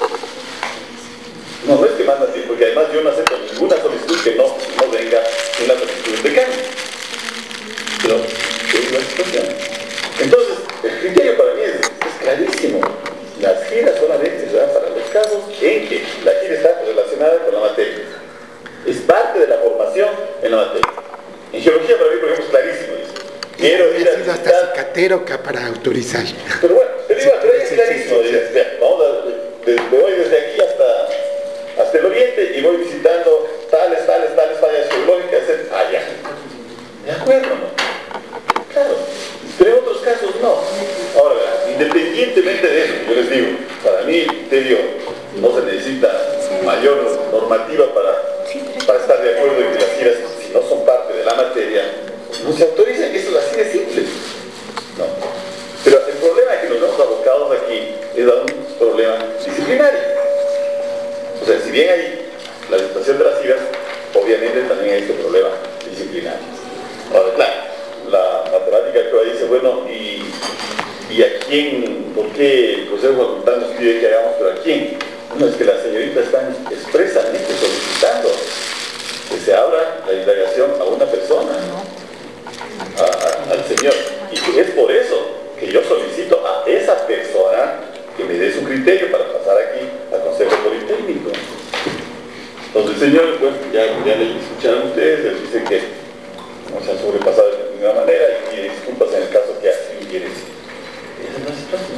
No, no es que manda así, porque además yo no acepto ninguna solicitud que no, no venga una solicitud del decano. Pero, ¿qué es la situación? Entonces, el criterio para mí es, es clarísimo. Las giras solamente se dan para los casos en que la gira está relacionada con la materia. Es parte de la formación en la materia. En geología, para mí, por ejemplo, es clarísimo. Dice. Quiero ir a visitar... hasta cicatero que para autorizar. Pero bueno, te digo, pero es clarísimo. Dice, vea, vamos a, desde, me voy desde aquí hasta, hasta el oriente y voy visitando tales, tales, tales fallas geológicas allá. ¿De acuerdo, no? Claro. Pero en otros casos no. Ahora, independientemente de eso, yo les digo, para mí, criterio, no se necesita mayor normativa para, para estar de acuerdo en que las giras, si no son parte de la materia, no se autorizan. Eso es así de simple. No. Pero el problema que nos vemos abocados aquí es a un problema disciplinario. O sea, si bien hay la situación de las giras, obviamente también hay este problema disciplinario. Ahora, claro, la matemática que dice, bueno, y, y a quién, ¿por qué el Consejo de Facultad nos pide que hagamos, pero a quién? Bueno, es que las señoritas están expresamente solicitando que se abra la indagación a una persona, a, a, al señor. Y es por eso que yo solicito a esa persona que me dé su criterio para pasar aquí al Consejo Politécnico. Entonces el señor, pues, ya, ya le escucharon ustedes, él dice que no se han sobrepasado de ninguna manera y pide disculpas en el caso que así quiere. Esa es la situación.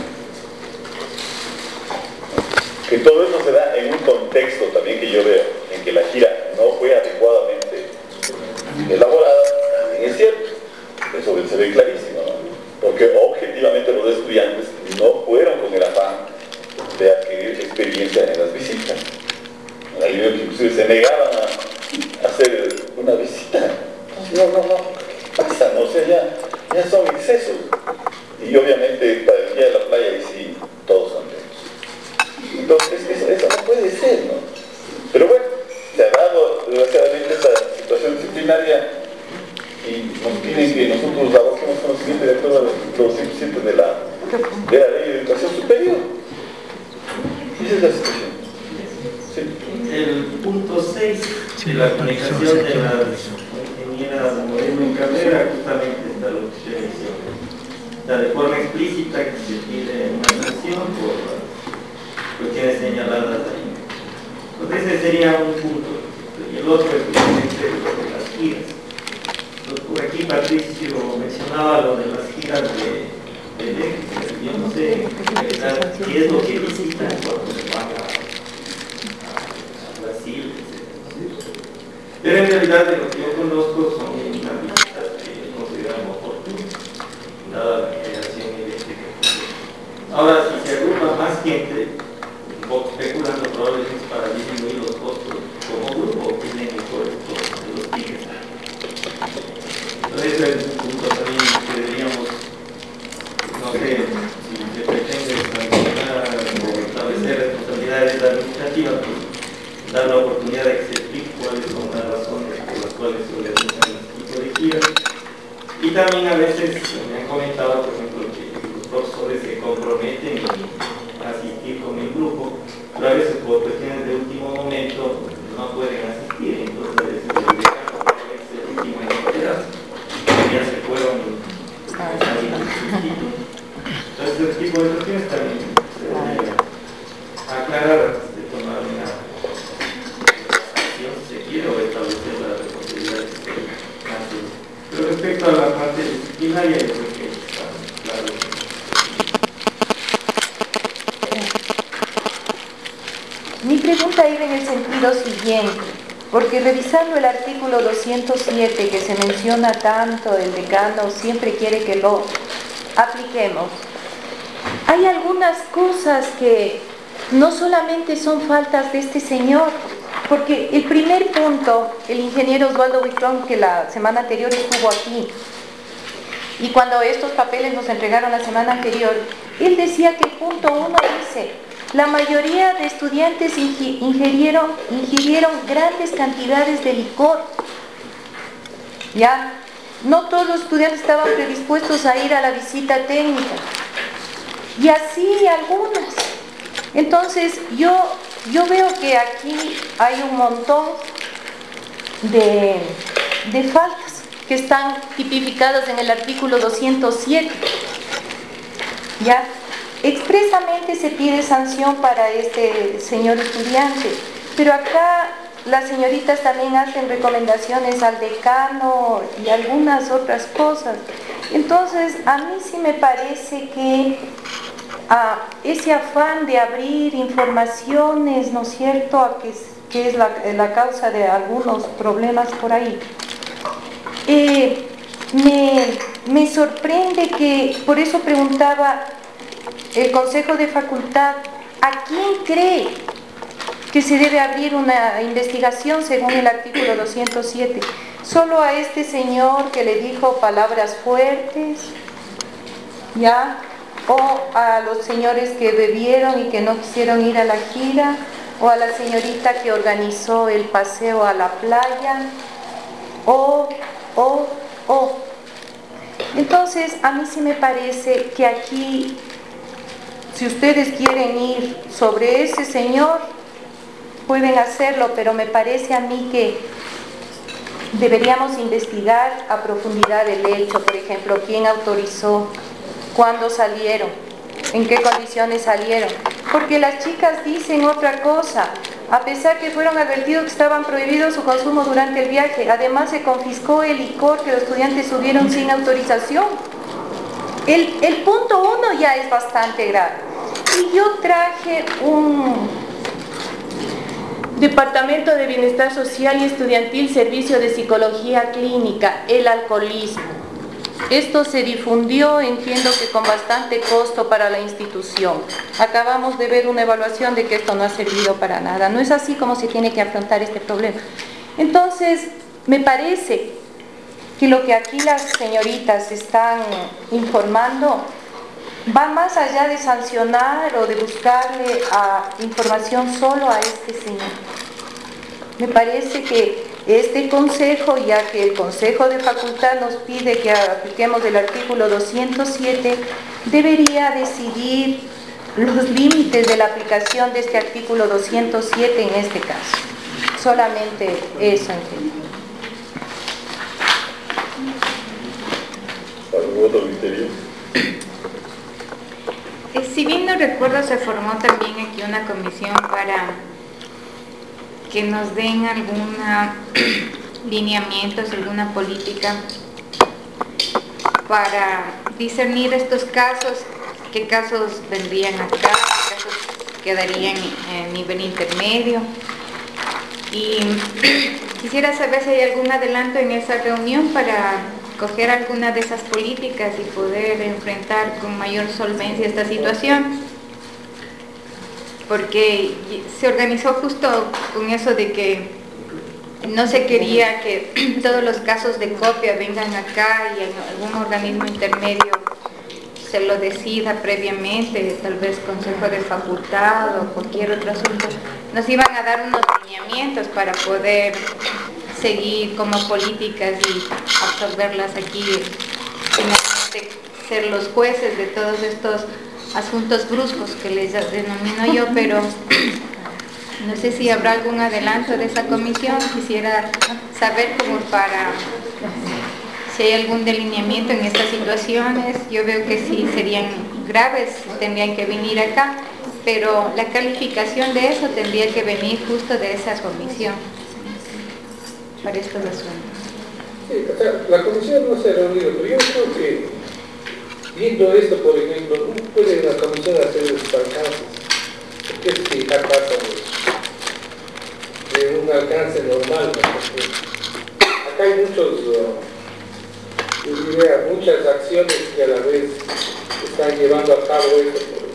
Que todo eso se da en un contexto también que yo veo, en que la gira no fue adecuadamente elaborada, también es cierto. Eso se ve clarísimo, ¿no? Porque objetivamente los estudiantes no fueron con el afán de adquirir experiencia en las visitas. Ahí veo que inclusive se negaban a hacer una visita. No, no, no, pasa, ¿no? O sea, ya, ya son excesos. Y obviamente para el día de la playa, y sí, todos contentos. Entonces, eso, eso no puede ser, ¿no? Pero bueno, se ha dado desgraciadamente esta situación disciplinaria y nos piden que nosotros abordemos conocimiento de acuerdo a los ciento siete de la, de la Ley de Educación Superior. Esa es la situación. Sí. El punto seis de la comunicación de las ingenieras Moreno en carrera, justamente está lo que se menciona. La de forma explícita que se pide una sanción por cuestiones señaladas ahí. Entonces ese sería un punto. Y el otro es justamente lo de las giras. Entonces, por aquí Patricio mencionaba lo de las giras de, de México. Yo no sé qué es lo que visitan cuando se van a, a Brasil, etcétera. Pero en realidad de lo que yo conozco son unas visitas que consideramos oportunas, dada la generación eléctrica. Ahora, si se agrupa más gente, un poco especulando, probablemente es para disminuir los costos como grupo, tienen mejores costos de los tickets. Entonces, ese es un punto también que deberíamos, no sé, si se pretende sancionar o establecer responsabilidades administrativas, pues dar la oportunidad de que se explique cuáles son las razones por las cuales se organizan este tipo de giras. Y también a veces me han comentado, por ejemplo, que los profesores se comprometen a asistir con el grupo, pero a veces por cuestiones de último momento no pueden asistir, entonces a veces el decano es el último en enterarse, ya se fueron a salir del sustituto. Entonces ese tipo de cuestiones también se debería aclarar antes de tomar una acción, si se quiere, o establecer las responsabilidades que se hacen. Pero respecto a la parte disciplinaria, yo creo que está claro. Mi pregunta iba en el sentido siguiente, porque revisando el artículo doscientos siete que se menciona tanto, el decano siempre quiere que lo apliquemos. hay algunas cosas que no solamente son faltas de este señor, porque el primer punto, el ingeniero Osvaldo Buitrón, que la semana anterior estuvo aquí, y cuando estos papeles nos entregaron la semana anterior, él decía que el punto uno dice, la mayoría de estudiantes ingirieron, ingirieron grandes cantidades de licor. ¿Ya? No todos los estudiantes estaban predispuestos a ir a la visita técnica. Y así algunas. Entonces, yo, yo veo que aquí hay un montón de, de faltas que están tipificadas en el artículo doscientos siete. ¿Ya? Expresamente se pide sanción para este señor estudiante, pero acá las señoritas también hacen recomendaciones al decano y algunas otras cosas. Entonces, a mí sí me parece que ah, ese afán de abrir informaciones, ¿no es cierto?, a que, que es la, la causa de algunos problemas por ahí, eh, me, me sorprende que, por eso preguntaba el Consejo de Facultad, ¿a quién cree que se debe abrir una investigación según el artículo doscientos siete? ¿Solo a este señor que le dijo palabras fuertes? ¿Ya? ¿O a los señores que bebieron y que no quisieron ir a la gira? ¿O a la señorita que organizó el paseo a la playa? ¿O, o, o? Entonces, a mí sí me parece que aquí, si ustedes quieren ir sobre ese señor, pueden hacerlo, pero me parece a mí que deberíamos investigar a profundidad el hecho. Por ejemplo, quién autorizó, cuándo salieron, en qué condiciones salieron, porque las chicas dicen otra cosa. A pesar que fueron advertidos que estaban prohibidos su consumo durante el viaje, además se confiscó el licor que los estudiantes subieron sin autorización. El, el punto uno ya es bastante grave. Y yo traje un Departamento de Bienestar Social y Estudiantil, Servicio de Psicología Clínica, el alcoholismo. Esto se difundió, entiendo que con bastante costo para la institución. Acabamos de ver una evaluación de que esto no ha servido para nada. No es así como se tiene que afrontar este problema. Entonces, me parece que lo que aquí las señoritas están informando va más allá de sancionar o de buscarle a información solo a este señor. Me parece que este consejo, ya que el Consejo de Facultad nos pide que apliquemos el artículo doscientos siete, debería decidir los límites de la aplicación de este artículo doscientos siete en este caso. Solamente eso entiendo. ¿Algún otro criterio? Eh, si bien no recuerdo, se formó también aquí una comisión para que nos den alguna lineamientos, alguna política para discernir estos casos, qué casos vendrían acá, qué casos quedarían en nivel intermedio. Y quisiera saber si hay algún adelanto en esa reunión para coger alguna de esas políticas y poder enfrentar con mayor solvencia esta situación, porque se organizó justo con eso de que no se quería que todos los casos de copia vengan acá y en algún organismo intermedio se lo decida previamente, tal vez Consejo de Facultad o cualquier otro asunto. Nos iban a dar unos lineamientos para poder seguir como políticas y absorberlas aquí, finalmente ser los jueces de todos estos asuntos bruscos que les denomino yo, pero no sé si habrá algún adelanto de esa comisión. Quisiera saber cómo para si hay algún delineamiento en estas situaciones. Yo veo que sí serían graves, tendrían que venir acá, pero la calificación de eso tendría que venir justo de esa comisión para estos asuntos. Sí, o sea, la comisión no se ha reunido, pero yo creo que viendo esto, por ejemplo, no puede la comisión hacer los alcances, porque es que ya pasa de, de un alcance normal, ¿no? Porque acá hay muchos, uh, yo diría, muchas acciones que a la vez están llevando a cabo esto.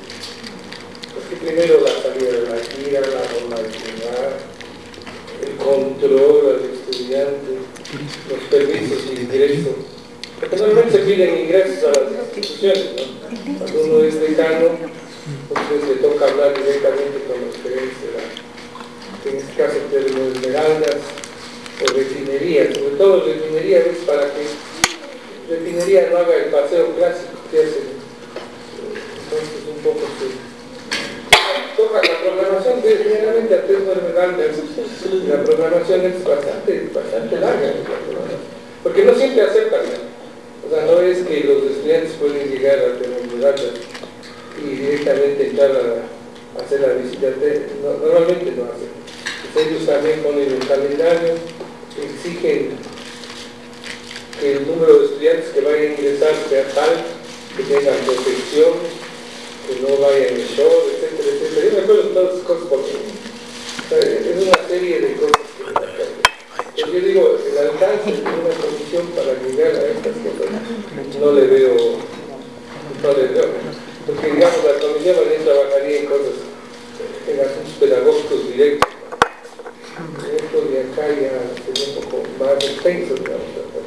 primero la salida de la gira, la normalidad, el control al estudiante, los permisos de ingreso. Porque normalmente se piden ingresos a las instituciones, ¿no? Cuando uno es decano, entonces le toca hablar directamente con los gerentes de la, en este caso de esmeraldas o refinería, sobre todo refinería es para que refinería no haga el paseo clásico que hacen. Entonces un poco se toca la programación que generalmente a tres esmeraldas, la programación es bastante, bastante larga, porque no siempre aceptan, ¿no? O sea, no es que los estudiantes pueden llegar a tener esmeraldas y directamente entrar a, a hacer la visita, no, normalmente no hacen. Pues ellos también ponen el calendario, exigen que el número de estudiantes que vayan a ingresar sea tal, que tengan protección, que no vayan en show, etcétera, etcétera. Yo me acuerdo de todas esas cosas porque o sea, es una serie de cosas que yo digo, el alcance de una comisión para llegar a estas cosas no le veo, no le veo, porque digamos la comisión también trabajaría en cosas, en asuntos pedagógicos directos. Esto de acá ya sería un poco más extenso, digamos.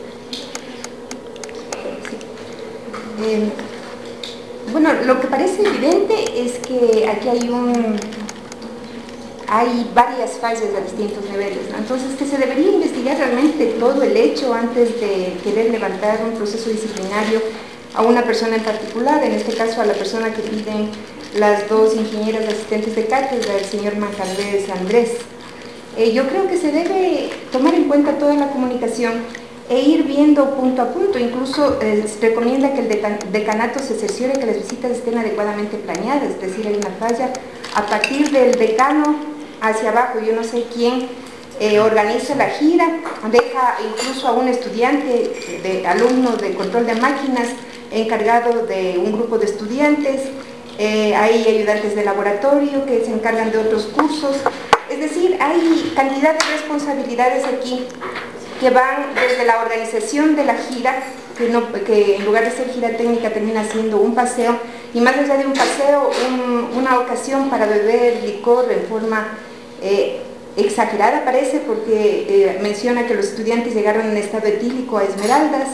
Eh, bueno, lo que parece evidente es que aquí hay un hay varias fallas a distintos niveles, ¿no? Entonces que se debería investigar realmente todo el hecho antes de querer levantar un proceso disciplinario a una persona en particular, en este caso a la persona que piden las dos ingenieras asistentes de cátedra, el señor Manjarres Andrés. Eh, yo creo que se debe tomar en cuenta toda la comunicación e ir viendo punto a punto. Incluso eh, se recomienda que el decanato se cerciore que las visitas estén adecuadamente planeadas, es decir, hay una falla a partir del decano hacia abajo. Yo no sé quién eh, organiza la gira, deja incluso a un estudiante, de alumno de control de máquinas, encargado de un grupo de estudiantes, eh, hay ayudantes de laboratorio que se encargan de otros cursos. Es decir, hay cantidad de responsabilidades aquí que van desde la organización de la gira, que, no, que en lugar de ser gira técnica termina siendo un paseo, y más allá de un paseo, un, una ocasión para beber licor en forma eh, exagerada parece, porque eh, menciona que los estudiantes llegaron en estado etílico a Esmeraldas,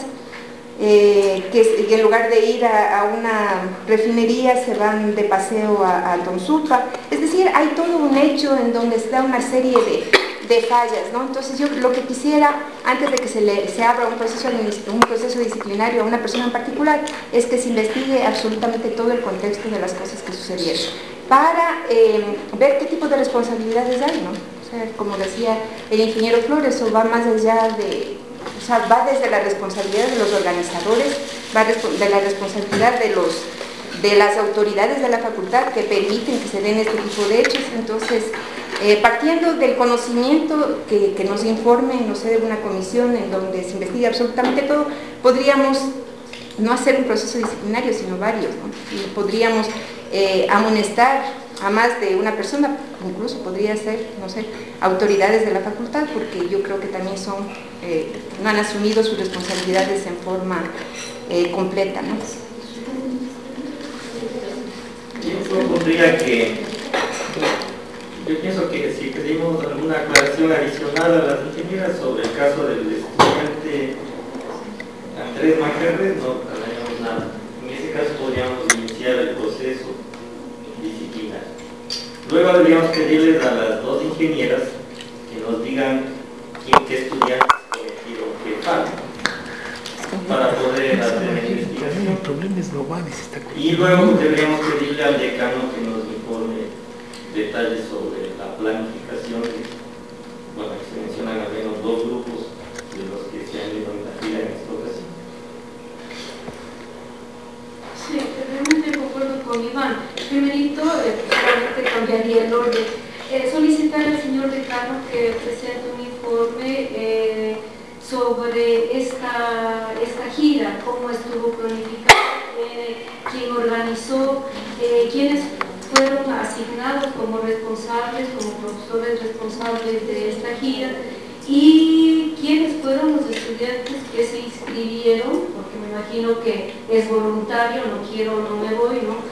eh, que, que en lugar de ir a, a una refinería se van de paseo a, a Tonsupa. Es decir, hay todo un hecho en donde está una serie de, de fallas, ¿no? Entonces yo lo que quisiera, antes de que se, le, se abra un proceso, un proceso disciplinario a una persona en particular, es que se investigue absolutamente todo el contexto de las cosas que sucedieron, para eh, ver qué tipo de responsabilidades hay, ¿no? O sea, como decía el ingeniero Flores, eso va más allá de, o sea, va desde la responsabilidad de los organizadores, va de la responsabilidad de los de las autoridades de la facultad que permiten que se den este tipo de hechos. Entonces, eh, partiendo del conocimiento que, que nos informe, no sé, de una comisión en donde se investigue absolutamente todo, podríamos no hacer un proceso disciplinario, sino varios, ¿no? Y podríamos eh, amonestar a más de una persona, incluso podría ser, no sé, autoridades de la facultad, porque yo creo que también son, eh, no han asumido sus responsabilidades en forma eh, completa, ¿no? Yo propondría que, yo pienso que si pedimos alguna aclaración adicional a las ingenieras sobre el caso del estudiante Andrés Manjarres, no tendríamos nada. En ese caso podríamos iniciar el proceso disciplinario. Luego deberíamos pedirles a las dos ingenieras que nos digan quién, qué estudiantes cometieron qué falta, para poder hacer la investigación. Y luego deberíamos pedirle al decano que nos informe detalles sobre la planificación. Bueno, se mencionan al menos dos grupos de los que se han ido en la gira en esta ocasión. Sí, realmente concuerdo con Iván. Primerito, eh, solamente cambiaría el orden. Eh, solicitar al señor decano que presente un informe eh, sobre esta, esta gira, cómo estuvo planificada, eh, quién organizó, eh, quiénes fueron asignados como responsables, como profesores responsables de esta gira, y quiénes fueron los estudiantes que se inscribieron, porque me imagino que es voluntario, no quiero, no me voy, ¿no?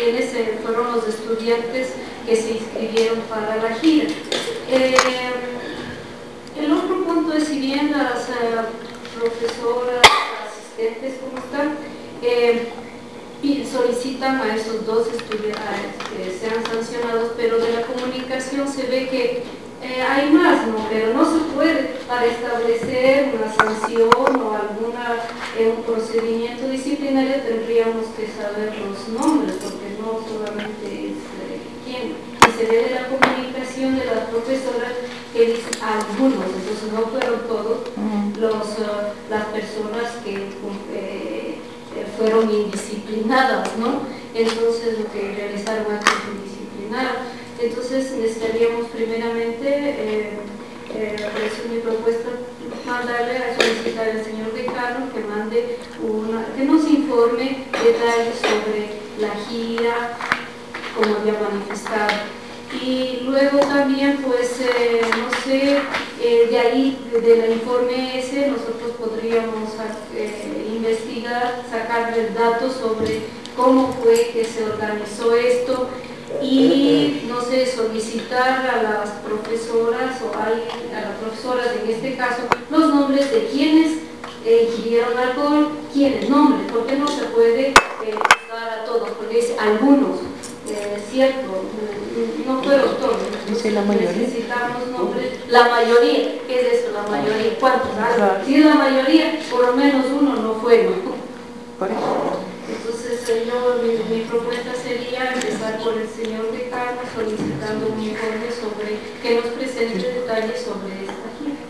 quienes eh, fueron los estudiantes que se inscribieron para la gira. Eh, el otro punto es, si bien las uh, profesoras, asistentes, ¿cómo están? Eh, solicitan a esos dos estudiantes que sean sancionados, pero de la comunicación se ve que eh, hay más, ¿no? Pero no se puede, para establecer una sanción o alguna, eh, un procedimiento disciplinario tendríamos que saber los nombres, porque no solamente es eh, quién. Y se ve de la comunicación de las profesoras que dicen algunos, entonces no fueron todos los, uh, las personas que eh, fueron indisciplinadas, ¿no? Entonces, lo que realizaron actos indisciplinados. Entonces, necesitaríamos primeramente, eh, eh, por eso mi propuesta, mandarle a solicitar al señor decano que mande una, que nos informe detalles sobre la gira, como había manifestado. Y luego también, pues, eh, no sé, eh, de ahí, del informe ese, nosotros podríamos eh, investigar, sacarle datos sobre cómo fue que se organizó esto y, no sé, solicitar a las profesoras o a, alguien, a las profesoras, en este caso, los nombres de quienes eh, ingirieron alcohol, quiénes, nombres, porque no se puede eh, dar a todos, porque dice algunos. Eh, cierto, no fueron todos, dice la mayoría. Necesitamos nombres, la mayoría, ¿qué es eso? La mayoría, ¿cuántos? Ah, si es la mayoría, por lo menos uno no fue, ¿no? Entonces yo, mi, mi propuesta sería empezar por el señor decano solicitando un informe sobre, que nos presente detalles sobre esta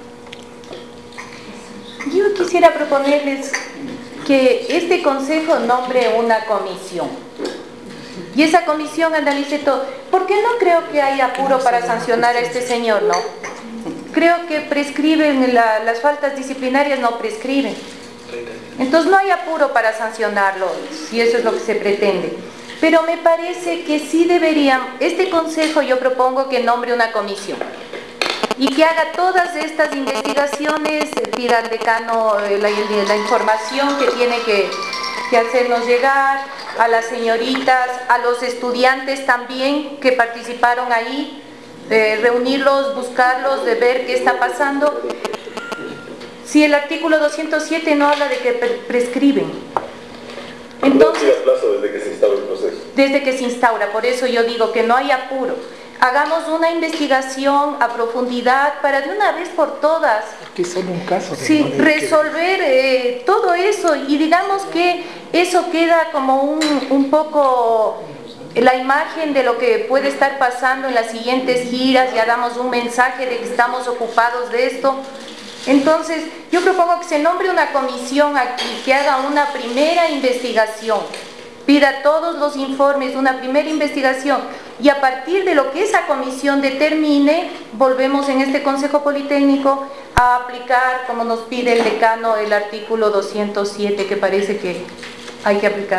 gira. Yo quisiera proponerles que este consejo nombre una comisión. Y esa comisión analice todo. Porque no creo que haya apuro para sancionar a este señor, ¿no? Creo que prescriben, la, las faltas disciplinarias no prescriben. Entonces no hay apuro para sancionarlo, si eso es lo que se pretende. Pero me parece que sí deberían, este consejo yo propongo que nombre una comisión. Y que haga todas estas investigaciones, pida al decano la, la información que tiene que, que hacernos llegar, a las señoritas, a los estudiantes también que participaron ahí, eh, reunirlos, buscarlos, de ver qué está pasando. Si el artículo doscientos siete no habla de que prescriben. Entonces, plazo desde que se instaura el proceso. Desde que se instaura, por eso yo digo que no hay apuro. Hagamos una investigación a profundidad para de una vez por todas que solo un caso de sí, no resolver eh, todo eso, y digamos que eso queda como un, un poco la imagen de lo que puede estar pasando en las siguientes giras. Ya damos un mensaje de que estamos ocupados de esto. Entonces yo propongo que se nombre una comisión aquí que haga una primera investigación, pida todos los informes, una primera investigación, y a partir de lo que esa comisión determine, volvemos en este Consejo Politécnico a aplicar, como nos pide el decano, el artículo doscientos siete, que parece que hay que aplicar.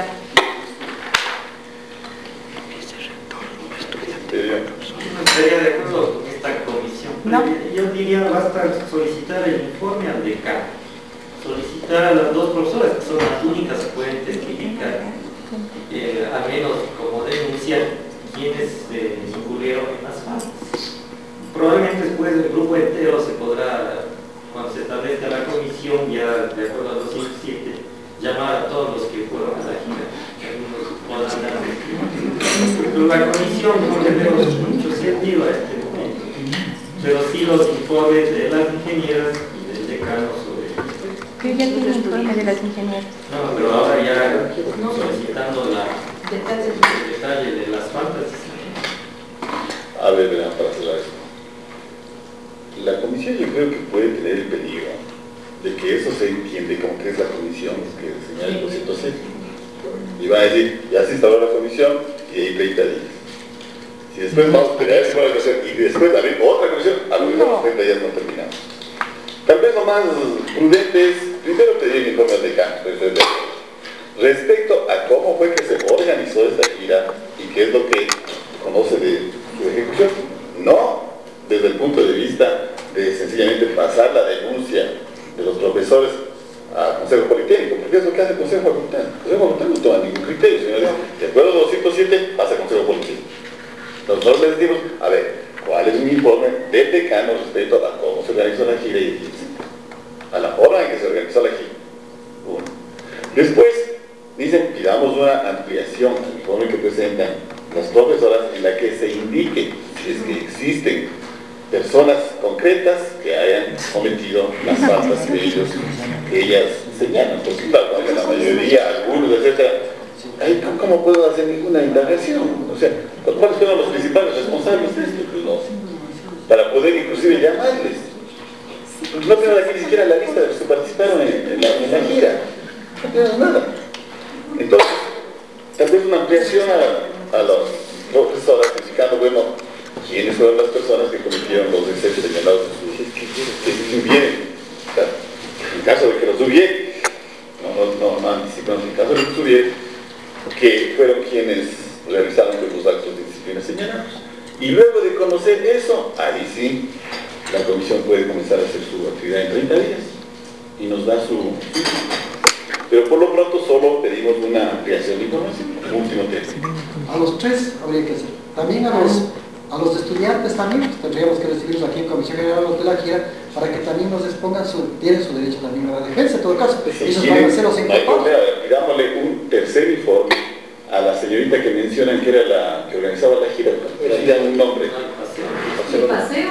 No estaría de acuerdo con esta comisión. ¿No? Yo diría, basta solicitar el informe al decano, solicitar a las dos profesoras, que son las únicas que pueden testificar, eh, al menos como denunciar quienes eh, incurrieron en las faltas. Probablemente después el grupo entero se podrá, cuando se establezca la comisión, ya de acuerdo a doscientos siete, llamar a todos los que fueron a la gira, que algunos podrán dar testimonio. Pero la comisión no le veo mucho sentido a este momento, pero sí los informes de las ingenieras y del decano sobre esto. Que ya tiene el informe de las ingenieras. No, pero ahora ya solicitando la detalles, el detalle de las faltas. A ver, verán, para cerrar esto. La comisión yo creo que puede tener el peligro de que eso se entiende como que es la comisión que señala el doscientos siete. Y van a decir, ya se instaló la comisión y hay treinta días. Si después vamos a tener esa comisión y después abrir otra comisión, a lo mejor los treinta días no terminamos. Tal vez lo más prudente es primero pedir el informe al decano. Respecto a cómo fue que se organizó esta gira y qué es lo que conoce de su ejecución, no desde el punto de vista de sencillamente pasar la denuncia de los profesores al Consejo Politécnico, porque es lo que hace el Consejo Facultad. El Consejo Facultad no toma ningún criterio, señores. De acuerdo a doscientos siete, decano respecto a cómo se organizó la gira y a la forma en que se organizó la gira. Uno. Después, dicen, pidamos una ampliación al informe que presentan las profesoras en la que se indique si es que existen personas concretas que hayan cometido las faltas de ellos que ellas señalan. Pues claro, la mayoría, algunos, etcétera. Ay, ¿cómo puedo hacer ninguna indagación? O sea, ¿cuáles fueron los principales responsables de esto? Pues no, para poder inclusive llamarles. No tenemos aquí ni siquiera la lista de los que participaron en, en, la, en la gira. No tenemos nada. Entonces, tal vez una ampliación a, a los profesores indicando, bueno, quiénes fueron las personas que cometieron los excesos señalados que si hubieren. Claro, en caso de que los hubiera, no, no, no, no anticipamos, en caso de que los hubiera, que fueron quienes realizaron los actos de disciplina señalados. Y luego de conocer eso, ahí sí, la comisión puede comenzar a hacer su actividad en treinta días y nos da su... Pero por lo pronto solo pedimos una ampliación de información. Último tema. A los tres habría que hacer. También a los, a los estudiantes también, pues, tendríamos que recibirlos aquí en Comisión General de la Gira para que también nos expongan su, tienen su derecho también a la defensa en todo caso. Si Esos quieren, van a ser los inculpados. pidámosle un tercer informe a la señorita que mencionan que era la que organizaba la gira. Le dan un nombre. El paseo,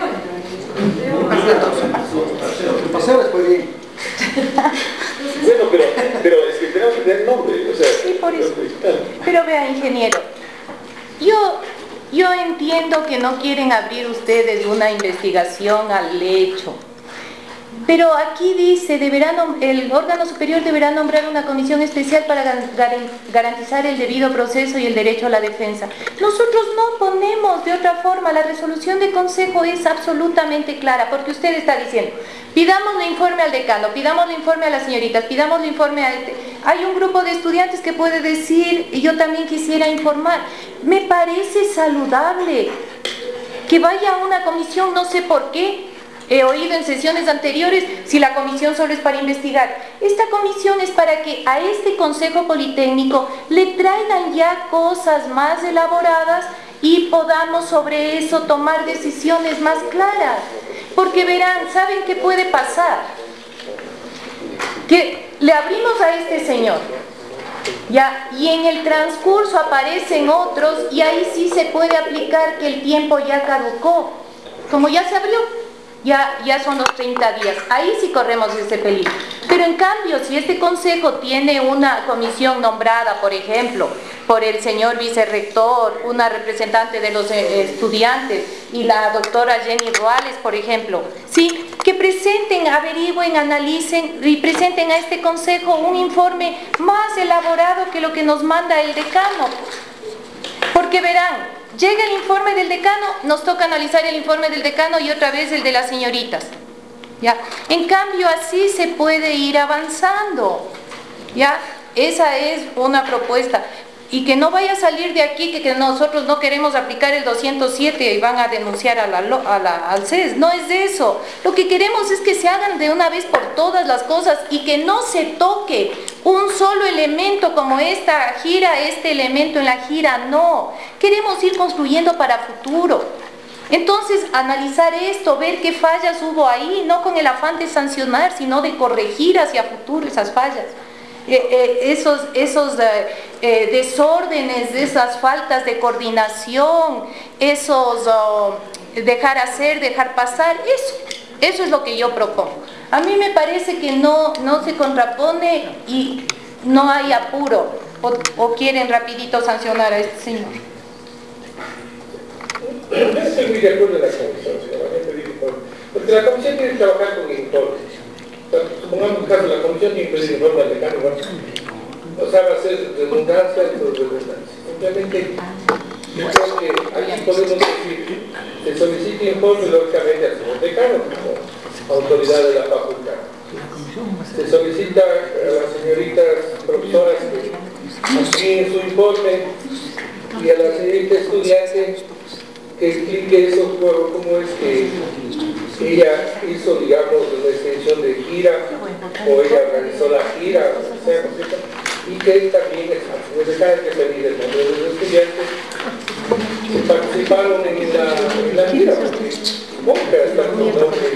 el paseo les fue bien. Bueno, pero, pero es que tenemos que tener nombre. O sea, sí, por eso. Pero vea, ingeniero, yo, yo entiendo que no quieren abrir ustedes una investigación al hecho. Pero aquí dice, deberá el órgano superior deberá nombrar una comisión especial para garantizar el debido proceso y el derecho a la defensa. Nosotros no ponemos de otra forma, la resolución de consejo es absolutamente clara, porque usted está diciendo, pidamos el informe al decano, pidamos el informe a las señoritas, pidamos el informe a este. Hay un grupo de estudiantes que puede decir, y yo también quisiera informar. Me parece saludable que vaya a una comisión, no sé por qué. He oído en sesiones anteriores si la comisión solo es para investigar. Esta comisión es para que a este Consejo Politécnico le traigan ya cosas más elaboradas y podamos sobre eso tomar decisiones más claras. Porque verán, ¿saben qué puede pasar? Que le abrimos a este señor, ya, y en el transcurso aparecen otros y ahí sí se puede aplicar que el tiempo ya caducó. Como ya se abrió. Ya, ya son los treinta días, ahí sí corremos ese peligro. Pero en cambio, si este consejo tiene una comisión nombrada, por ejemplo, por el señor vicerrector, una representante de los estudiantes y la doctora Jenny Roales, por ejemplo, sí, que presenten, averigüen, analicen y presenten a este consejo un informe más elaborado que lo que nos manda el decano. Porque verán, llega el informe del decano, nos toca analizar el informe del decano y otra vez el de las señoritas. ¿Ya? En cambio, así se puede ir avanzando. ¿Ya? Esa es una propuesta. Y que no vaya a salir de aquí que, que nosotros no queremos aplicar el doscientos siete y van a denunciar a la, a la, al C E S. No es de eso. Lo que queremos es que se hagan de una vez por todas las cosas y que no se toque un solo elemento como esta gira, este elemento en la gira. No. Queremos ir construyendo para futuro. Entonces, analizar esto, ver qué fallas hubo ahí, no con el afán de sancionar, sino de corregir hacia futuro esas fallas. Eh, eh, esos, esos eh, eh, desórdenes, esas faltas de coordinación, esos oh, dejar hacer, dejar pasar, eso, eso es lo que yo propongo. A mí me parece que no, no se contrapone y no hay apuro, o, o quieren rapidito sancionar a este señor. Estoy muy de acuerdo en la comisión, porque la comisión tiene que trabajar con informes. Supongamos un caso, la comisión tiene que pedir informe al decano, o sea, va a ser redundancia por redundancia. Simplemente, yo creo que aquí podemos decir, se solicita informe lógicamente al señor decano como autoridad de la facultad. Se solicita a las señoritas profesoras que amplíen su informe y a la señorita estudiante que explique eso, cómo es que ella hizo, digamos, una extensión de gira, o ella organizó la gira, o sea, y que también es necesario que pedir el nombre de los estudiantes que participaron en la, en la gira, porque supongo que hasta cubierto por el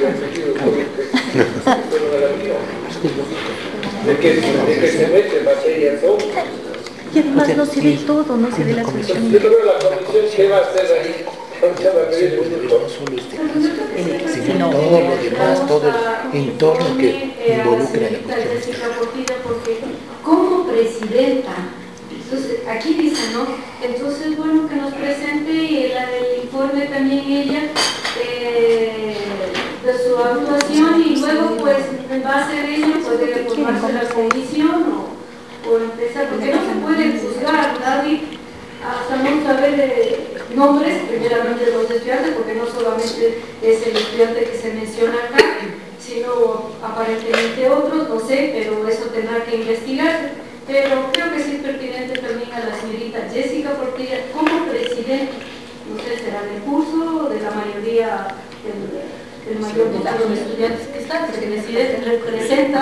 de que, de que se mete materia son. Y además no se ve todo, no se ve la solución. Yo creo que la comisión, ¿qué va a hacer ahí? No solo este caso, sino todo lo demás, todo el entorno que involucra a la cuestión. Porque como presidenta, entonces aquí dice, ¿no? Entonces, bueno, que nos presente el, el informe también ella eh, de su actuación y luego, pues, en base a ello puede formarse la comisión o, o empezar, porque no se puede juzgar, David, hasta no saber eh, nombres, primeramente de los estudiantes, porque no solamente es el estudiante que se menciona acá, sino aparentemente otros, no sé, pero eso tendrá que investigarse. Pero creo que sí es pertinente también a la señorita Jessica, porque ella, como presidente, no sé, será del curso, de la mayoría, del, del mayor número de estudiantes que están, porque presidente representa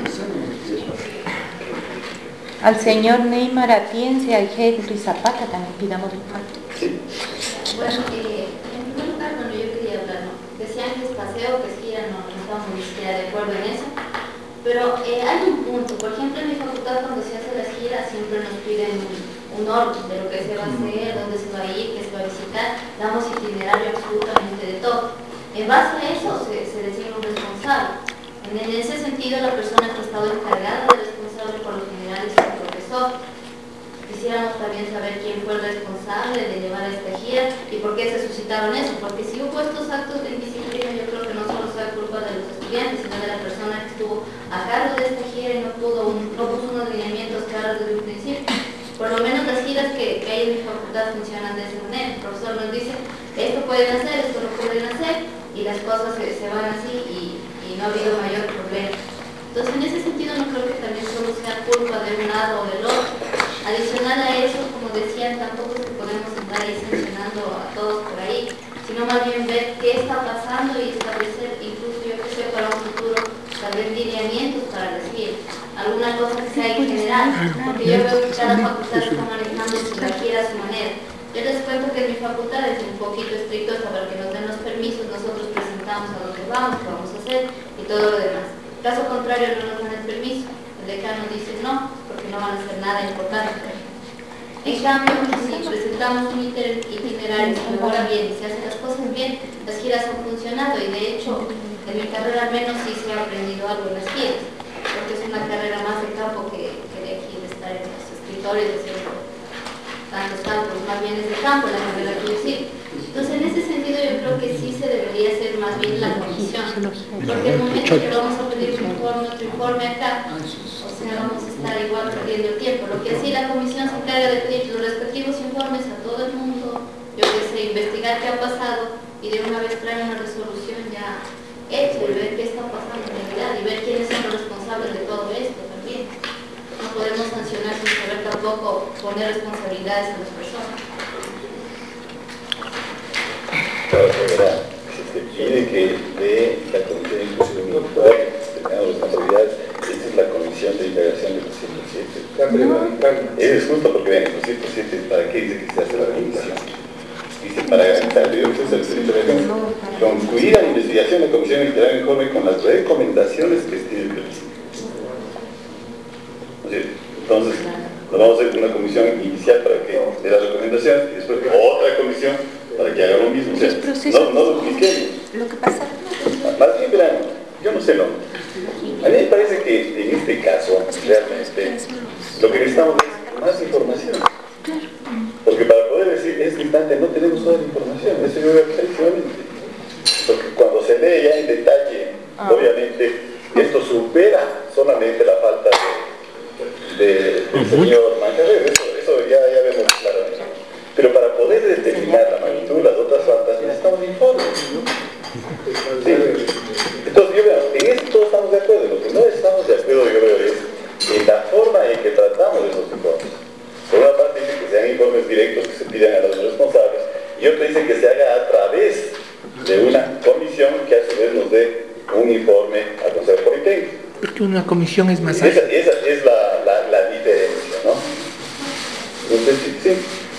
al señor Neymar Atiense, al Henry Zapata también pidamos el pacto. Bueno, eh, en primer lugar, bueno, yo quería hablar, ¿no? Decían que es paseo, que es gira, no, no estamos ni siquiera de acuerdo en eso. Pero eh, hay un punto, por ejemplo, en mi facultad cuando se hace las giras siempre nos piden un, un orden de lo que se va a hacer, dónde se va a ir, qué se va a visitar, damos itinerario absolutamente de todo. En base a eso se, se designa un responsable. En, en ese sentido, la persona que ha estado encargada de responsable por lo general es el profesor. Quisiéramos también saber quién fue el responsable de llevar esta gira y por qué se suscitaron eso, porque si hubo estos actos de indisciplina, yo creo que no solo sea culpa de los estudiantes, sino de la persona que estuvo a cargo de esta gira y no pudo un, no puso unos lineamientos claros desde un principio. Por lo menos las giras que, que hay en mi facultad funcionan de esa manera. El profesor nos dice, esto pueden hacer, esto lo pueden hacer, y las cosas se, se van así y, y no ha habido mayor problema. Entonces, en ese sentido, no creo que también solo sea culpa de un lado o del otro. Adicional a eso, como decían, tampoco es que podemos estar ahí sancionando a todos por ahí, sino más bien ver qué está pasando y establecer, incluso yo que sé, para un futuro, tal vez lineamientos para decir alguna cosa que sea en general, porque yo veo que cada facultad está manejando su gira a su manera. Yo les cuento que en mi facultad es un poquito estricto para que nos den los permisos, nosotros presentamos a dónde vamos, qué vamos a hacer y todo lo demás. Caso contrario, no nos dan el permiso. El decano dice no, porque no van a hacer nada importante. En cambio, si presentamos un itinerario, se mejora bien y se hacen las cosas bien, las giras han funcionado y de hecho, en mi carrera al menos sí se ha aprendido algo en las giras, porque es una carrera más de campo que, que de aquí, de estar en los escritorios, de hacer tantos campos, más bien es de campo la carrera que yo sigo. Entonces, en ese sentido, yo creo que sí se debería hacer más bien la comisión, porque el momento que vamos a pedir un informe, otro informe acá, o sea, vamos a estar igual perdiendo el tiempo. Lo que sí la comisión se encarga de pedir los respectivos informes a todo el mundo, yo que sé, investigar qué ha pasado y de una vez traer una resolución ya hecha y ver qué está pasando en realidad y ver quiénes son los responsables de todo esto también. No podemos sancionar sin saber tampoco poner responsabilidades a las personas. Claro, verá, si se pide que de la Comisión de Inclusión Individual tengamos responsabilidades, esta es la Comisión de Integración del ciento siete. Eso es justo porque, vean, el ciento siete, ¿para qué dice que se hace la comisión? Dice, para garantizar el derecho de concluir la investigación de la Comisión de Integración informe con las recomendaciones que estime pertinentes. Entonces, nos vamos a hacer una comisión inicial para que dé las recomendaciones y después otra comisión para que haga lo mismo. O sea, no, no dupliquemos. Lo que pasa más bien, verán, yo no sé, no. A mí me parece que en este caso, realmente, lo que necesitamos es más información. Porque para poder decir, en este instante no tenemos toda la información, eso yo veo clarísimamente. Porque cuando se lee ya en detalle, ah. obviamente, esto supera solamente la falta de, de, del señor Mancarrero, eso, eso ya, ya vemos claramente. Pero para poder determinar la magnitud de las otras faltas, necesitamos informes. Sí. Entonces, yo veo, en eso todos estamos de acuerdo. Lo que no estamos de acuerdo, yo veo, es en la forma en que tratamos esos informes. Por una parte dice que sean informes directos que se pidan a los responsables, y otra dice que se haga a través de una comisión que a su vez nos dé un informe al Consejo Politécnico. Porque una comisión es más esa, esa es la, la, la diferencia, ¿no? Entonces, sí, sí.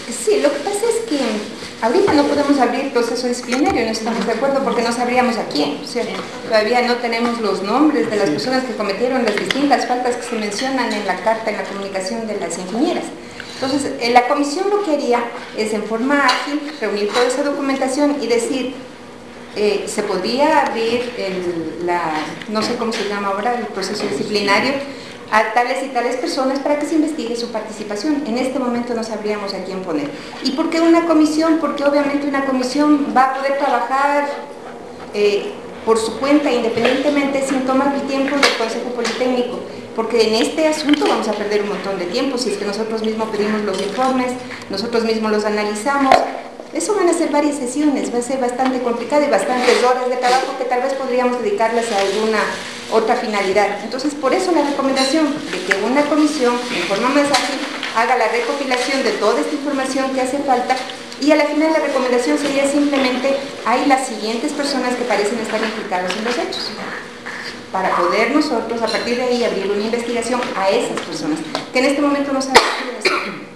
Sí, lo que pasa es que ahorita no podemos abrir proceso disciplinario, no estamos de acuerdo porque no sabríamos a quién, o sea, todavía no tenemos los nombres de las personas que cometieron las distintas faltas que se mencionan en la carta, en la comunicación de las ingenieras. Entonces, en la comisión lo que haría es en forma ágil reunir toda esa documentación y decir, eh, se podría abrir el, la, no sé cómo se llama ahora, el proceso disciplinario a tales y tales personas para que se investigue su participación. En este momento no sabríamos a quién poner. ¿Y por qué una comisión? Porque obviamente una comisión va a poder trabajar eh, por su cuenta, independientemente, sin tomar el tiempo del Consejo Politécnico, porque en este asunto vamos a perder un montón de tiempo si es que nosotros mismos pedimos los informes, nosotros mismos los analizamos. Eso van a ser varias sesiones, va a ser bastante complicado y bastantes horas de trabajo que tal vez podríamos dedicarlas a alguna otra finalidad. Entonces, por eso la recomendación de que una comisión, en forma más ágil, haga la recopilación de toda esta información que hace falta y a la final la recomendación sería simplemente, hay las siguientes personas que parecen estar implicadas en los hechos, para poder nosotros, a partir de ahí, abrir una investigación a esas personas, que en este momento no sabemos quiénes son.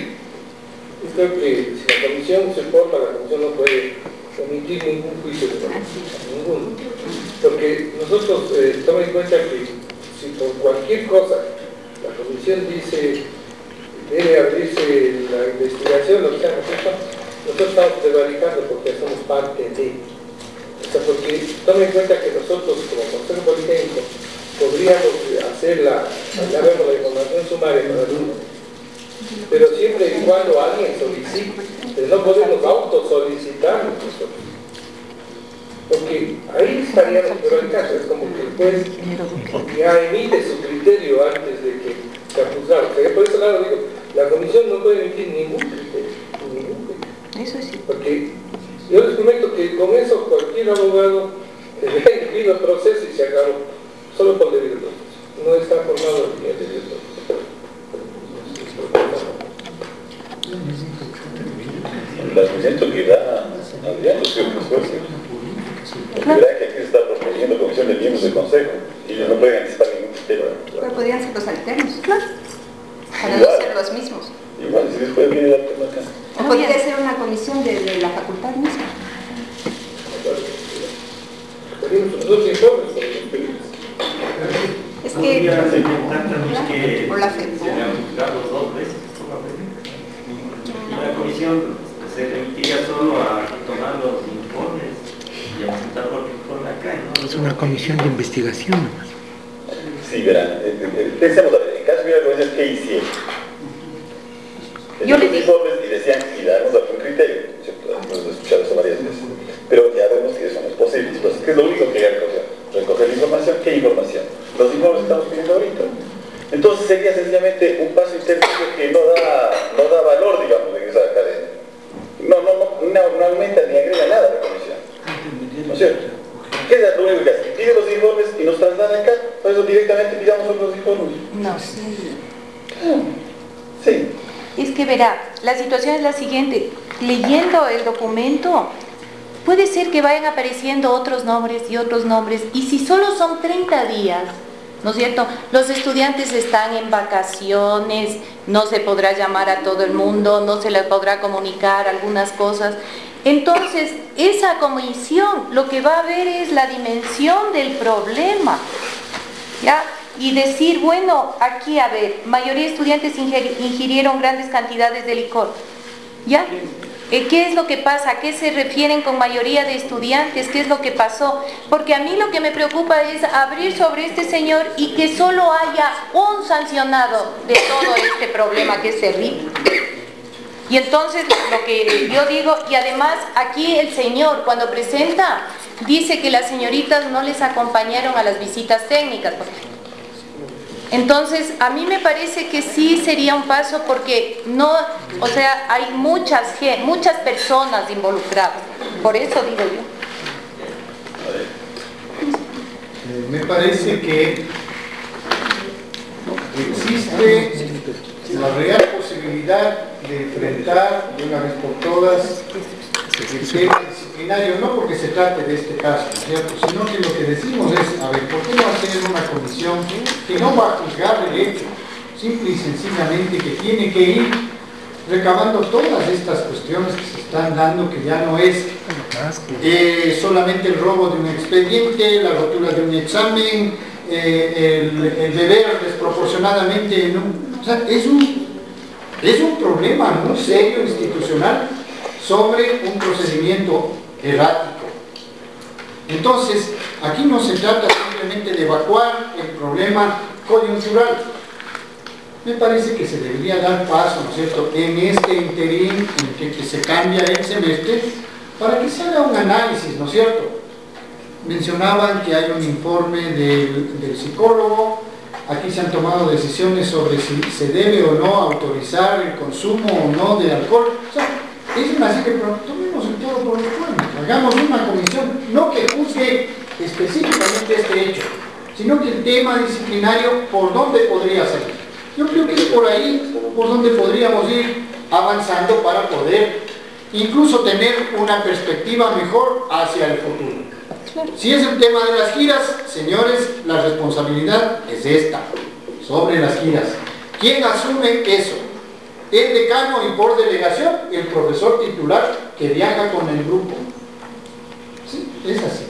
Creo que si la comisión se forma, la comisión no puede emitir ningún juicio de valor, ninguno. Porque nosotros eh, tomamos en cuenta que si por cualquier cosa la comisión dice debe abrirse la investigación, lo que sea, nosotros estamos prevaricando porque somos parte de. O sea, porque tomen en cuenta que nosotros como Consejo Politécnico podríamos hacer la, ya vemos la información sumaria para el uno, pero siempre y cuando alguien solicite, pero no podemos autosolicitar nosotros. Porque ahí estaríamos, pero el caso es como que el juez ya emite su criterio antes de que se acusara. O sea, por eso lado digo, la comisión no puede emitir ningún criterio, ningún criterio. Eso sí. Porque yo les prometo que con eso cualquier abogado debería inscribir el proceso y se acabó, solo por debido proceso. No está formado el debido proceso. El argumento que da Adrián, no creo que es juez. Porque verá que aquí se está proponiendo comisión de miembros del Consejo y ellos no pueden anticipar ningún criterio. Pero podrían ser los alternos, claro, para Igual. no ser los mismos. Igual, si después viene el alterno acá. O podría ser una comisión de, de la facultad misma. Los informes por los periodistas. Es que... que por la fe. se le han juzgado dos veces. Y la comisión se remitiría solo a tomar los informes y a presentar lo que informe acá, ¿no? Es una comisión de investigación nomás. Sí, verán, eh, eh, pensemos, a ver, en caso de la comisión, ¿qué hicieron? Yo Los le digo. informes y decían, y darnos algún criterio, ¿cierto? Hemos escuchado eso varias veces. Pero ya vemos que eso no es posible. Entonces, ¿qué es lo único que hay que recoger? Recoger la información. ¿Qué información? Los informes que estamos pidiendo ahorita. Entonces sería sencillamente un paso intermedio que no da, no da valor, digamos, de esa academia. No, no, no, no, no aumenta ni agrega nada a la comisión. ¿No es cierto? ¿Qué es lo único que hace? Pide los informes y nos trasladan acá, por eso directamente pidamos otros informes. No, sí. Sí. Es que verá, la situación es la siguiente, leyendo el documento, puede ser que vayan apareciendo otros nombres y otros nombres, y si solo son treinta días, ¿no es cierto? Los estudiantes están en vacaciones, no se podrá llamar a todo el mundo, no se les podrá comunicar algunas cosas. Entonces, esa comisión lo que va a ver es la dimensión del problema, ¿ya? Y decir, bueno, aquí, a ver, mayoría de estudiantes ingirieron grandes cantidades de licor, ¿ya? ¿Qué es lo que pasa? ¿A qué se refieren con mayoría de estudiantes? ¿Qué es lo que pasó? Porque a mí lo que me preocupa es abrir sobre este señor y que solo haya un sancionado de todo este problema que es terrible. Y entonces lo que yo digo, y además aquí el señor cuando presenta dice que las señoritas no les acompañaron a las visitas técnicas. Entonces, a mí me parece que sí sería un paso porque no, o sea, hay muchas, muchas personas involucradas. Por eso digo yo. Eh, me parece que existe la real posibilidad de enfrentar de una vez por todas el tema disciplinario, no porque se trate de este caso, ¿no es cierto? Sino que lo que decimos es, a ver, ¿por qué no hacer una comisión que no va a juzgar el hecho, simple y sencillamente que tiene que ir recabando todas estas cuestiones que se están dando, que ya no es eh, solamente el robo de un expediente, la rotura de un examen, eh, el, el deber desproporcionadamente en un, o sea, es un, es un problema muy serio institucional sobre un procedimiento errático. Entonces, aquí no se trata simplemente de evacuar el problema coyuntural. Me parece que se debería dar paso, ¿no es cierto?, en este interín en que, que se cambia el semestre, para que se haga un análisis, ¿no es cierto? Mencionaban que hay un informe del, del psicólogo, aquí se han tomado decisiones sobre si se debe o no autorizar el consumo o no de alcohol. O sea, es una así que tomemos el todo por los cuernos, hagamos una comisión, no que juzgue específicamente este hecho, sino que el tema disciplinario, ¿por dónde podría salir? Yo creo que es por ahí por donde podríamos ir avanzando para poder incluso tener una perspectiva mejor hacia el futuro. Si es el tema de las giras, señores, la responsabilidad es esta, sobre las giras. ¿Quién asume eso? El decano y por delegación el profesor titular que viaja con el grupo. Sí, es así.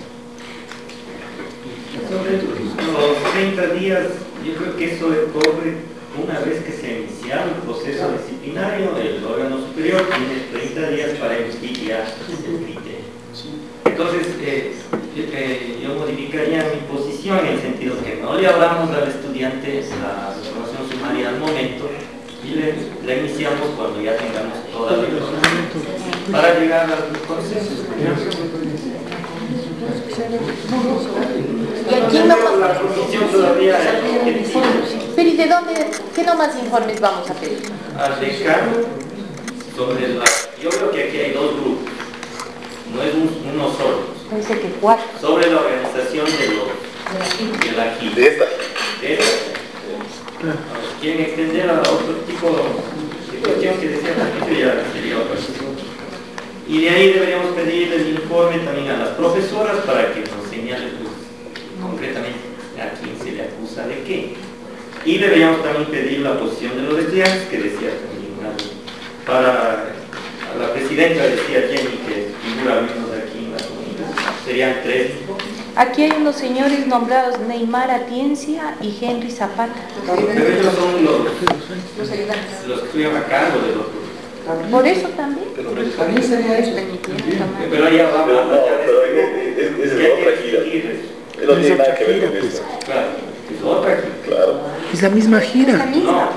Sobre los treinta días, yo creo que eso ocurre una vez que se ha iniciado el proceso disciplinario. El órgano superior tiene treinta días para investigar el criterio. Entonces, eh, eh, yo modificaría mi posición en el sentido que no le hablamos al estudiante la información sumaria al momento y le, la iniciamos cuando ya tengamos toda la información para llegar al consenso. ¿Y aquí no más? La posición todavía es... Pero ¿y de dónde, qué nomás informes vamos a pedir? Al decano sobre la... Yo creo que aquí hay dos grupos, no es un, uno solo. Parece que cuatro. Sobre la organización de los... de la gira. De esta. De esta. Quieren extender a otro tipo de cuestión que decía la ya sería otra cuestión. Y de ahí deberíamos pedir el informe también a las profesoras para que nos señalen pues, concretamente a quién se le acusa de qué. Y deberíamos también pedir la posición de los estudiantes, que decía también para a la presidenta, decía Jenny, que figura al menos aquí en la comunidad. Serían tres. Aquí hay unos señores nombrados Neymar Atiencia y Henry Zapata. Pero ellos son los, los ayudantes, los que estuvieron a cargo de los... Por eso también. Pero también sería eso. Pero allá va, pero no, pero es, es, es otra gira. No tiene nada que ver con eso. Claro, es otra gira. Claro. Es la misma gira. Es la misma.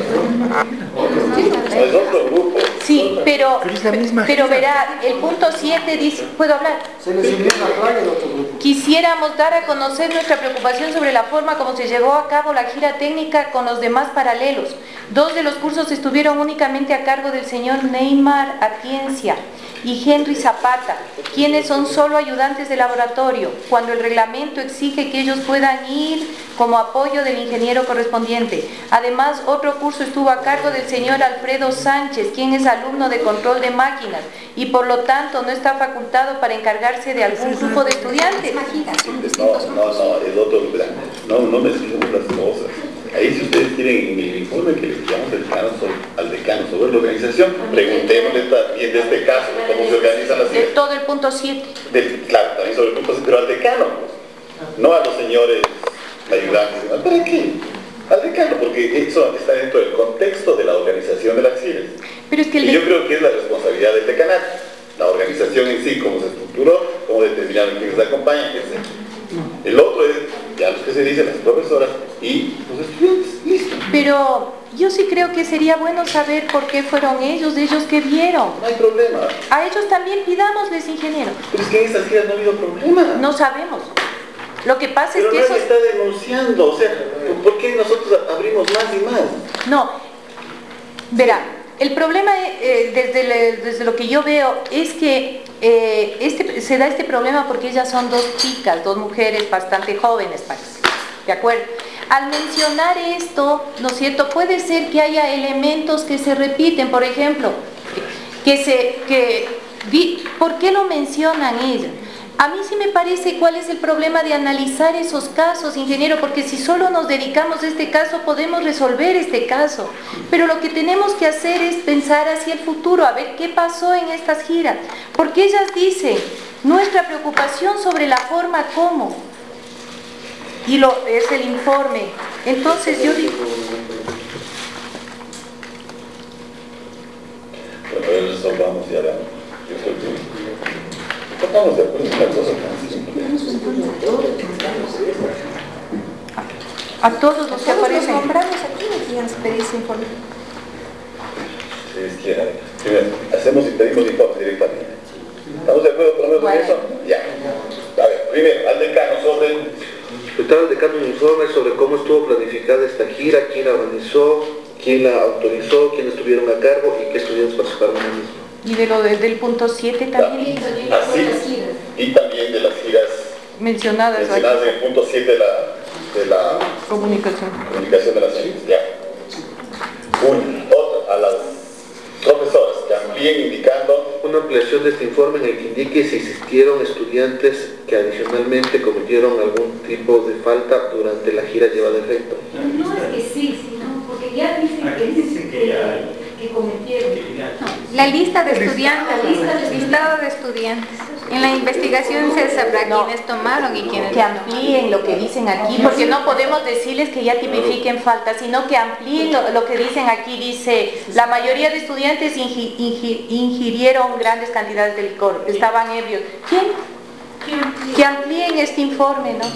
No, es otro grupo. Sí, pero, pero, es la misma pero gira. verá, el punto siete dice, ¿puedo hablar? Se les envió una plaga del otro grupo. Quisiéramos dar a conocer nuestra preocupación sobre la forma como se llevó a cabo la gira técnica con los demás paralelos. Dos de los cursos estuvieron únicamente a cargo del señor Neymar Atiencia y Henry Zapata, quienes son solo ayudantes de laboratorio, cuando el reglamento exige que ellos puedan ir como apoyo del ingeniero correspondiente. Además, otro curso estuvo a cargo del señor Alfredo Sánchez, quien es alumno de control de máquinas y por lo tanto no está facultado para encargarse de algún grupo de estudiantes. No, no, no, es otro lugar. No, no mezclemos las cosas. Ahí si ustedes tienen en el informe que le enviamos al decano, al decano sobre la organización, preguntémosle también de este caso, de cómo se organizan las De ideas. todo el punto siete. Del, claro, también sobre el punto siete, pero al decano, no a los señores ayudantes. ¿Para qué? Al decano, porque eso está dentro del contexto de la organización de las giras. Pero es que el y yo creo que es la responsabilidad del decanato, la organización en sí, cómo se estructuró, cómo determinaron quiénes acompañan, etcétera. El otro es ya los que se dicen las profesoras y los estudiantes, listo. Pero yo sí creo que sería bueno saber por qué fueron ellos, de ellos que vieron. No hay problema. A ellos también pidámosles, ingeniero. Pero es que en estas giras no ha habido problema. No sabemos. Lo que pasa Pero es que no eso... se está denunciando, o sea, ¿por qué nosotros abrimos más y más? No, verá, el problema eh, desde, le, desde lo que yo veo es que eh, este, se da este problema porque ellas son dos chicas, dos mujeres bastante jóvenes, parece, ¿de acuerdo? Al mencionar esto, ¿no es cierto? Puede ser que haya elementos que se repiten, por ejemplo, que se... Que, ¿por qué lo mencionan ellas? A mí sí me parece cuál es el problema de analizar esos casos, ingeniero, porque si solo nos dedicamos a este caso podemos resolver este caso, pero lo que tenemos que hacer es pensar hacia el futuro, a ver qué pasó en estas giras, porque ellas dicen, nuestra preocupación sobre la forma como, y lo es el informe. Entonces yo digo... Bueno, resolvamos ya la... Estamos de acuerdo en una cosa. A todos los que aparecen nombrados aquí deberían pedir ese informe. Si es que, primero, hacemos y pedimos informe directamente. ¿Estamos de acuerdo con bueno. eso? Ya. A ver, primero, al decano sobre... Preguntar al decano un informe sobre cómo estuvo planificada esta gira, quién la organizó, quién la autorizó, quiénes estuvieron a cargo y qué estudiantes participaron en la misma. Y de lo de, del punto siete también. Así, y también de las giras mencionadas, mencionadas en el punto siete de la, de la comunicación. comunicación de las giras. Ya. Un, otra, a las profesoras que amplíen indicando una ampliación de este informe en el que indique si existieron estudiantes que adicionalmente cometieron algún tipo de falta durante la gira llevada a efecto. No es que sí, sino porque ya dicen que, dice que, ya, que cometieron. No, la lista de estudiantes, la lista de listado de estudiantes. En la investigación se sabrá no, quiénes tomaron y quiénes que amplíen lo que dicen aquí, porque no podemos decirles que ya tipifiquen falta, sino que amplíen lo, lo que dicen aquí. Dice, la mayoría de estudiantes ingi, ingi, ingirieron grandes cantidades de licor, estaban ebrios. ¿Quién? Que amplíen este informe, ¿no?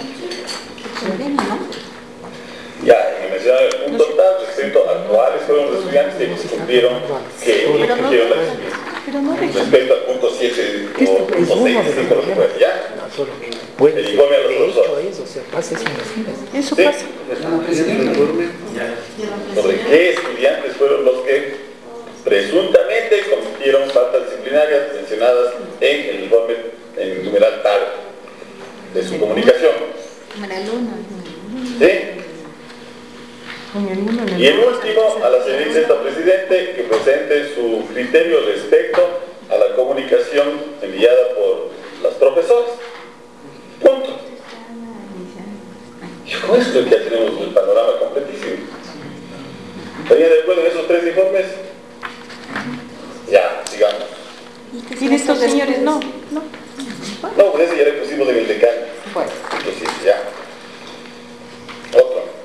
Ya, en mencionar el punto tal, respecto a cuáles fueron los estudiantes que cumplieron, que incumplieron la disciplina. Respecto al punto siete o punto seis, cinco, lo que fuera, ¿ya? El informe a los profesores. Eso pasa. Sobre qué estudiantes fueron los que presuntamente cometieron faltas disciplinarias mencionadas en el informe, en el numeral tal de su comunicación. Numeral uno. ¿Sí? Y el último, a la señora Vicenta Presidente, que presente su criterio respecto a la comunicación enviada por las profesoras. Punto. Y con esto ya tenemos el panorama completísimo. ¿Estarían de acuerdo en esos tres informes? Ya, sigamos. ¿Y de estos señores no? No, no pues ese ya le pusimos en el decano. Bueno. Entonces, ya. Otro.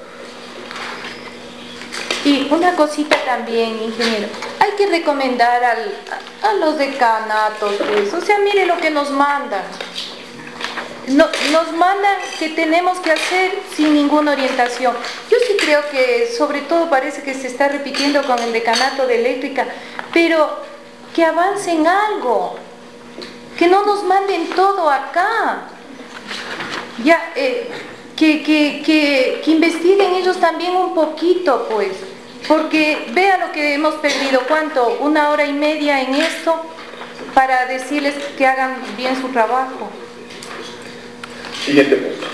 Y una cosita también, ingeniero, hay que recomendar al, a, a los decanatos, pues, o sea, mire lo que nos mandan. No, nos mandan que tenemos que hacer sin ninguna orientación. Yo sí creo que, sobre todo, parece que se está repitiendo con el decanato de eléctrica, pero que avancen algo, que no nos manden todo acá. Ya, eh, que, que, que, que investiguen ellos también un poquito, pues. Porque vea lo que hemos perdido, ¿cuánto? Una hora y media en esto para decirles que hagan bien su trabajo. Siguiente punto.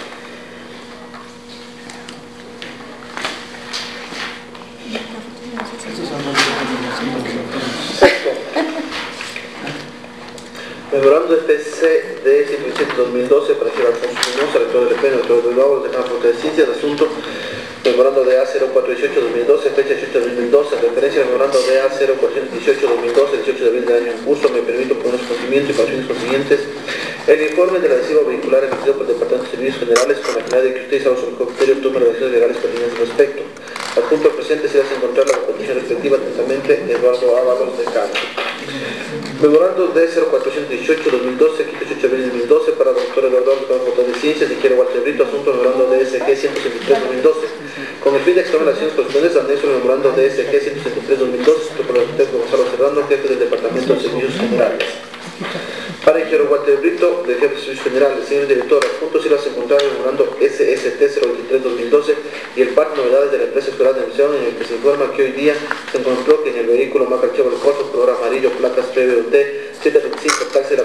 Sexto. Memorando de T C D ciento veintisiete dos mil doce para Alfonso Espinosa, rector del E P N, rector del Nuevo, de la Facultad de Ciencias, asunto memorando de A cero cuatro dieciocho dos mil doce, fecha dieciocho de dos mil doce, referencia al memorando de A cero cuatro dieciocho dos mil doce, dieciocho de abril del año en curso. Me permito por unos conocimientos y para fines consiguientes el informe del adhesivo vehicular emitido por el Departamento de Servicios Generales con la finalidad de que ustedes hagan su criterio tome las acciones legales pertinentes al respecto. Al punto presente se hace encontrar la condición respectiva atentamente Eduardo Ábalos de Cano. Memorando de cero cuatro dieciocho dos mil doce, dieciocho de abril de dos mil doce para el doctor Eduardo Ábalos de la Facultad de Ciencias, Ingeniero Walter Brito, asunto memorando de S G ciento sesenta y tres dos mil doce. Con el fin de extremar las acciones correspondientes al anexo del memorando de S G ciento sesenta y tres dos mil doce, escrito por el arquitecto Gonzalo Serrano, jefe del Departamento de Servicios Generales. Para el ingeniero Walter Brito, del jefe de Servicios Generales, señor director, adjuntos y las encontradas en el memorando S S T cero veintitrés dos mil doce y el par novedades de la empresa escolar de emisión, en el que se informa que hoy día se encontró que en el vehículo Maca Chevrolet Corso, color amarillo, placas P B U T siete veinticinco, taxi de la cooperativa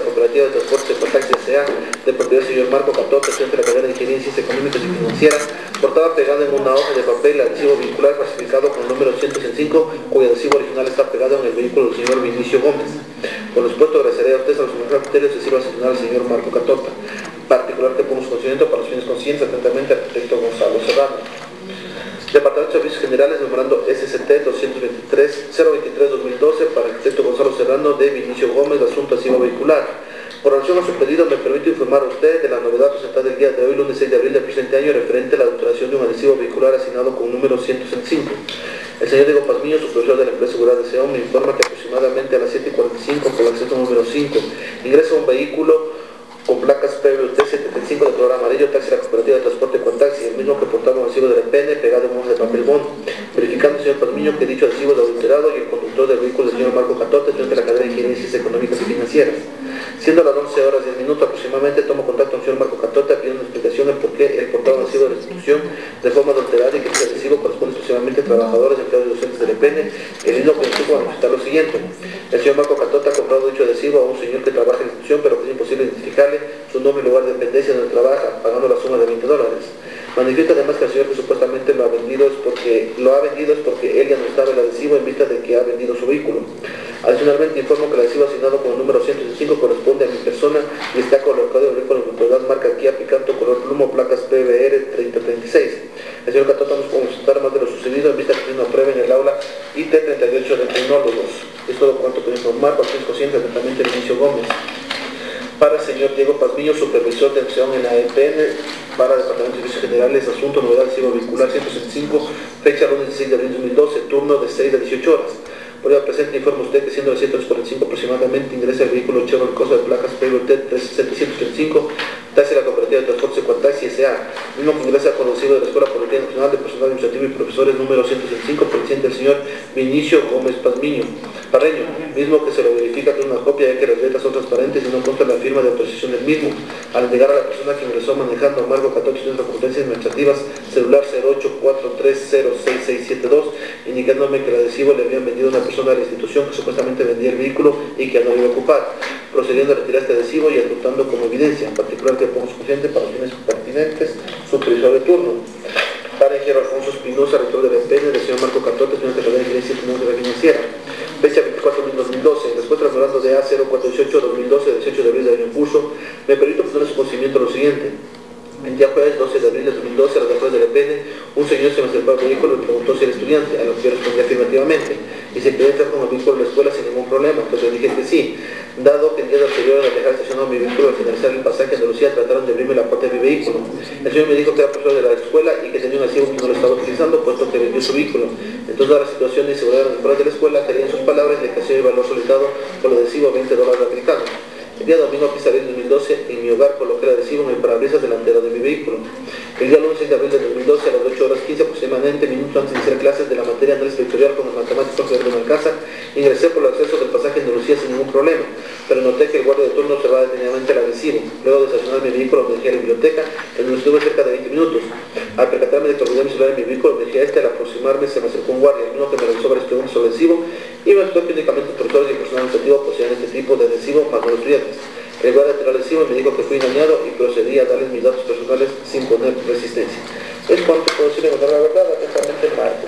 Cooperativa de Transporte de Taxi S A de propiedad del señor Marco Catota, estudiante de la carrera de Ingeniería en Ciencias Económicas y Financieras, portaba pegado en una hoja de papel el adhesivo vincular clasificado con el número ciento cinco, cuyo adhesivo original está pegado en el vehículo del señor Vinicio Gómez. Por supuesto, agradeceré a ustedes a los señores criterios se sirva a asignar al señor Marco Catota, particular que pongo su conocimiento para los fines conscientes, atentamente, arquitecto Gonzalo Serrano. Departamento de Servicios Generales, memorando S S T doscientos veintitrés cero veintitrés dos mil doce para el arquitecto Gonzalo Serrano de Vinicio Gómez, de asunto adhesivo vehicular. Por relación a su pedido, me permito informar a usted de la novedad presentada el día de hoy, lunes seis de abril del presente año, referente a la adulteración de un adhesivo vehicular asignado con número ciento cinco. El señor Diego Pazmiño, supervisor de la empresa Seguridad de SEO, me informa que aproximadamente a las siete y cuarenta y cinco, por el acceso número cinco, ingresa un vehículo con placas P V T setenta y cinco de color amarillo, taxi de la Cooperativa de Transporte Cuantaxi, el mismo que portaba un adhesivo de la P N pegado en un hoja de papel bond. Verificando el señor Pazmiño que dicho adhesivo es adulterado y el conductor del vehículo del señor Marco Catota, estudiante de la carrera de Ingeniería en Ciencias Económicas y Financieras. Siendo las once horas diez minutos aproximadamente, tomo contacto con el señor Marco Catota pidiendo una explicación de por qué el portado un adhesivo de restitución de forma adulterada y que este adhesivo corresponde exclusivamente a trabajadores, empleados y docentes del E P N. El mismo que estuvo a manifestar lo siguiente: el señor Marco Catota ha comprado dicho adhesivo a un señor que trabaja en la institución, pero que es imposible identificarle su nombre y lugar de dependencia donde trabaja, pagando la suma de veinte dólares. Manifiesta además que el señor que supuestamente lo ha vendido es porque lo ha vendido es porque él ya no estaba el adhesivo en vista de que ha vendido su vehículo. Adicionalmente informo que el adhesivo asignado con el número ciento cinco corresponde a mi persona y está colocado en el vehículo de autoridad marca Kia Picanto color plumo, placas P V R treinta treinta y seis. El señor Catota nos puede consultar más de lo sucedido en vista que tiene una prueba en el aula I T treinta y ocho de tecnólogos. Es todo cuanto puedo informar, para fines conscientes, atentamente Vinicio Gómez. Para el señor Diego Pazmiño, supervisor de acción en la E P N, para el Departamento de Servicios Generales, asunto novedad adhesivo vehicular ciento sesenta y cinco, fecha lunes dieciséis de abril de dos mil doce, turno de seis a dieciocho horas. Por ello presente informa usted que siendo las siete cuarenta y cinco aproximadamente ingresa el vehículo Chevrolet Cosa de placas P V T setecientos treinta y cinco, taxi de la Cooperativa de Transporte Cuantaxi S A, mismo que ingresa con el adhesivo de la Escuela Politécnica Nacional de Personal Administrativo y Profesores número ciento sesenta y cinco, presidente del señor Vinicio Gómez Pazmiño, Parreño, mismo que se lo verifica que es una copia ya que las letras son transparentes y no consta la firma de autorización del mismo, al negar a la persona que ingresó manejando Marco Catota y sus competencias administrativas, celular cero ocho cuatro tres cero seis seis siete dos, indicándome que el adhesivo le habían vendido a una persona de la institución que supuestamente vendía el vehículo y que ya no lo iba a ocupar, procediendo a retirar este adhesivo y adjuntando como evidencia, en particular que pongo suficiente para los fines pertinentes, supervisor de turno. Para el ingeniero Alfonso Espinosa, rector de la E P N, del señor Marco Catota, estudiante de la Ingeniería Económica Financiera. Fecha veinticuatro de abril de dos mil doce, en respuesta hablando de A cero cuatro dieciocho dos mil doce, dieciocho de abril del año en curso, me permito poner su conocimiento lo siguiente. El día jueves doce de abril de dos mil doce, a las afueras de la E P N, un señor se me acercó al vehículo y me preguntó si era estudiante, a lo que yo respondí afirmativamente, y se quería entrar con el vehículo a la escuela sin ningún problema, entonces le dije que sí. Dado que el día anterior al dejar estacionado mi vehículo al finalizar el pasaje a Andalucía trataron de abrirme la puerta de mi vehículo. El señor me dijo que era profesor de la escuela y que tenía un adhesivo que no lo estaba utilizando puesto que vendió su vehículo. Entonces, dada la situación de inseguridad en las afueras de la escuela, quería en sus palabras le casé el valor solicitado por el adhesivo a veinte dólares americanos. El día domingo, a de dos mil doce, en mi hogar coloqué el adhesivo en el parabrisas delantero de mi vehículo. El día lunes seis de abril de dos mil doce, a las ocho horas quince aproximadamente, minutos antes de iniciar clases de la materia análisis vectorial con el matemático Fernando Alcázar, ingresé por el acceso del pasaje en Andalucía sin ningún problema, pero noté que el guardia de turno observaba detenidamente el adhesivo. Luego de estacionar mi vehículo, me dirigí a la biblioteca, en donde estuve cerca de veinte minutos. Al percatarme de que olvidé mi celular en mi vehículo, me dirigí a este. Al aproximarme, se me acercó un guardia, uno que me realizó varias preguntas sobre el adhesivo y me explicó que únicamente los profesores y personal administrativo poseían este tipo de adhesivo, más no los estudiantes. El guardia tiró el adhesivo y me dijo que fui engañado y procedí a darles mis datos personales sin poner resistencia. Es cuanto puedo decir en la verdad, atentamente Marco.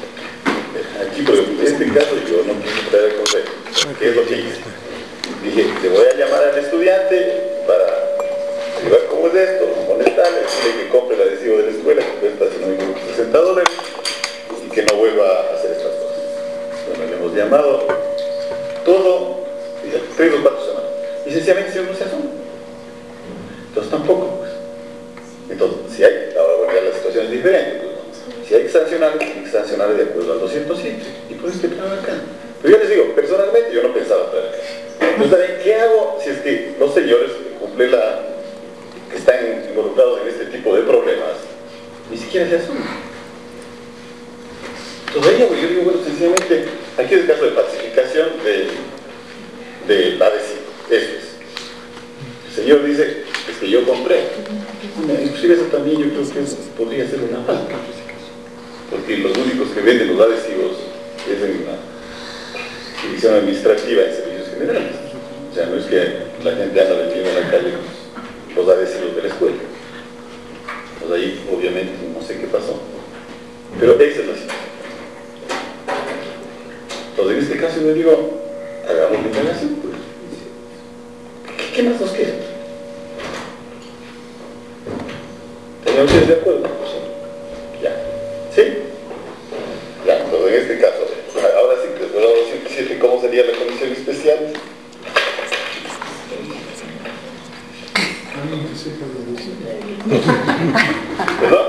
Aquí, por ejemplo, en este caso yo no quise traer el consejo. ¿Qué es lo que hice? Dije, te voy a llamar al estudiante para ver cómo es esto, molestarle, decirle que compre el adhesivo de la escuela, que cuesta sesenta dólares, y que no vuelva a hacer estas cosas. Bueno, le hemos llamado todo, tres o cuatro semanas. Y sencillamente si no se asume. Entonces tampoco, pues. Entonces, si hay, ahora bueno, ya la situación es diferente, pues, ¿no? Si hay que sancionar, hay que sancionar de acuerdo al doscientos siete. Y por eso que trae acá. Pero yo les digo, personalmente yo no pensaba traer acá. Entonces también, ¿qué hago si es que los señores que cumplen la, que están involucrados en este tipo de problemas, ni siquiera se asumen? Todavía, yo digo, bueno, sencillamente, aquí es el caso de falsificación de, de la adhesivo. Eso es. El señor dice, es que yo compré. Inclusive eso también yo creo que eso podría ser una falta. Porque los únicos que venden los adhesivos es en la división administrativa en servicios generales. O sea, no es que la gente anda vendiendo en la calle los adhesivos de la escuela. Pues ahí, obviamente, no sé qué pasó. Pero esa es la situación. Entonces, en este caso yo digo, hagamos la indagación, pues. ¿Qué, ¿Qué más nos queda? ¿Están ustedes de acuerdo? Ya. ¿Sí? Ya, entonces en este caso, ahora sí, después de la doscientos siete, ¿cómo sería la comisión especial? ¿Perdón?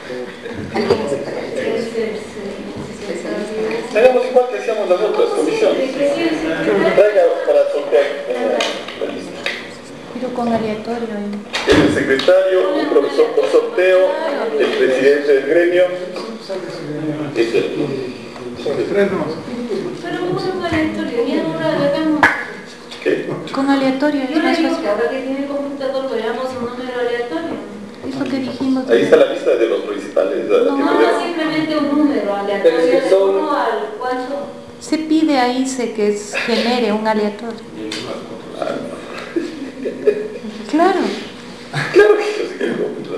Hagamos igual que hacíamos las otras comisiones. Traiga para sortear la lista. Pero con aleatorio. El secretario, un profesor por sorteo, el presidente del gremio. Ese es el Pero con aleatorio, ya ahora lo hagamos. ¿Qué? Con aleatorio es Yo le más digo fácil. que ahora que tiene computador, veamos un número aleatorio. Es lo que dijimos. Ahí está la lista de los principales. No, no, simplemente un número aleatorio, de uno al cuatro. Se pide ahí se que es- genere un aleatorio. Claro. Claro que yo sé que el computador.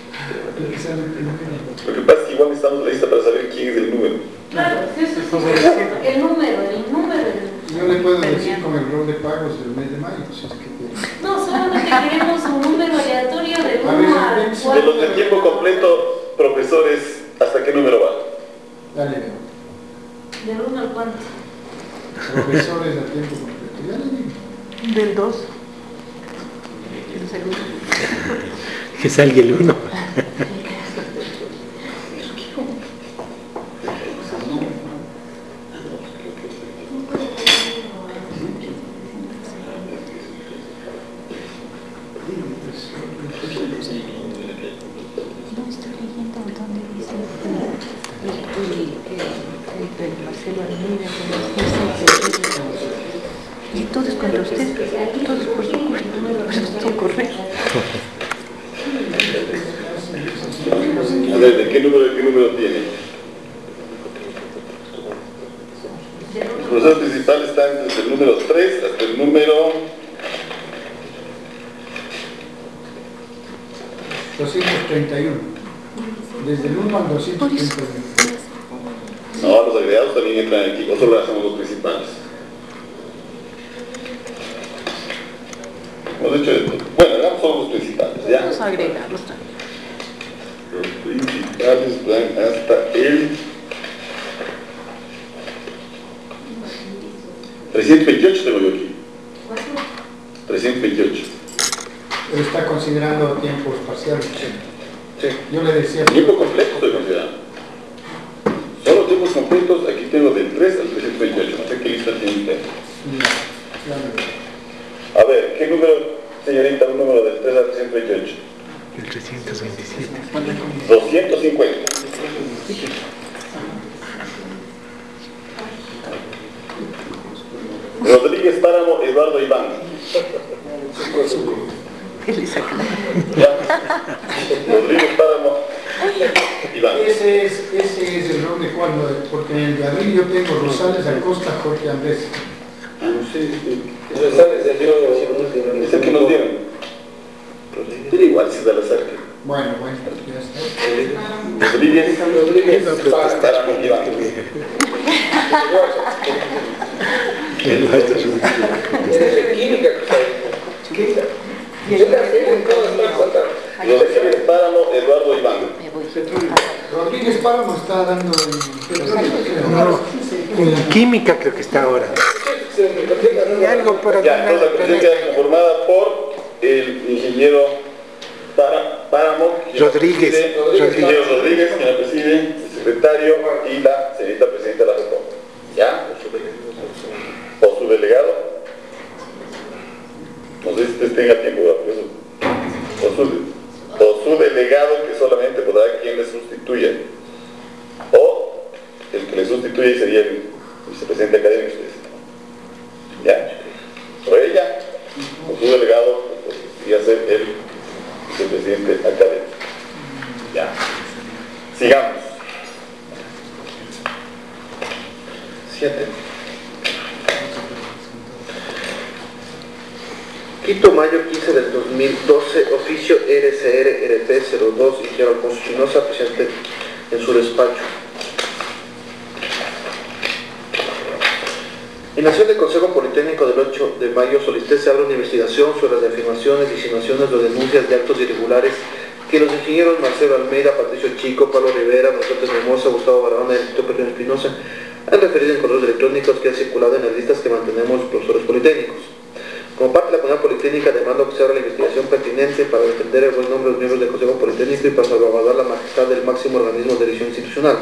Lo que pasa es que igual necesitamos la lista para saber quién es el número. Claro, eso es el número, el número. Yo le puedo decir con el rol de pagos del mes de mayo, si es que quiere. No, solamente queremos un número aleatorio de A ver, uno al de De cuatro. los de tiempo completo, profesores, ¿hasta qué número va? Dale, Del uno al cuánto. profesores a tiempo completo. Ya le digo. Del dos. El segundo. Que salga el uno. No estoy leyendo donde dice el Marcelo Armida que nos dice que y todo es contra usted, todo es por su culpa, por su correcto. A ver, ¿de qué número, de qué número tiene? Los profesores principales están desde el número tres hasta el número doscientos treinta y uno. Desde el uno al doscientos treinta y uno. No, los agregados también entran aquí, o solo hacemos los principales. Hemos hecho de todo. Bueno, hagamos solo los principales, ¿ya? Vamos a agregarlos también. Los principales van hasta el trescientos veintiocho tengo yo aquí. trescientos veintiocho. Él está considerando tiempos parciales. Sí. Yo le decía... Tiempo completo estoy considerando. Solo tiempos completos, aquí tengo del tres al trescientos veintiocho. No sé qué lista tiene usted. A ver, ¿qué número, señorita, un número del tres al trescientos veintiocho? El trescientos veintisiete. doscientos cincuenta. Rodríguez Páramo, Eduardo Iván. ¿Ya? Rodríguez Páramo, Iván. Ese es, ese es el rol de cuando, porque en el de abril yo tengo Rosales Acosta, Jorge Andrés. Rosales del Río Es el que nos dieron. Pero igual si da la saque. Bueno, bueno, ya está. Rodríguez, Rodríguez Páramo, Iván. Es de química, química. Rodríguez Páramo, Eduardo Iván. Rodríguez Páramo está dando en petróleo. No, en química creo que está ahora. Y algo por aquí. Ya, entonces la comisión queda conformada por el ingeniero Para- Páramo, quien Rodríguez. preside, el ingeniero Rodríguez, quien la preside, el secretario y la señorita presidenta de la República. ¿Ya? O su delegado. No sé si usted tenga tiempo, ¿verdad? Por eso. O su, o su delegado, que solamente podrá quien le sustituya. O el que le sustituye sería el vicepresidente académico. ¿Ya? O ella, o su delegado, pues, podría ser el vicepresidente académico. ¿Ya? Sigamos. Siete. Quito, mayo quince del dos mil doce, oficio R C R R P cero dos, ingeniero Alfonso Chinosa, presente en su despacho. En acción del Consejo Politécnico del ocho de mayo solicité se abra una investigación sobre las afirmaciones, insinuaciones o denuncias de actos irregulares que los ingenieros Marcelo Almeida, Patricio Chico, Pablo Rivera, Mercedes Memosa, Gustavo Barahona y el Instituto Pedro Espinosa han referido en correos electrónicos que han circulado en las listas que mantenemos los profesores politécnicos. Como parte de la comunidad politécnica demando que se abra la investigación pertinente para defender el buen nombre de los miembros del Consejo Politécnico y para salvaguardar la majestad del máximo organismo de dirección institucional.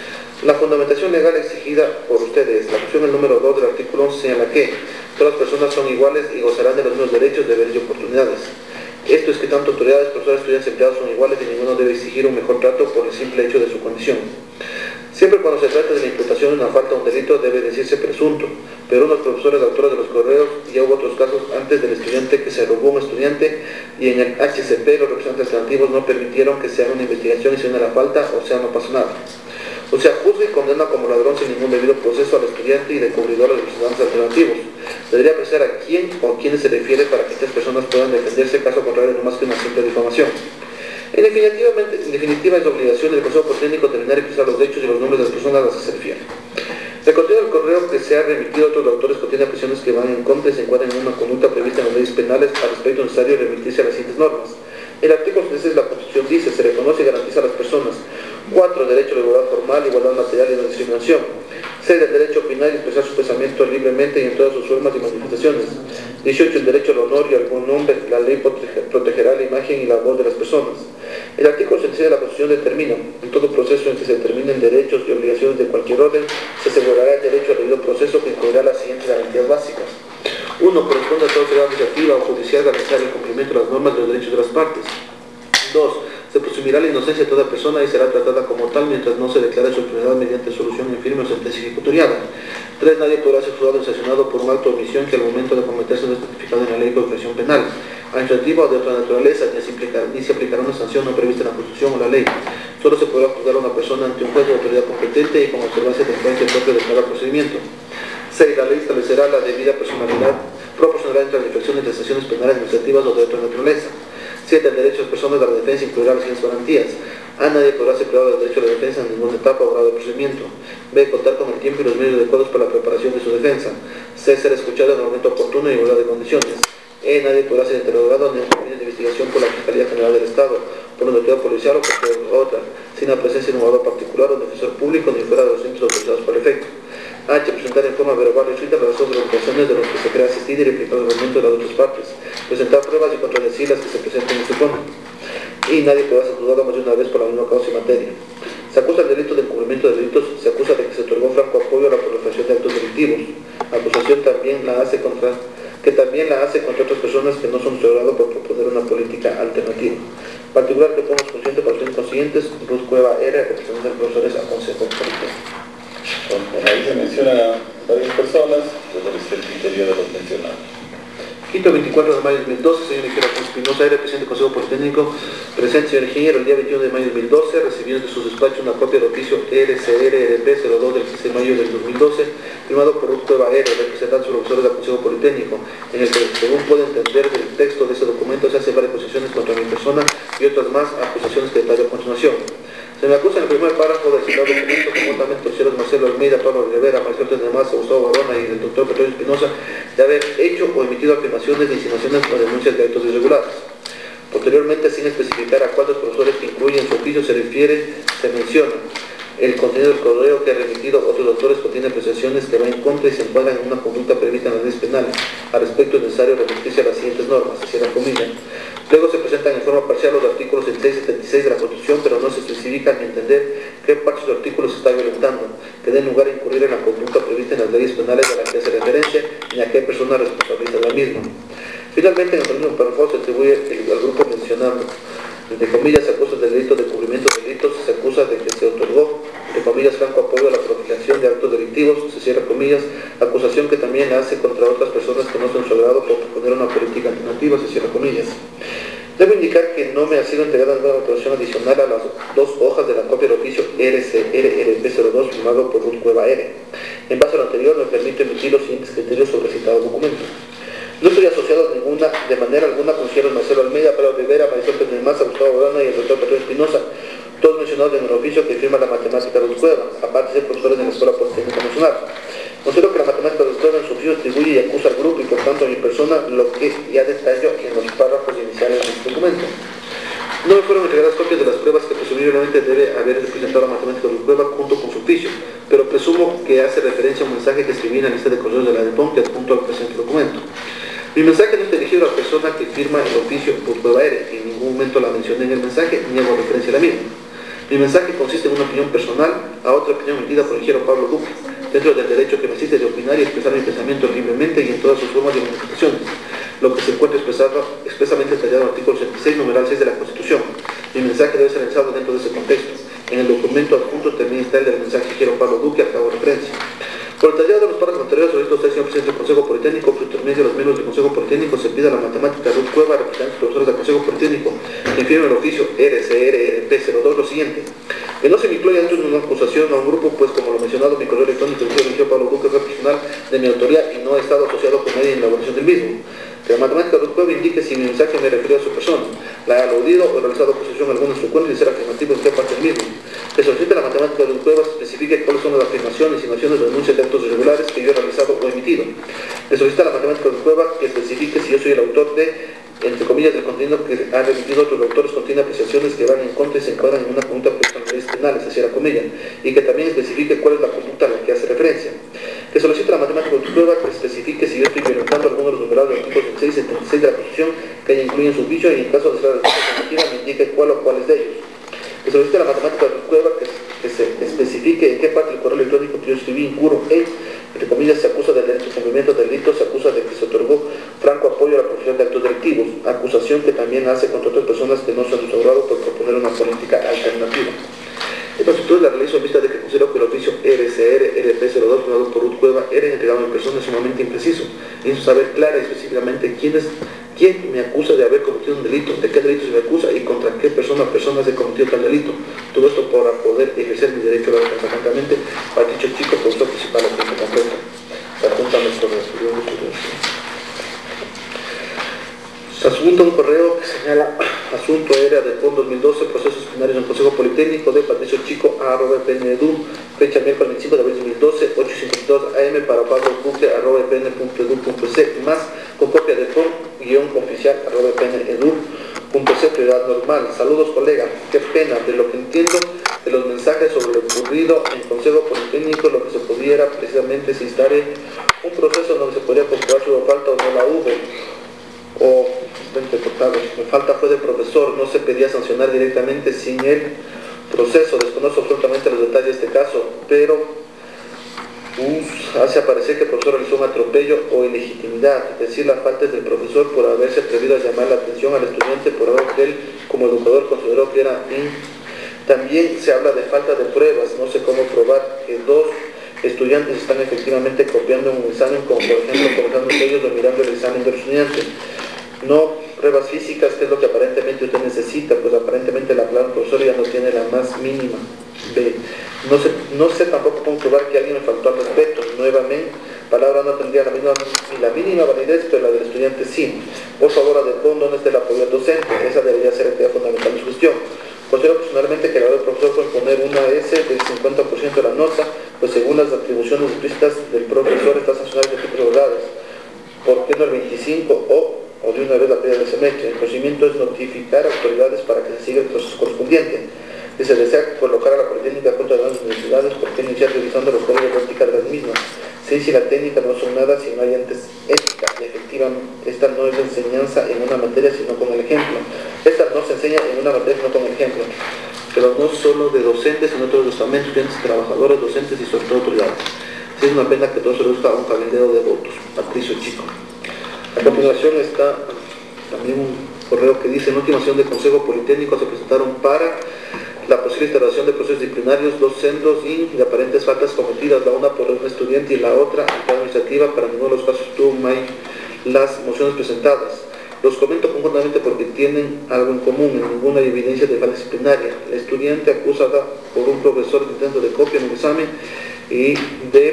La fundamentación legal exigida por ustedes, la cuestión el número dos del artículo once señala que todas las personas son iguales y gozarán de los mismos derechos, deberes y oportunidades. Esto es que tanto autoridades, profesores, estudiantes y empleados son iguales y ninguno debe exigir un mejor trato por el simple hecho de su condición. Siempre cuando se trata de la imputación de una falta o un delito debe decirse presunto, pero unos profesores autores de los correos, ya hubo otros casos antes del estudiante que se robó un estudiante y en el H C P los representantes alternativos no permitieron que se haga una investigación y se haga la falta, o sea, no pasó nada. O sea, juzga y condena como ladrón sin ningún debido proceso al estudiante y de cubridor a los representantes alternativos. Debería apreciar a quién o a quiénes se refiere para que estas personas puedan defenderse, caso contrario no más que una simple difamación. En definitiva, en definitiva es obligación del Consejo Politécnico terminar y precisar los hechos y los nombres de las personas a las que se refiere. El contenido del correo que se ha remitido a otros autores contiene presiones que van en contra y se encuadran en una conducta prevista en las leyes penales. Al respecto es necesario remitirse a las siguientes normas. El artículo setenta y seis de la Constitución dice: se reconoce y garantiza a las personas. cuatro. Derecho a la igualdad formal, igualdad material y no discriminación. seis. El derecho a opinar y expresar su pensamiento libremente y en todas sus formas y manifestaciones. dieciocho. El derecho al honor y al buen nombre. La ley protegerá la imagen y la voz de las personas. El artículo setenta y seis de la Constitución determina: en todo proceso en que se determinen derechos y obligaciones de cualquier orden, se asegurará el derecho al debido proceso, que incluirá las siguientes garantías básicas. uno. Corresponde a toda autoridad administrativa o judicial garantizar el cumplimiento de las normas de los derechos de las partes. dos. Se presumirá la inocencia de toda persona y será tratada como tal mientras no se declare su enfermedad mediante solución en firme o sentencia ejecutoriada. tres. Nadie podrá ser juzgado o sancionado por un acto de omisión que al momento de cometerse no es tipificado en la ley de infracción penal, administrativa o de otra naturaleza, ni se, implica, ni se aplicará una sanción no prevista en la Constitución o la ley. Solo se podrá juzgar a una persona ante un juez de autoridad competente y con observancia de transparencia propia de cada procedimiento. seis. La ley establecerá la debida personalidad, proporcionalidad entre las infracciones de sanciones penales, administrativas o de otra naturaleza. siete. El derecho de las personas a la defensa incluirá las siguientes garantías. A. Nadie podrá ser privado del derecho a la defensa en ninguna etapa o grado de procedimiento. B. Contar con el tiempo y los medios adecuados para la preparación de su defensa. C. Ser escuchado en el momento oportuno y en igualdad de condiciones. E. Nadie podrá ser interrogado ni en fines de investigación por la Fiscalía General del Estado, por una autoridad policial o por otra, sin la presencia de un abogado particular o un defensor público ni fuera de los centros autorizados por el efecto. H. Presentar en forma verbal o escrita las razones de las ocasiones de los que se crea asistir y replicar los argumentos de las otras partes. Presentar pruebas y contradecir las que se presenten en su contra. Y nadie podrá ser juzgado más de una vez por la misma causa y materia. Se acusa el delito de encubrimiento de delitos, se acusa de que se otorgó franco apoyo a la proliferación de actos delictivos. La acusación también la hace contra, que también la hace contra otras personas que no son toleradas por proponer una política alternativa. Particular que ponemos consciente para los inconscientes, Ruth Cueva R, representante de profesores a Consejo Politécnico. Bueno, ahí se mencionan varias personas, yo no sé el criterio de los mencionados. Quito, veinticuatro de mayo de dos mil doce, señor ingeniero Alfonso Espinosa, R, presidente del Consejo Politécnico. Presente, señor ingeniero, el día veintiuno de mayo de dos mil doce, recibió de su despacho una copia del oficio R C R R P cero dos del quince de mayo del dos mil doce, firmado por Ruth Cueva R, representante de los profesores del Consejo Politécnico, en el que, según puede entender del texto de ese documento, se hacen varias acusaciones contra mi persona y otras más acusaciones que detallo a continuación. Se me acusa en el primer párrafo del citado documento conjuntamente los señores Marcelo Almeida, Pablo Rivera, Mercedes Memosa, Gustavo Barahona y el doctor Patricio Espinosa de haber hecho o emitido afirmaciones, insinuaciones o denuncias de actos irregulares. Posteriormente, sin especificar a cuántos profesores que incluyen su oficio se refiere, se menciona. El contenido del correo que ha remitido a otros autores contiene apreciaciones que van en contra y se encuadran en una conducta prevista en las leyes penales. Al respecto es necesario remitirse a las siguientes normas, se cierra comillas. Luego se presentan en forma parcial los artículos setenta y seis y setenta y seis de la Constitución, pero no se especifica ni entender qué parte de los artículos se está violentando, que den lugar a incurrir en la conducta prevista en las leyes penales a las que hace referencia, ni a qué persona responsabiliza la misma. Finalmente, en el mismo párrafo se atribuye al grupo mencionado. Entre comillas, se acusa del delito de encubrimiento de delitos, se acusa de que se otorgó, entre comillas, franco apoyo a la proliferación de actos delictivos, se cierra comillas, acusación que también la hace contra otras personas que no son su agrado por proponer una política alternativa, se cierra comillas. Debo indicar que no me ha sido entregada ninguna autorización adicional a las dos hojas de la copia del oficio R C R R P cero dos firmado por Ruth Cueva R. En base a lo anterior, me permito emitir los siguientes criterios sobre el citado documento. No estoy asociado ninguna, de manera alguna con Sierra Marcelo Almeida, Pablo Rivera, Marisol Pérez Maza, Gustavo Borana y el doctor Pedro Espinosa, todos mencionados en el oficio que firma la matemática Ruth Cueva, aparte de ser profesores en la Escuela Politécnica Nacional. Considero que la matemática Ruth Cueva en su oficio atribuye y acusa al grupo y por tanto a mi persona, lo que ya detallo en los párrafos iniciales de este documento. No me fueron entregadas copias de las pruebas que presumiblemente debe haber presentado la matemática Ruth Cueva junto con su oficio, pero presumo que hace referencia a un mensaje que escribí en la lista de correos de la DEPON que adjunto al presente documento. Mi mensaje no está dirigido a la persona que firma el oficio Ruth Cueva R, en ningún momento la mencioné en el mensaje ni hago referencia a la misma. Mi mensaje consiste en una opinión personal a otra opinión emitida por el ingeniero Pablo Duque, dentro del derecho que me existe de opinar y expresar mi pensamiento libremente y en todas sus formas y manifestaciones, lo que se encuentra expresado, expresamente detallado en el artículo sesenta y seis, numeral seis de la Constitución. Mi mensaje debe ser realizado dentro de ese contexto. En el documento adjunto también está el del mensaje del ingeniero Pablo Duque, al que hago referencia. Por el tallado de los párrafos anteriores, solicito a usted, señor presidente del Consejo Politécnico, por intermedio de los miembros del Consejo Politécnico, se pida a la matemática Ruth Cueva, representantes profesores del Consejo Politécnico, que firme el oficio R C R R P cero dos, lo siguiente: que no se me incluya dentro de una acusación a un grupo, pues como lo mencionado, mi correo electrónico del ingeniero Pablo Duque fue personal de mi autoría y no he estado asociado con nadie en la elaboración del mismo. Que la matemática Ruth Cueva indique si mi mensaje me refiere a su persona, la he aludido o realizado acusación alguna en su cuenta y ser afirmativo en qué parte del mismo. Que solicite la matemática Ruth Cueva especifique cuáles son las afirmaciones, insinuaciones o denuncias de actos irregulares que yo he realizado o emitido. Que solicite la matemática Ruth Cueva que especifique si yo soy el autor de, entre comillas, del contenido que han remitido otros autores, contiene apreciaciones que van en contra y se encuadran en una conducta por leyes penales, así la comilla, y que también especifique cuál es la conducta a la que hace referencia. Que solicite la matemática Ruth Cueva que especifique si yo estoy violentando alguno de los numerados del artículo setenta y seis y setenta y seis de la Constitución que ella incluye en su juicio y en caso de ser la respuesta negativa me indique cuál o cuáles de ellos. Que solicite la matemática Ruth Cueva que, que se especifique en qué parte del correo electrónico que yo escribí incurro en, entre comillas, se acusa del derecho de cumplimiento del delito, se acusa de que se otorgó franco apoyo a la profesión de actos delictivos, acusación que también hace contra otras personas que no se han instaurado por proponer una política alternativa. Esta solicitud la realizo en vista de que considero que el oficio R C R R P cero dos firmado por Ruth Cueva era entregado en persona sumamente impreciso. Necesito saber clara y específicamente quién es quién me acusa de haber cometido un delito, de qué delito se me acusa y contra qué persona o personas he cometido tal delito. Todo esto para poder ejercer mi derecho a la defensa. Francamente, para dicho chico, profesor principal a tiempo completo. Apúntame esto. Asunto, un correo que señala asunto era del P O N dos mil doce, procesos disciplinarios en el Consejo Politécnico de Patricio Chico, arroba P N Edu, fecha miércoles veinticinco de abril de dos mil doce, ocho cincuenta y dos A M para Pablo Duque, arroba P N punto edu punto C, más con copia del P O N, guión oficial, arroba P N Edu punto C, prioridad normal. Saludos, colega, qué pena, de lo que entiendo de los mensajes sobre lo ocurrido en Consejo Politécnico, lo que se pudiera precisamente se instare un proceso donde se podría comprobar si hubo falta o no la hubo, o la falta fue del profesor, no se pedía sancionar directamente sin el proceso. Desconozco absolutamente los detalles de este caso, pero uh, hace aparecer que el profesor realizó un atropello o ilegitimidad, es decir, la falta es del profesor por haberse atrevido a llamar la atención al estudiante por algo que él como educador consideró que era in. También se habla de falta de pruebas, no sé cómo probar que dos estudiantes están efectivamente copiando un examen, como por ejemplo colocando ellos o mirando el examen del estudiante. No pruebas físicas, que es lo que aparentemente usted necesita, pues aparentemente la palabra profesor ya no tiene la más mínima de, no sé, no sé tampoco cómo probar que alguien me faltó al respeto. Nuevamente, palabra no tendría la misma, ni la mínima validez, pero la del estudiante sí. Por favor, a DEPON, ¿dónde está el apoyo al docente? Esa debería ser actividad fundamental de su gestión. Considero personalmente que el del profesor puede poner una S del cincuenta por ciento de la nota, pues según las atribuciones explícitas del profesor está sancionado de tipos de verdades. ¿Por qué no el veinticinco o o de una vez la pérdida del semestre? El procedimiento es notificar a autoridades para que se siga el proceso correspondiente. Si se desea colocar a la Politécnica contra las universidades, ¿por qué iniciar revisando los códigos de ética de las mismas? Sí, si la técnica no son nada si no hay antes ética, y efectivamente esta no es la enseñanza en una materia sino con el ejemplo. Esta no se enseña en una materia sino con el ejemplo, pero no solo de docentes sino de otros estamentos, estudiantes, trabajadores, docentes y sobre todo autoridades. Sí, es una pena que todo se reduzca a un cabildeo de votos. Patricio Chico. A continuación está también un correo que dice: en última sesión del Consejo Politécnico se presentaron para la posible instalación de procesos disciplinarios dos sendos y de aparentes faltas cometidas, la una por un estudiante y la otra administrativa. Para ninguno de los casos tuvo may las mociones presentadas. Los comento conjuntamente porque tienen algo en común. En ninguna hay evidencia de falta disciplinaria. El estudiante acusada por un profesor de intento de copia en un examen y de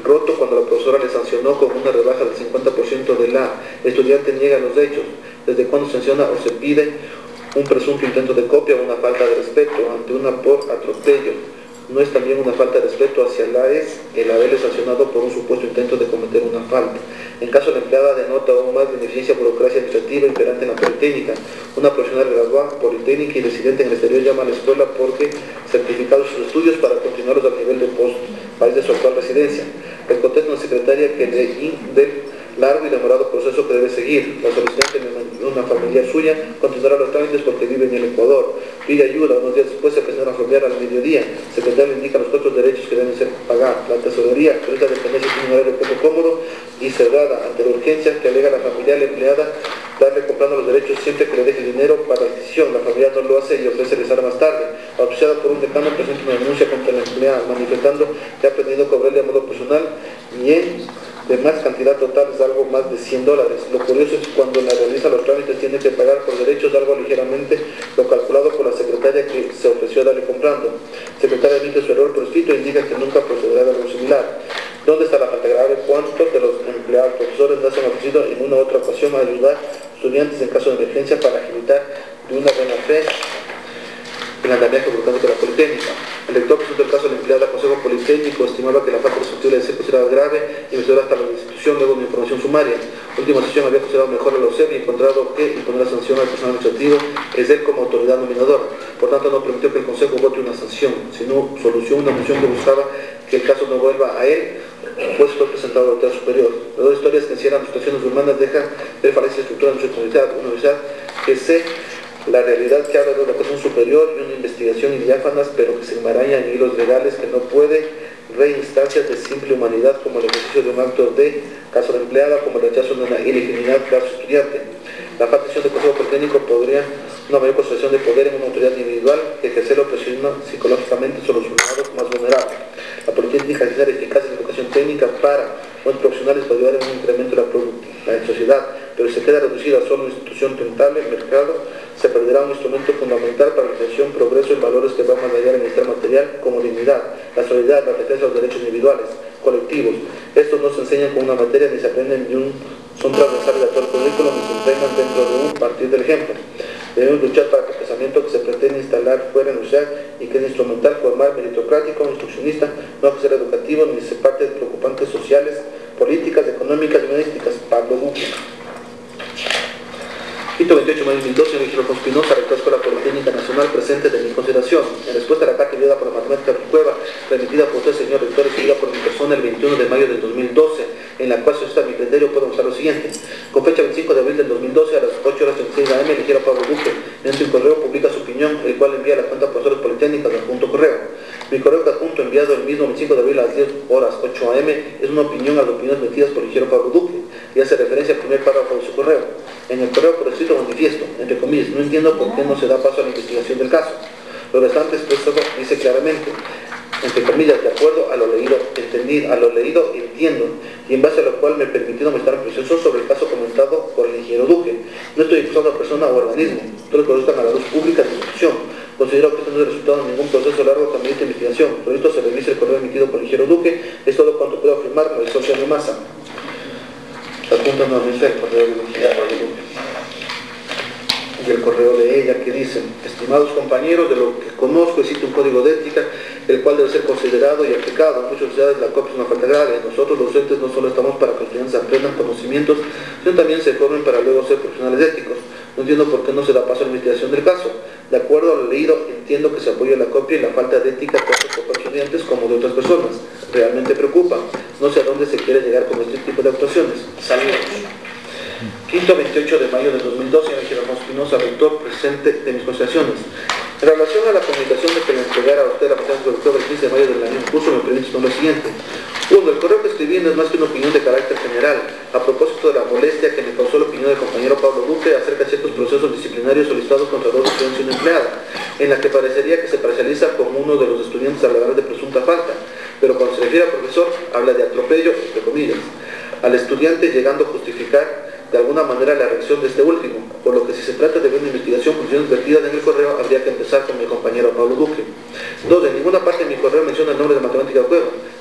roto cuando la profesora le sancionó con una rebaja del cincuenta por ciento de la estudiante niega los hechos. ¿Desde cuándo se sanciona o se pide un presunto intento de copia o una falta de respeto ante una por atropello? ¿No es también una falta de respeto hacia la E S el haberle sancionado por un supuesto intento de cometer una falta? En caso de la empleada denota aún más de ineficiencia, burocracia administrativa imperante en la Politécnica. Una profesional graduada Politécnica y residente en el exterior llama a la escuela porque certificados sus estudios para continuarlos al nivel de post país de su actual residencia. El contexto de una secretaria que le del largo y demorado proceso que debe seguir. La solicitante de una familiar suya continuará los trámites porque vive en el Ecuador. Pide ayuda, unos días después se presenta a familiar al mediodía. Secretario indica los otros derechos que deben ser pagados. La tesorería, pero esta dependencia tiene un horario poco cómodo y cerrada ante la urgencia que alega la familiar la empleada darle comprando los derechos siempre que le deje dinero para la adquisición. La familiar no lo hace y ofrece regresar más tarde. Auspiciada por un decano presenta una denuncia contra la empleada manifestando que ha aprendido a cobrarle a modo personal y en de más cantidad total es algo más de cien dólares. Lo curioso es que cuando la realiza los trámites tiene que pagar por derechos algo ligeramente lo calculado por la secretaria que se ofreció a darle comprando. Secretaria admite su error por escrito e indica que nunca procederá de algo similar. ¿Dónde está la falta grave? ¿Cuántos de los empleados profesores no se han ofrecido en una u otra ocasión a ayudar a estudiantes en caso de emergencia para agilitar de una buena fe el andamiaje burocrático de la Politécnica? El lector presentó el caso del empleado del Consejo Politécnico, estimaba que la falta respectiva de ser considerada grave y investigó hasta la institución luego de una información sumaria. Última sesión había considerado mejor el O C E P y encontrado que imponer la sanción al personal administrativo es él como autoridad nominadora. Por tanto, no permitió que el Consejo vote una sanción, sino solución, una moción que buscaba que el caso no vuelva a él, pues fue presentado a la autoridad superior. Las dos historias que encierran situaciones humanas dejan de falencia estructura de nuestra universidad, una universidad que se la realidad que habla de una educación superior y una investigación diáfanas, pero que se enmaraña en hilos legales que no puede reinstancias de simple humanidad como el ejercicio de un acto de caso de empleada, como el rechazo de una ilegitimidad caso estudiante. La falta de Consejo Politécnico podría una mayor concentración de poder en una autoridad individual que ejercerlo presiona psicológicamente sobre los ciudadanos más vulnerables. La Politécnica es eficaz en la educación técnica para los profesionales para ayudar en un incremento de la productividad en sociedad, pero si se queda reducida a solo una institución rentable, el mercado se perderá un instrumento fundamental para la creación, progreso y valores que van más allá del bienestar material como dignidad, la solidaridad, la defensa de los derechos individuales, colectivos. Estos no se enseñan con una materia ni se aprenden ni un, son transversales a todo el currículo ni se entrenan dentro de un partir del ejemplo. Debemos luchar para que el pensamiento que se pretende instalar fuera en la universidad y que es instrumental, formal, meritocrático, instruccionista, no ha que ser educativo ni se parte de preocupantes sociales, políticas, económicas y humanísticas. Pablo Duque. Quito veintiocho de mayo de dos mil doce, señor Guillermo Espinosa, rector de la Escuela Politécnica Nacional, presente de mi consideración. En respuesta a la carta enviada por la matemática Cueva, remitida por usted, señor rector, y seguida por mi persona el veintiuno de mayo del dos mil doce, en la cual se está mi criterio, puedo mostrar lo siguiente. Con fecha veinticinco de abril del dos mil doce, a las ocho horas treinta y seis de la eme, eligiera Pablo Duque, mediante un correo publica su opinión, el cual envía a la cuenta profesores politécnicas del punto correo. Mi correo adjunto enviado el mismo veinticinco de abril a las diez horas ocho a eme es una opinión a las opiniones metidas por el ingeniero Pablo Duque y hace referencia al primer párrafo de su correo. En el correo por escrito manifiesto, entre comillas, no entiendo por qué no se da paso a la investigación del caso. Lo restante expresado dice claramente, entre comillas, de acuerdo a lo leído, entendí, a lo leído entiendo, y en base a lo cual me he permitido mostrar preciso sobre el caso comentado por el ingeniero Duque. No estoy acusando a persona o organismo, todos los que están a la luz pública de institución. Considero que esto no es el resultado de ningún proceso largo que amerite investigación. Por esto se revisa el correo emitido por el ingeniero Duque, es todo cuanto puedo afirmar, no es social de masa. Adjunta nuevamente el correo del ingeniero Duque. Y el correo de ella que dice: estimados compañeros, de lo que conozco existe un código de ética el cual debe ser considerado y aplicado. En muchas sociedades la copia es una falta grave. Nosotros los docentes no solo estamos para que los estudiantes aprendan conocimientos, sino también se formen para luego ser profesionales éticos. No entiendo por qué no se da paso a la investigación del caso. De acuerdo a lo leído, entiendo que se apoya la copia y la falta de ética tanto por los estudiantes como de otras personas. Realmente preocupa. No sé a dónde se quiere llegar con este tipo de actuaciones. Saludos. Quinto, veintiocho de mayo de dos mil doce, señor Guillermo Espinosa, rector, presente de mis consideraciones. En relación a la comunicación de que le entregara a usted la materia del octubre del quince de mayo del año en curso, me permite lo siguiente. Uno, el correo que escribí no es más que una opinión de carácter general, a propósito de la molestia que me causó la opinión del compañero Pablo Duque acerca de ciertos procesos disciplinarios solicitados contra dos estudiantes y una empleada, en la que parecería que se parcializa como uno de los estudiantes al hablar de presunta falta, pero cuando se refiere al profesor, habla de atropello, entre comillas, al estudiante llegando a justificar de alguna manera la reacción de este último, por lo que si se trata de una investigación con funciones vertidas en el correo, habría que empezar con mi compañero Pablo Duque. Dos, en ninguna parte de mi correo menciona el nombre de Matemática Cueva,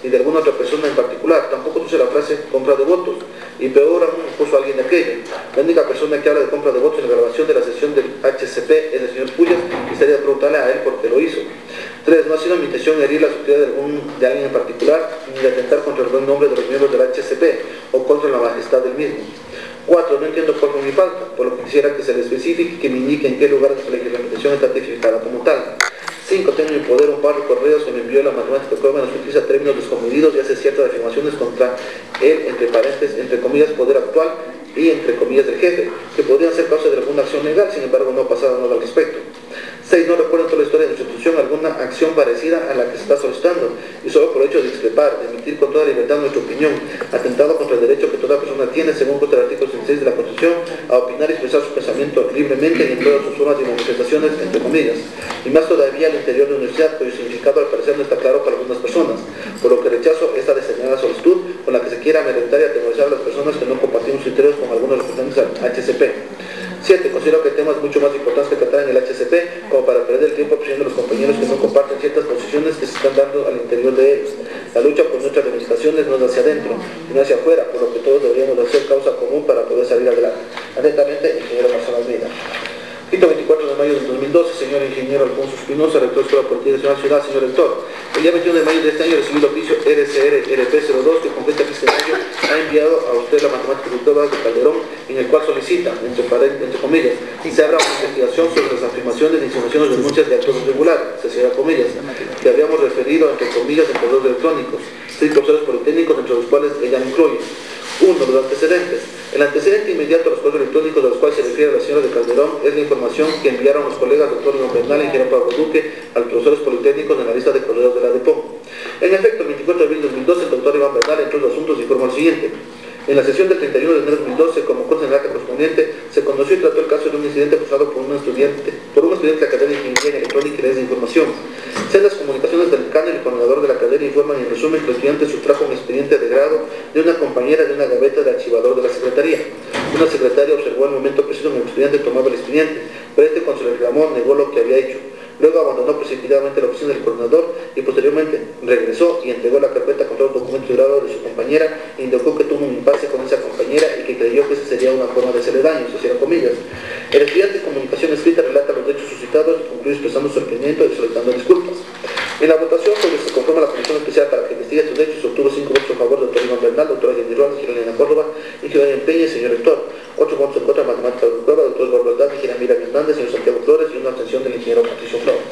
ni de alguna otra persona en particular. Tampoco puse la frase compra de votos, y peor aún puso a alguien de aquello. La única persona que habla de compra de votos en la grabación de la sesión del H C P es el señor Puyas, y estaría preguntarle a él por qué lo hizo. tres. No ha sido mi intención herir la subjetividad de, algún, de alguien en particular, ni de atentar contra el buen nombre de los miembros del H C P, o contra la majestad del mismo. cuatro. No entiendo cuál fue mi falta, por lo que quisiera que se le especifique y que me indique en qué lugar de su legislación está tipificada como tal. cinco. Tengo en mi poder un par de correos que me envió la matemática prueba en los que utiliza términos descomedidos y hace ciertas afirmaciones contra él, entre paréntesis, entre comillas, poder actual y entre comillas del jefe, que podrían ser causa de alguna acción legal, sin embargo no ha pasado nada al respecto. seis. No recuerdo en toda la historia de nuestra institución alguna acción parecida a la que se está solicitando, y solo por el hecho de discrepar, de emitir con toda libertad nuestra opinión, atentado contra el derecho que toda persona tiene, según consta el artículo sesenta y seis de la Constitución, a opinar y expresar su pensamiento libremente y en todas sus formas y manifestaciones, entre comillas, y más todavía al interior de la universidad, cuyo significado al parecer no está claro para algunas personas, por lo que rechazo esta diseñada solicitud con la que se quiera amedrentar y atemorizar a las personas que no compartimos criterios con algunos representantes al H C P. siete. Considero que hay temas mucho más importantes que tratar en el H C P como para perder el tiempo presionando a los compañeros que no comparten ciertas posiciones que se están dando al interior de ellos. La lucha por nuestras reivindicaciones no es hacia adentro, sino hacia afuera, por lo que todos deberíamos hacer causa común para poder salir adelante. Atentamente, ingeniero Marcelo Almeida. Quito, veinticuatro de mayo del dos mil doce, señor ingeniero Alfonso Espinosa, rector de Escuela Política Nacional Ciudad, señor rector. El día veintiuno de mayo de este año recibí el oficio R C R R P cero dos que completa que este año ha enviado a usted la matemática de Calderón, en el cual solicita, entre, entre comillas, se abra una investigación sobre las afirmaciones, insinuaciones o denuncias de actos irregulares, se cierra comillas, que habíamos referido, entre comillas, en correos electrónicos, seis profesores politécnicos, entre los cuales ella me incluye. uno. Los antecedentes. El antecedente inmediato a los correos electrónicos de los cuales se refiere la señora de Calderón es la información que enviaron los colegas doctor León Bernal y ingeniero Pablo Duque a los profesores politécnicos en la lista de correos de la DEPO. En efecto, el veinticuatro de abril de dos mil doce, el doctor Iván Bernal, entre los asuntos, informó lo siguiente. En la sesión del treinta y uno de enero de dos mil doce, como consta en el acta correspondiente, se conoció y trató el caso de un incidente causado por un estudiante, por un estudiante de la carrera de Ingeniería Electrónica y Redes de Información. Sendas comunicaciones del decano y el coordinador de la carrera informan en resumen que el estudiante sustrajo un expediente de grado de una compañera de una gaveta de archivador de la secretaría. Una secretaria observó el momento preciso en el que el estudiante tomaba el expediente, pero este, cuando se le reclamó, negó lo que había hecho. Luego abandonó precipitadamente la oficina del coordinador y posteriormente regresó y entregó la carpeta con todos los documentos de grado de su compañera e indicó que tuvo un impasse con esa compañera y que creyó que esa sería una forma de hacerle daño, se cierran comillas. El estudiante en comunicación escrita relata los hechos suscitados y concluye expresando su sorprendimiento y solicitando disculpas. En la votación sobre se conforma la Comisión Especial para que investigue estos hechos, obtuvo cinco votos a favor del doctor Iván Bernal, doctora Jenny Rojas, Girolina Córdoba y Girolina Peña, señor rector. Ocho votos en contra de matemática de prueba, doctor Eduardo Aldaz, ingeniera Mira Hernández, señor Santiago Flores y una abstención del ingeniero Patricio Flores.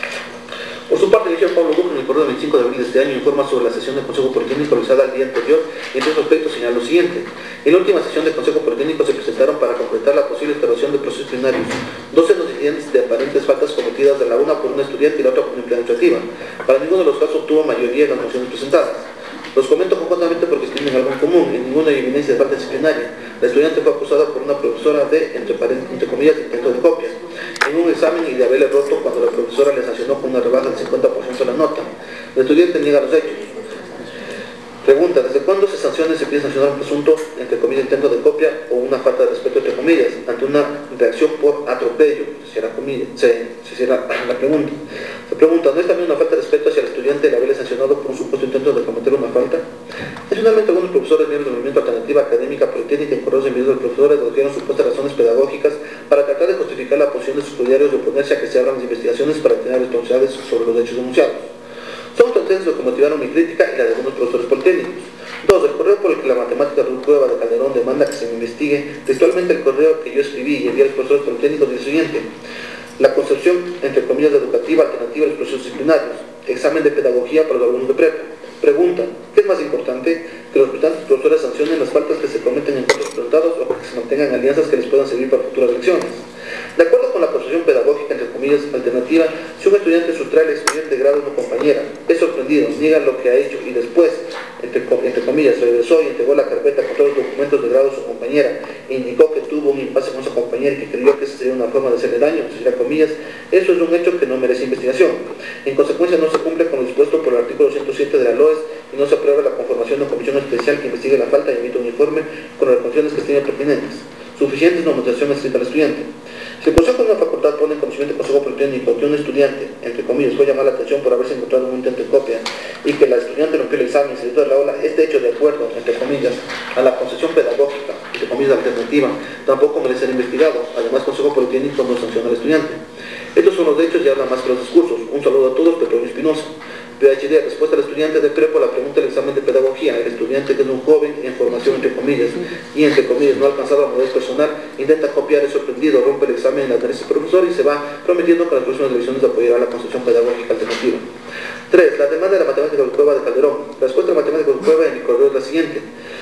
Por su parte, el ingeniero Pablo Duque, en el correo del veinticinco de abril de este año, informa sobre la sesión del Consejo Politécnico realizada el día anterior y entre otros aspectos señala lo siguiente. En la última sesión del Consejo Politécnico se presentaron para completar la posible instalación de procesos disciplinarios dos incidentes de aparentes faltas cometidas de la una por un estudiante y la otra por una empleada administrativa. Para ninguno de los casos obtuvo mayoría en las mociones presentadas. Los comento conjuntamente porque tienen algo en común, en ninguna hay evidencia de falta disciplinaria. La estudiante fue acusada por una profesora de, entre, entre comillas, intento de copia en un examen y de haberle roto cuando la profesora le sancionó con una rebaja del cincuenta por ciento de la nota. El estudiante niega los hechos. Pregunta, ¿desde cuándo se sanciona y se pide sancionar un presunto, entre comillas, intento de copia o una falta de respeto, entre comillas, ante una reacción por atropello? Se cierra, comillas, se, se cierra la pregunta. Se pregunta, ¿no es también una falta de respeto hacia el estudiante el haberle sancionado por un supuesto intento de cometer una falta? Adicionalmente, algunos profesores miembros del Movimiento Alternativa Académica Politécnica en correos enviados de profesores dedujeron supuestas razones pedagógicas para tratar de justificar la posición de sus estudiarios de oponerse a que se abran las investigaciones para tener responsabilidades sobre los hechos denunciados. Son ustedes los que motivaron mi crítica y la de algunos profesores politécnicos. Dos. El correo por el que la matemática de prueba de Calderón demanda que se me investigue, textualmente el correo que yo escribí y envié a los profesores politécnicos dice lo siguiente. La concepción, entre comillas, de educativa alternativa a los procesos disciplinarios. Examen de pedagogía para los alumnos de prepa. Pregunta, ¿qué es más importante? Que los profesores sancionen las faltas que se cometen en casos presentados o que se mantengan alianzas que les puedan servir para futuras elecciones. De acuerdo con la posición pedagógica, entre comillas, alternativa, si un estudiante sustrae el expediente de grado de una compañera, es sorprendido, niega lo que ha hecho y después, entre, entre comillas, regresó y entregó la carpeta con todos los documentos de grado de su compañera e indicó que tuvo un impasse con su compañera y que creyó que esa sería una forma de hacerle daño, entre comillas, eso es un hecho que no merece investigación. En consecuencia, no se cumple con lo dispuesto por el artículo ciento siete de la L O E S y no se aprueba la conformación de una comisión especial que investigue la falta y emite un informe con las condiciones que estén pertinentes. suficiente normalización escrita al estudiante. Si el Consejo de una facultad pone en conocimiento del Consejo Politécnico que un estudiante, entre comillas, fue llamar la atención por haberse encontrado un intento de copia y que la estudiante rompió el examen y se de la aula, este hecho de acuerdo, entre comillas, a la concesión pedagógica, entre comillas, alternativa, tampoco merece ser investigado. Además, el Consejo Politécnico no sanciona al estudiante. Estos son los hechos y hablan más que los discursos. Un saludo a todos, Petronio Espinosa. P H D, respuesta al estudiante de prepo a la pregunta del examen de pedagogía. El estudiante, que es un joven en formación, entre comillas, y entre comillas no ha alcanzado a madurez personal, intenta copiar, es sorprendido, rompe el examen en la nariz del profesor y se va prometiendo que las próximas elecciones apoyará la concepción pedagógica alternativa. tres. La demanda de la matemática de Cueva de Calderón. La respuesta de la matemática de Cueva en mi correo es la siguiente.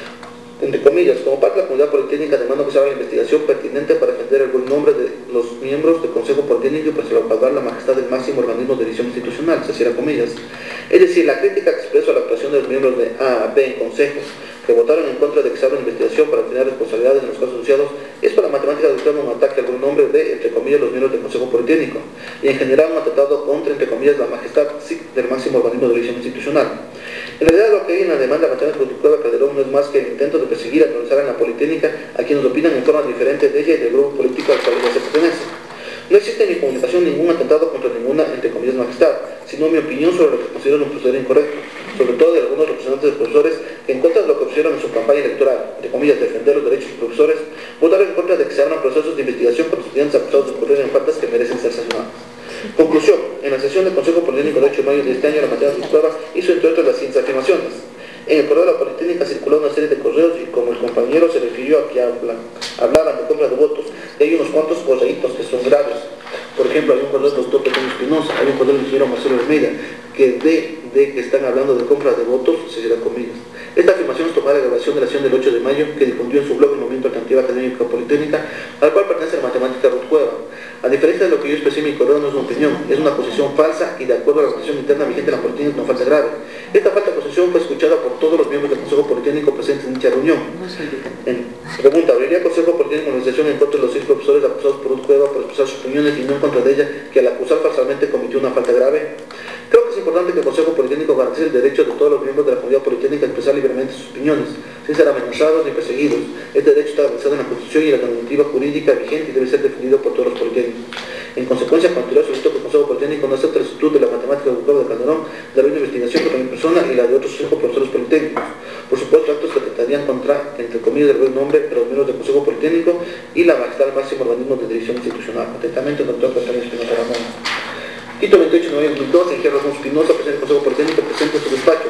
Entre comillas, como parte de la comunidad politécnica demando que se haga la investigación pertinente para defender el buen nombre de los miembros del Consejo Politécnico y para salvaguardar la majestad del máximo organismo de dirección institucional, se cierra comillas. Es decir, la crítica que expreso a la actuación de los miembros de A a B en consejos que votaron en contra de que se haga una investigación para obtener responsabilidades en los casos anunciados es para la matemática de Cueva un ataque al buen nombre de, entre comillas, los miembros del Consejo Politécnico y en general un atentado contra, entre comillas, la majestad del máximo organismo de dirección institucional. En realidad, lo que hay en la demanda matemática de Cueva Calderón no es más que el intento de perseguir y analizar en la politécnica a quienes opinan en forma diferente de ella y del grupo político al cual ella se pertenece. No existe en mi comunicación ningún atentado contra ninguna, entre comillas, majestad, sino mi opinión sobre lo que considero un proceder incorrecto, sobre todo de algunos representantes de profesores que en contra de lo que pusieron en su campaña electoral, entre comillas, defender los derechos de los profesores, votaron en contra de que se abran procesos de investigación con los estudiantes acusados de incurrir en faltas que merecen ser sancionadas. Conclusión. En la sesión del Consejo Politécnico del ocho de mayo de este año, la matemática de Cueva hizo entre otras las siguientes afirmaciones. En el correo de la Politécnica circuló una serie de correos y como el compañero se refirió a que hablan, hablaban de compra de votos, y hay unos cuantos correitos que son graves. Por ejemplo, hay un correo del doctor Petronio Espinosa, hay un correo del ingeniero Marcelo Almeida, que de, de que están hablando de compra de votos, se dirá comillas. Esta afirmación es tomada de la grabación de la sesión del ocho de mayo que difundió en su blog el Movimiento Alternativa Académica Politécnica, al cual pertenece la matemática Ruth Cueva. A diferencia de lo que yo expresé en mi correo, no es una opinión, es una posición falsa y de acuerdo a la posición interna vigente de la Politécnica no falta grave. Esta falta de posición fue escuchada por todos los miembros del Consejo Politécnico presentes en dicha reunión. En, pregunta, ¿abriría el Consejo Politécnico una organización en contra de los seis profesores acusados por Ruth Cueva por expresar sus opiniones y no en contra de ella, que al acusar falsamente cometió una falta grave? Creo que es importante que el Consejo Politécnico garantice el derecho de todos los miembros de la comunidad politécnica a expresar libremente sus opiniones, sin ser amenazados ni perseguidos. Este derecho está garantizado en la Constitución y en la normativa jurídica vigente y debe ser defendido por todos los politécnicos. En consecuencia, con anterior solicito que el Consejo Politécnico no acepte el instituto de la matemática de Cueva de Calderón de la investigación contra mi persona y la de otros cinco profesores politécnicos. Por supuesto, actos que atentarían contra, entre comillas, el buen nombre de los miembros del Consejo Politécnico y la majestad del máximo organismo de dirección institucional. Atentamente, el doctor Petronio Espinosa Ramón. Quito veintiocho de noviembre de dos mil doce, ingeniero Ramón Espinosa, presidente del Consejo Politécnico, presente en su despacho.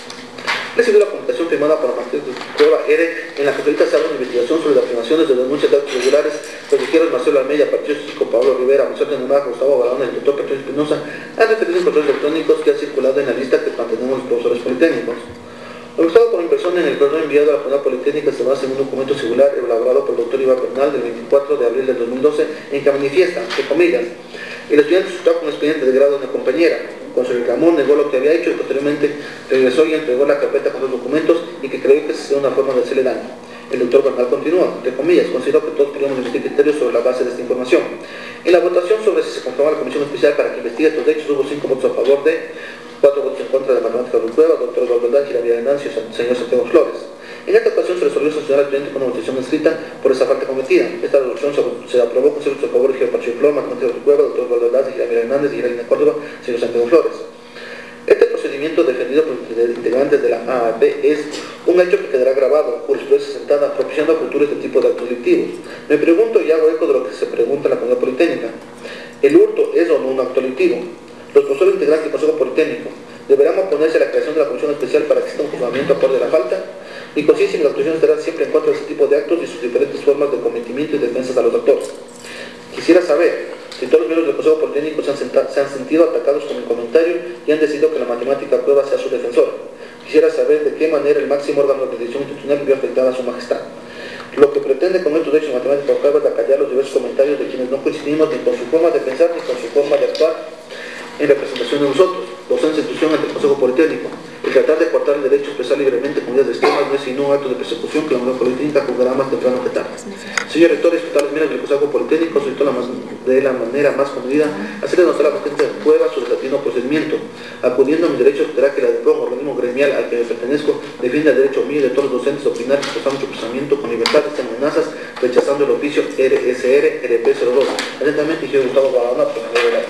Recibió la comunicación firmada por la matemática de Cueva R, en la que ahorita se abre una investigación sobre las afirmaciones de denuncias de actos regulares que los ingenieros Marcelo Almeida, Patricio Chico, Pablo Rivera, Monserrat Nemaja, Gustavo Barahona y el doctor Petronio Espinosa han referido en correos electrónicos que han circulado en la lista que mantenemos los profesores politécnicos. Lo expresado por mi persona en el correo enviado a la Comunidad Politécnica se basa en un documento singular elaborado por el doctor Iván Bernal del veinticuatro de abril del dos mil doce, en que manifiesta, entre comillas, el estudiante sustrajo un expediente de grado de una compañera, con su reclamó, negó lo que había hecho y posteriormente regresó y entregó la carpeta con los documentos y que creyó que sería una forma de hacerle daño. El doctor Bernal continúa, entre comillas, considero que todos podemos emitir criterios sobre la base de esta información. En la votación sobre si se conforma la comisión especial para que investigue estos hechos, hubo cinco votos a favor de, cuatro votos en contra de la matemática de Cueva, doctor Eduardo Dángel, Javier Hernández y señor Santiago Flores. En esta ocasión se resolvió sancionar al estudiante con una votación escrita por esa falta cometida. Esta resolución se, se aprobó con ciertos a favor de Patricio Flores, matemática de Cueva, doctor Eduardo Dángel, Javier Hernández y Geraldina Córdoba, señor Santiago Flores. Este procedimiento defendido por los integrantes de la A A B es un hecho que quedará grabado, jurisprudencia sentada, propiciando a futuros este tipo de actos delictivos. Me pregunto y hago eco de lo que se pregunta en la comunidad politécnica. ¿El hurto es o no un acto delictivo? Los profesores integrantes del Consejo Politécnico deberán oponerse a la creación de la comisión especial para que exista un juzgamiento acorde de la falta. Mi conciencia y mi actuación estarán siempre en contra de este tipo de actos y sus diferentes formas de cometimiento y defensas a los actores. Quisiera saber si todos los miembros del Consejo Politécnico se han, se han sentido atacados con mi comentario y han decidido que la matemática Cueva sea su defensor. Quisiera saber de qué manera el máximo órgano de decisión institucional vio afectada a su majestad. Lo que pretende con estos hechos en matemática Cueva es acallar los diversos comentarios de quienes no coincidimos ni con su forma de pensar ni con su forma de actuar en representación de nosotros, docencia e institución ante el Consejo Politécnico. El tratar de cortar el derecho a expresar libremente comunidades extremas no es sino un acto de persecución que la comunidad politécnica juzgará más temprano que tarde. Señor rector, respetables miembros del Consejo Politécnico, solicito de la manera más comedida hacerle notar a la gente de Cueva su desatino por procedimiento. Acudiendo a mis derechos, será que la D E P O N, organismo gremial al que me pertenezco, defiende el derecho mío y de todos los docentes a opinar y expresar nuestro pensamiento con libertad y sin amenazas, rechazando el oficio R S R R P cero dos. Atentamente, ingeniero Gustavo Barahona, profesor de la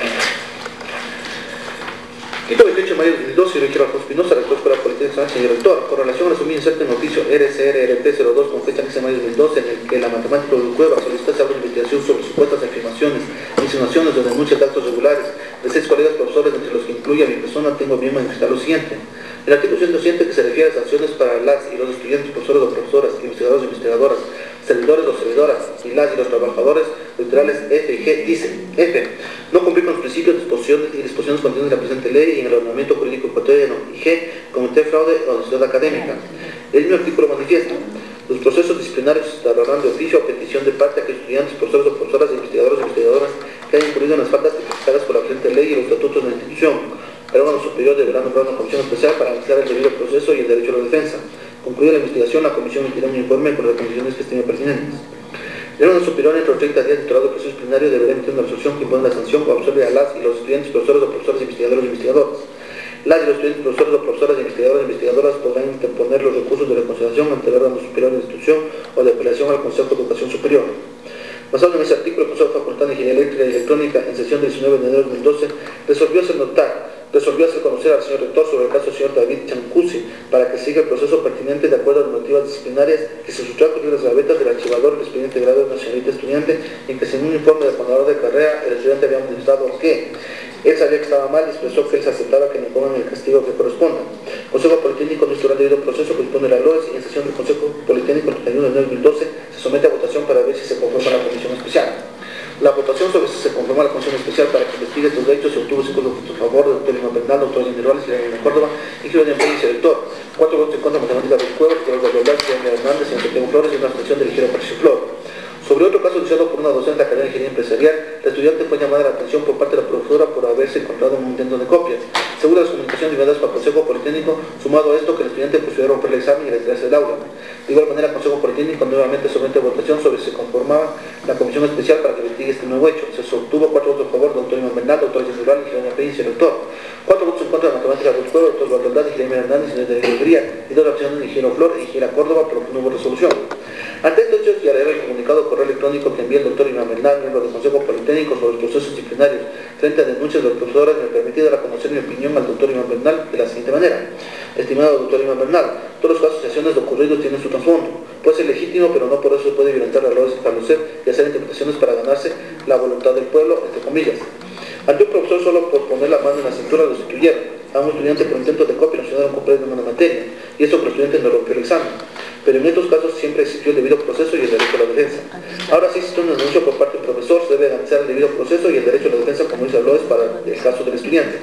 Quito, veintiocho de mayo de dos mil doce, yo quiero Alfonso Espinosa, rector de la Escuela Politécnica, señor rector, con relación a la asumida inserta en el oficio R S R R P cero dos con fecha quince de mayo de dos mil doce, en el que la matemática de Cueva solicita hacer una investigación sobre supuestas afirmaciones, insinuaciones o denuncias de actos regulares de seis colegas profesores, entre los que incluye a mi persona, tengo bien manifestar lo siguiente. El artículo ciento siete, que se refiere a sanciones para las y los estudiantes, profesores o profesoras, investigadores o investigadoras, servidores o servidoras, y las y los trabajadores literales F y G, dice: F. No cumplir con los principios, disposiciones y disposiciones contenidas en la presente ley y en el ordenamiento jurídico ecuatoriano, y G. Cometer fraude o sociedad académica. El mismo artículo manifiesta: los procesos disciplinarios se elaborarán de oficio a petición de parte a que estudiantes, profesores o profesoras, investigadores o investigadoras que hayan incurrido en las faltas tipificadas por la presente ley y los estatutos de la institución. El órgano superior deberá nombrar una comisión especial para analizar el debido proceso y el derecho a la defensa. Concluida la investigación, la comisión emitirá un informe con las condiciones que estime pertinentes. El órgano superior, entre los treinta días titulado el proceso disciplinario, deberá emitir una resolución que impone la sanción o absorbe a las y los estudiantes, profesores o profesores, investigadores o investigadoras. Las y los estudiantes, profesores o profesoras, investigadores e investigadoras podrán interponer los recursos de reconsideración ante el órgano superior de institución o de apelación al Consejo de Educación Superior. Basado en ese artículo, el Consejo de Facultad de Ingeniería Eléctrica y Electrónica, en sesión del diecinueve de enero de dos mil doce, resolvió hacer notar resolvió hacer conocer al señor rector sobre el caso del señor David Chancusi para que siga el proceso pertinente de acuerdo a las normativas disciplinarias, que se sustrajo de las gavetas del archivador del expediente de grado de una señorita estudiante, en que según un informe del fundador de carrera, el estudiante había manifestado que él sabía que estaba mal y expresó que él se aceptaba que le pongan el castigo que corresponda. Consejo Politécnico no estudiará el debido proceso que dispone la L O E S, y en sesión del Consejo Politécnico el treinta y uno de enero de dos mil doce se somete a votación para ver si se conforma la comisión especial. La votación sobre si se conforma la comisión especial para que investigue estos hechos se obtuvo cinco votos a favor del doctor Iván Bernal, doctor Generales y de Córdoba, y Giro de Ampliación y director, cuatro votos en contra de matemáticas del Cueva, doctor Gabriel Señor Hernández, señor Santiago Flores y una abstención del ingeniero Patricio Flor. Sobre otro caso denunciado por una docente de la carrera de Ingeniería Empresarial, la estudiante fue llamada a la atención por parte de la profesora por haberse encontrado un intento de copia. Según las comunicaciones enviadas para el Consejo Politécnico, sumado a esto que el estudiante prefirió romper el examen y retirarse del aula. De igual manera, el Consejo Politécnico nuevamente somete a votación sobre si se conformaba la comisión especial para que investigue este nuevo hecho. Se obtuvo cuatro votos a favor, doctor Iván Bernal, doctor General, ingeniero Pérez y rector. Cuatro votos en contra de la matemática del Cueva, doctor Valdondad, ingeniero Hernández, ingeniero de Alegría, y dos opciones de ingeniero Flor y ingeniero Córdoba, por lo que no hubo resolución. Ante estos hechos, y al leer el comunicado de correo electrónico que envía el doctor Iván Bernal, miembro del Consejo Politécnico, sobre los procesos disciplinarios frente a denuncias de los profesores, me permitido dar a conocer mi opinión al doctor Iván Bernal de la siguiente manera. Estimado doctor Iván Bernal, todos los casos y acciones ocurridos tienen su trasfondo. Puede ser legítimo, pero no por eso se puede violentar la ley y establecer y hacer interpretaciones para ganarse la voluntad del pueblo, entre comillas. Ante un profesor, solo por poner la mano en la cintura, lo destituyeron. A un estudiante por intento de copia, lo sancionaron con pérdida de una materia, y eso que el estudiante no rompió el examen. Pero en estos casos siempre existió el debido proceso y el derecho a la defensa. Ahora sí existe una denuncia por parte del profesor, se debe garantizar el debido proceso y el derecho a la defensa, como dice la L O E S, para el caso del estudiante.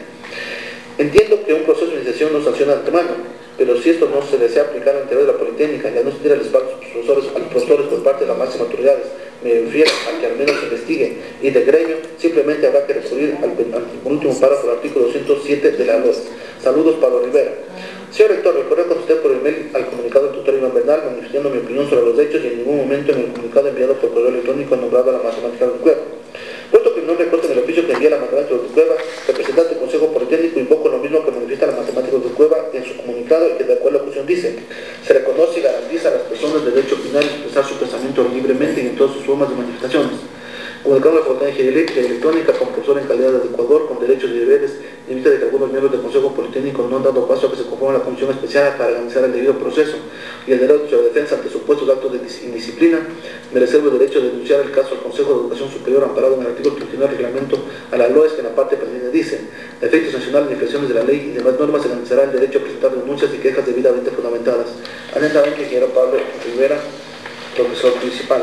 Entiendo que un proceso de iniciación no sanciona de antemano, pero si esto no se desea aplicar al interior de la Politécnica y a no sentir el espacio a los profesores, a los profesores por parte de las máximas autoridades, me refiero a que al menos se investigue, y de gremio simplemente habrá que recurrir al, al último párrafo del artículo doscientos siete de la L O E S. Saludos, Pablo Rivera. Señor rector, recuerdo contesté por email al comunicado del tutor Iván Bernal manifestando mi opinión sobre los hechos, y en ningún momento en el comunicado enviado por correo electrónico nombrado a la matemática del Cueva. Puesto que no recuerdo en el oficio que envía la matemática del Cueva, representante del Consejo Politécnico invoco lo mismo que manifiesta la matemática del Cueva en su comunicado, y que de acuerdo a la cuestión dice: se reconoce y garantiza a las personas el derecho final a expresar su pensamiento libremente y en todas sus formas de manifestaciones. Comunicando a la Facultad de Ingeniería Eléctrica y Electrónica como profesor en calidad de Ecuador, con derechos y deberes, en vista de que algunos miembros del Consejo Politécnico no han dado paso a que se conforme la comisión especial para garantizar el debido proceso y el derecho a defensa ante supuestos actos de indisciplina, me reservo el derecho de denunciar el caso al Consejo de Educación Superior amparado en el artículo treinta y nueve del reglamento a la L O E S, que en la parte pertinente dice: a efectos nacionales de infracciones de la ley y demás normas se garantizará el derecho a presentar denuncias y quejas debidamente fundamentadas. Atentamente, ingeniero Pablo Rivera, profesor principal.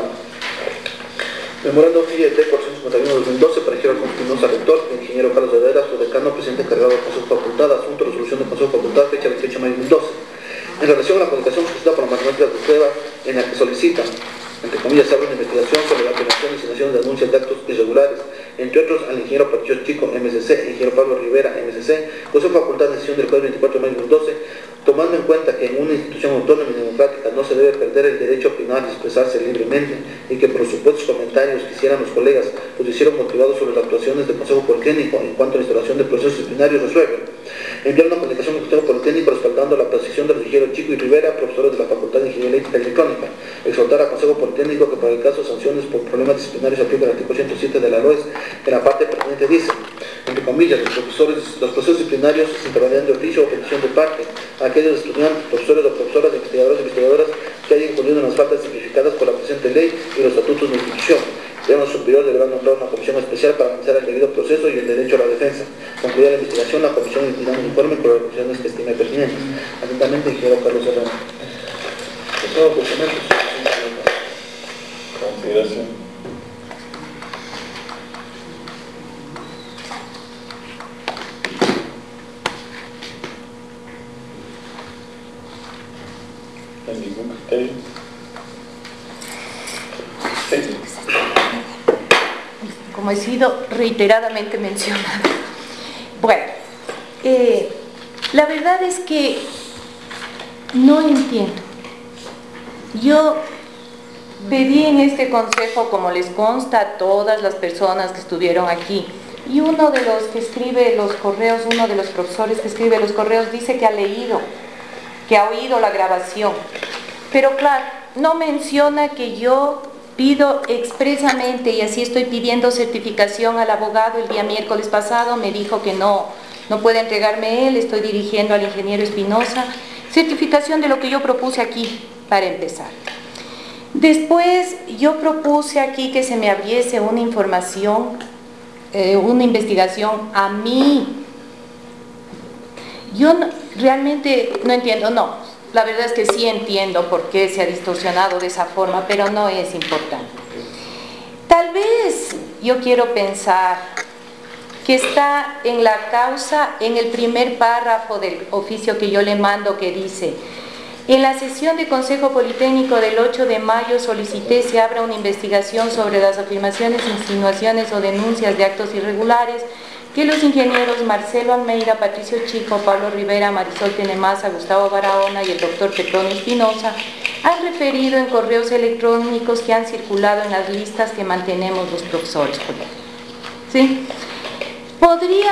Memorando F I E T cuatrocientos cincuenta y uno de dos mil doce para ingeniero Alfonso Espinosa, rector, el ingeniero Carlos Herrera, su decano, presidente encargado del Consejo de Facultad, asunto resolución del Consejo de Facultad, fecha veintiocho de mayo de dos mil doce. En relación a la comunicación solicitada por las matemáticas de Cueva, en la que solicitan, entre comillas, se abre una investigación sobre la prevención y insinuación de denuncias de actos irregulares entre otros al ingeniero Patricio Chico, M C C, ingeniero Pablo Rivera, M C C, gozó facultad de decisión del jueves veinticuatro de mayo de dos mil doce, tomando en cuenta que en una institución autónoma y democrática no se debe perder el derecho a opinar y expresarse libremente, y que por supuestos comentarios que hicieran los colegas los hicieron motivados sobre las actuaciones del Consejo Politécnico en cuanto a la instalación de procesos disciplinarios, resuelven enviar una comunicación al Consejo Politécnico respaldando la posición de los ingenieros Chico y Rivera, profesores de la Facultad de Ingeniería Eléctrica y Electrónica, exhortar al Consejo Politécnico que para el caso de sanciones por problemas disciplinarios aplica el artículo ciento siete de la L O E S, en la parte pertinente dice, entre comillas, los profesores, los procesos disciplinarios se intervenirán de oficio o petición de parte a aquellos estudiantes, profesores o profesoras, investigadores e investigadoras que hayan incurrido en las faltas tipificadas por la presente ley y los estatutos de la institución. El Pleno Superior deberá nombrar una comisión especial para analizar el debido proceso y el derecho a la defensa. Concluida la investigación, la comisión emitirá un informe con las conclusiones que estime pertinentes. Atentamente, ingeniero Carlos Serrano. Todos los documentos. Consideración. ¿Hay ningún criterio? Sí. Como he sido reiteradamente mencionado. Bueno, eh, la verdad es que no entiendo. Yo pedí en este consejo, como les consta a todas las personas que estuvieron aquí, y uno de los que escribe los correos, uno de los profesores que escribe los correos dice que ha leído, que ha oído la grabación, pero claro, no menciona que yo pido expresamente, y así estoy pidiendo certificación al abogado. El día miércoles pasado me dijo que no, no puede entregarme él, estoy dirigiendo al ingeniero Espinosa, certificación de lo que yo propuse aquí, para empezar. Después yo propuse aquí que se me abriese una información, eh, una investigación a mí. Yo no, realmente no entiendo, no. La verdad es que sí entiendo por qué se ha distorsionado de esa forma, pero no es importante. Tal vez yo quiero pensar que está en la causa, en el primer párrafo del oficio que yo le mando, que dice: en la sesión de Consejo Politécnico del ocho de mayo solicité se abra una investigación sobre las afirmaciones, insinuaciones o denuncias de actos irregulares que los ingenieros Marcelo Almeida, Patricio Chico, Pablo Rivera, Marisol Tenemaza, Gustavo Barahona y el doctor Petronio Espinosa han referido en correos electrónicos que han circulado en las listas que mantenemos los profesores. ¿Sí? Podría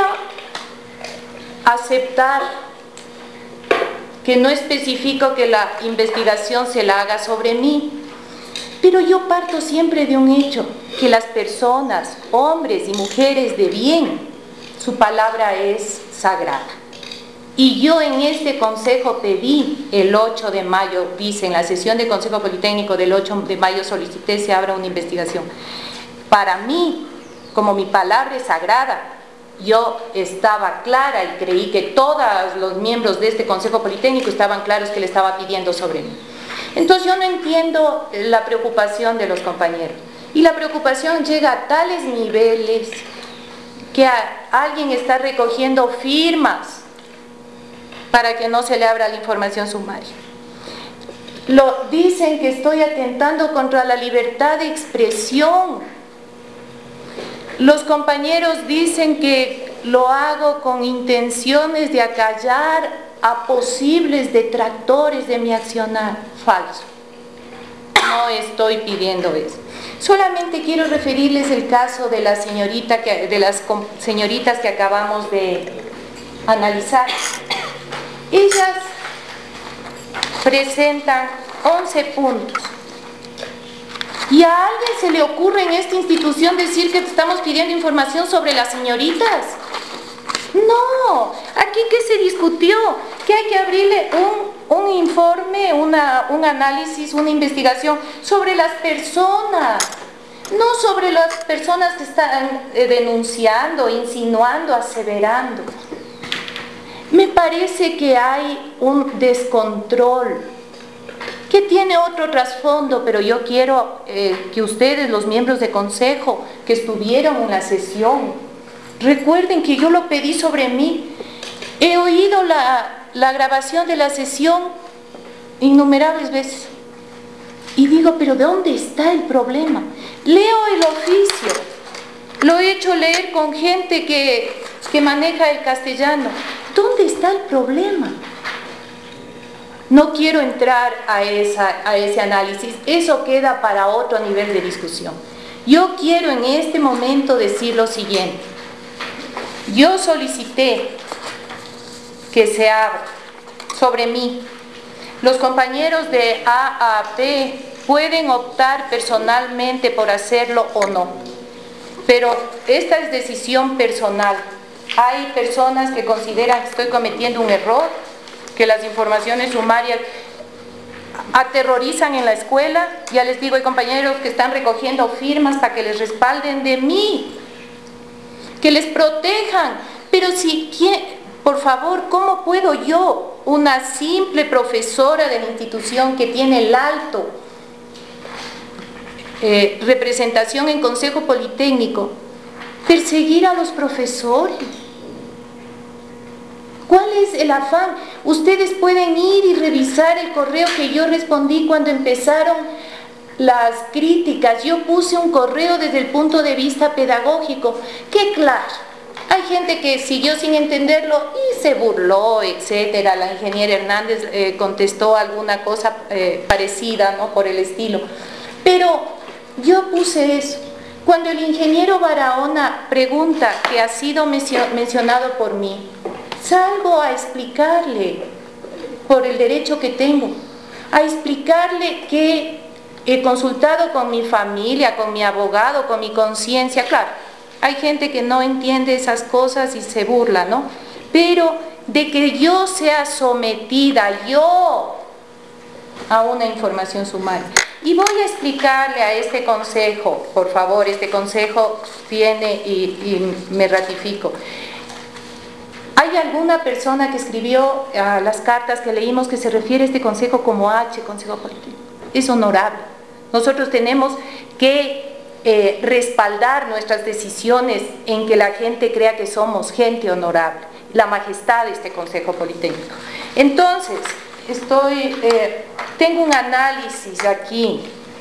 aceptar que no especifico que la investigación se la haga sobre mí, pero yo parto siempre de un hecho, que las personas, hombres y mujeres de bien, su palabra es sagrada. Y yo en este consejo pedí el ocho de mayo, dice, en la sesión de Consejo Politécnico del ocho de mayo solicité se abra una investigación. Para mí, como mi palabra es sagrada, yo estaba clara y creí que todos los miembros de este Consejo Politécnico estaban claros que le estaba pidiendo sobre mí. Entonces yo no entiendo la preocupación de los compañeros. Y la preocupación llega a tales niveles que a, alguien está recogiendo firmas para que no se le abra la información sumaria. Lo, dicen que estoy atentando contra la libertad de expresión. Los compañeros dicen que lo hago con intenciones de acallar a posibles detractores de mi accionar. Falso. No estoy pidiendo eso. Solamente quiero referirles el caso de la señorita que, de las señoritas que acabamos de analizar. Ellas presentan once puntos. ¿Y a alguien se le ocurre en esta institución decir que estamos pidiendo información sobre las señoritas? No, aquí ¿qué se discutió? Que hay que abrirle un, un informe, una, un análisis, una investigación sobre las personas, no sobre las personas que están eh, denunciando, insinuando, aseverando. Me parece que hay un descontrol que tiene otro trasfondo, pero yo quiero eh, que ustedes, los miembros de consejo que estuvieron en la sesión, recuerden que yo lo pedí sobre mí. He oído la, la grabación de la sesión innumerables veces y digo, pero ¿de dónde está el problema? Leo el oficio Lo he hecho leer con gente que, que maneja el castellano. ¿Dónde está el problema? No quiero entrar a, esa, a ese análisis, eso queda para otro nivel de discusión. Yo quiero en este momento decir lo siguiente. Yo solicité que se abra sobre mí. Los compañeros de A A P pueden optar personalmente por hacerlo o no, pero esta es decisión personal. Hay personas que consideran que estoy cometiendo un error, que las informaciones sumarias aterrorizan en la escuela. Ya les digo, hay compañeros que están recogiendo firmas para que les respalden de mí, que les protejan. Pero si, por favor, ¿cómo puedo yo, una simple profesora de la institución que tiene el alto eh, representación en Consejo Politécnico, perseguir a los profesores? ¿Cuál es el afán? Ustedes pueden ir y revisar el correo que yo respondí cuando empezaron las críticas. Yo puse un correo desde el punto de vista pedagógico, que claro, hay gente que siguió sin entenderlo y se burló, etcétera. La ingeniera Hernández eh, contestó alguna cosa eh, parecida, ¿no?, por el estilo. Pero yo puse eso. Cuando el ingeniero Barahona pregunta, que ha sido mencionado por mí, salgo a explicarle, por el derecho que tengo, a explicarle que he consultado con mi familia, con mi abogado, con mi conciencia. Claro, hay gente que no entiende esas cosas y se burla, ¿no? Pero de que yo sea sometida, yo, a una información sumaria. Y voy a explicarle a este consejo, por favor, este consejo viene y, y me ratifico. ¿Hay alguna persona que escribió uh, las cartas que leímos que se refiere a este consejo como H, Consejo Político? Es honorable. Nosotros tenemos que eh, respaldar nuestras decisiones en que la gente crea que somos gente honorable, la majestad de este Consejo Politécnico. Entonces, estoy, eh, tengo un análisis aquí.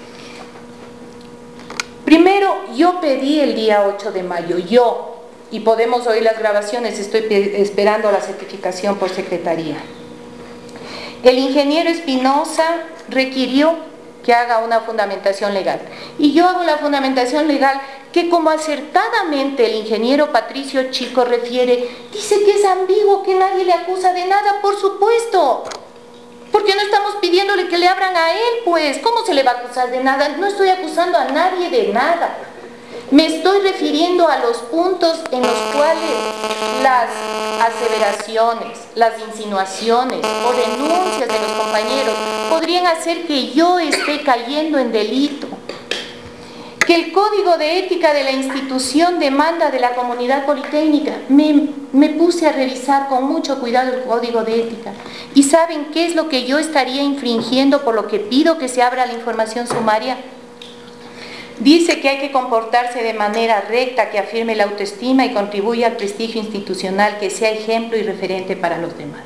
Primero, yo pedí el día ocho de mayo, yo, y podemos oír las grabaciones, estoy esperando la certificación por secretaría. El ingeniero Espinosa requirió que haga una fundamentación legal. Y yo hago la fundamentación legal que, como acertadamente el ingeniero Patricio Chico refiere, dice que es ambiguo, que nadie le acusa de nada. Por supuesto, porque no estamos pidiéndole que le abran a él, pues. ¿Cómo se le va a acusar de nada? No estoy acusando a nadie de nada. Me estoy refiriendo a los puntos en los cuales las aseveraciones, las insinuaciones o denuncias de los compañeros podrían hacer que yo esté cayendo en delito. Que el Código de Ética de la institución demanda de la comunidad politécnica. Me, me puse a revisar con mucho cuidado el Código de Ética. ¿Y saben qué es lo que yo estaría infringiendo por lo que pido que se abra la información sumaria? Dice que hay que comportarse de manera recta, que afirme la autoestima y contribuya al prestigio institucional, que sea ejemplo y referente para los demás.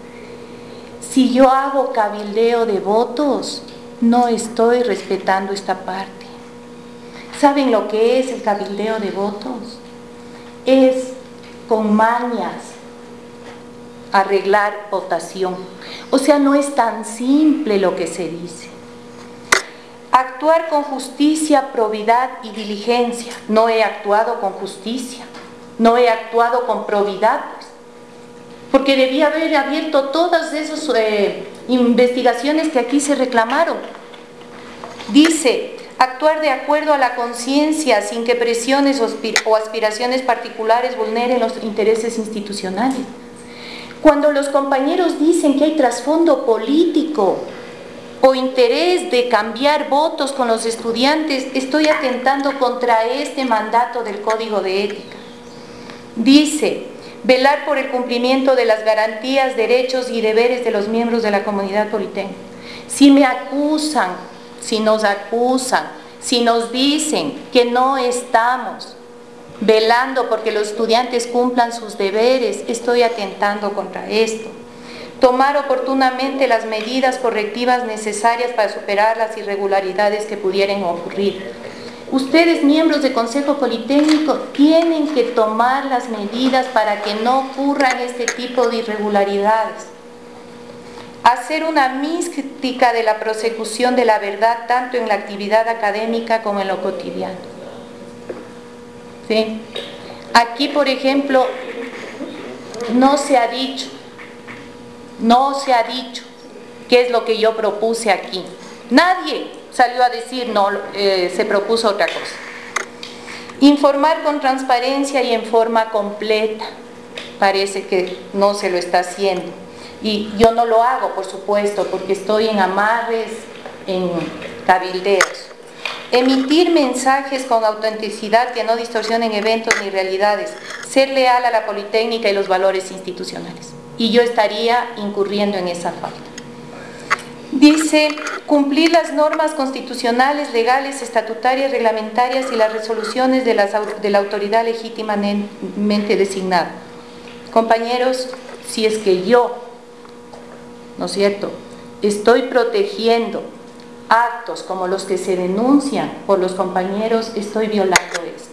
Si yo hago cabildeo de votos, no estoy respetando esta parte. ¿Saben lo que es el cabildeo de votos? Es con mañas arreglar votación. O sea, no es tan simple lo que se dice. Actuar con justicia, probidad y diligencia. No he actuado con justicia, no he actuado con probidad, pues, porque debía haber abierto todas esas eh, investigaciones que aquí se reclamaron. Dice, actuar de acuerdo a la conciencia sin que presiones o aspiraciones particulares vulneren los intereses institucionales. Cuando los compañeros dicen que hay trasfondo político o interés de cambiar votos con los estudiantes, estoy atentando contra este mandato del Código de Ética. Dice, velar por el cumplimiento de las garantías, derechos y deberes de los miembros de la comunidad politécnica. Si me acusan, si nos acusan, si nos dicen que no estamos velando porque los estudiantes cumplan sus deberes, estoy atentando contra esto. Tomar oportunamente las medidas correctivas necesarias para superar las irregularidades que pudieran ocurrir. Ustedes, miembros del Consejo Politécnico, tienen que tomar las medidas para que no ocurran este tipo de irregularidades. Hacer una mística de la prosecución de la verdad, tanto en la actividad académica como en lo cotidiano. ¿Sí? Aquí, por ejemplo, no se ha dicho, no se ha dicho qué es lo que yo propuse aquí. Nadie salió a decir, no, eh, se propuso otra cosa. Informar con transparencia y en forma completa. Parece que no se lo está haciendo. Y yo no lo hago, por supuesto, porque estoy en amarres, en cabildeos. Emitir mensajes con autenticidad que no distorsionen eventos ni realidades. Ser leal a la Politécnica y los valores institucionales. Y yo estaría incurriendo en esa falta. Dice, cumplir las normas constitucionales, legales, estatutarias, reglamentarias y las resoluciones de, las, de la autoridad legítimamente designada. Compañeros, si es que yo, ¿no es cierto?, estoy protegiendo actos como los que se denuncian por los compañeros, estoy violando esto.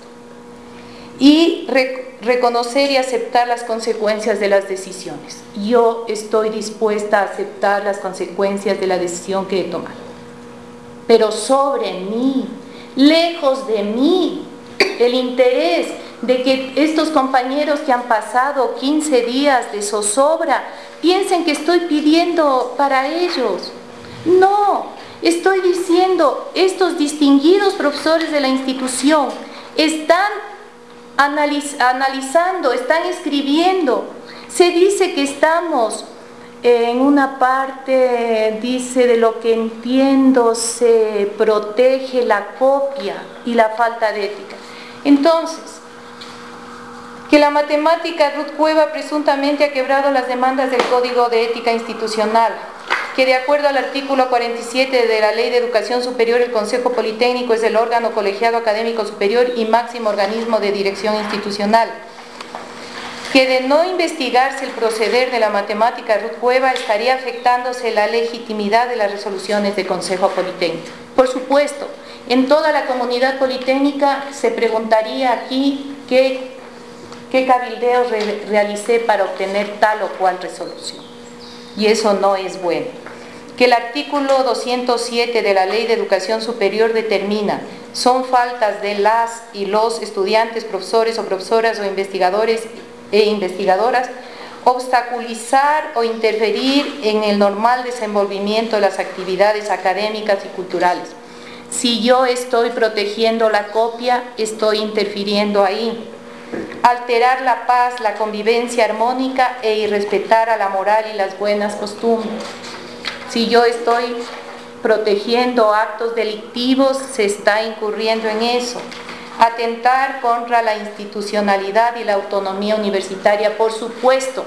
Y re, reconocer y aceptar las consecuencias de las decisiones. Yo estoy dispuesta a aceptar las consecuencias de la decisión que he tomado. Pero sobre mí, lejos de mí, el interés de que estos compañeros que han pasado quince días de zozobra piensen que estoy pidiendo para ellos. No, estoy diciendo, estos distinguidos profesores de la institución están analiz- analizando, están escribiendo. Se dice que estamos en una parte, dice, de lo que entiendo, se protege la copia y la falta de ética. Entonces, que la matemática Ruth Cueva presuntamente ha quebrado las demandas del Código de Ética Institucional, que de acuerdo al artículo cuarenta y siete de la Ley de Educación Superior, el Consejo Politécnico es el órgano colegiado académico superior y máximo organismo de dirección institucional, que de no investigarse el proceder de la matemática Ruth Cueva estaría afectándose la legitimidad de las resoluciones del Consejo Politécnico. Por supuesto, en toda la comunidad politécnica se preguntaría aquí qué, qué cabildeos re, realicé para obtener tal o cual resolución. Y eso no es bueno. Que el artículo doscientos siete de la Ley de Educación Superior determina son faltas de las y los estudiantes, profesores o profesoras o investigadores e investigadoras obstaculizar o interferir en el normal desenvolvimiento de las actividades académicas y culturales. Si yo estoy protegiendo la copia, estoy interfiriendo ahí. Alterar la paz, la convivencia armónica e irrespetar a la moral y las buenas costumbres. Si yo estoy protegiendo actos delictivos, se está incurriendo en eso. Atentar contra la institucionalidad y la autonomía universitaria, por supuesto.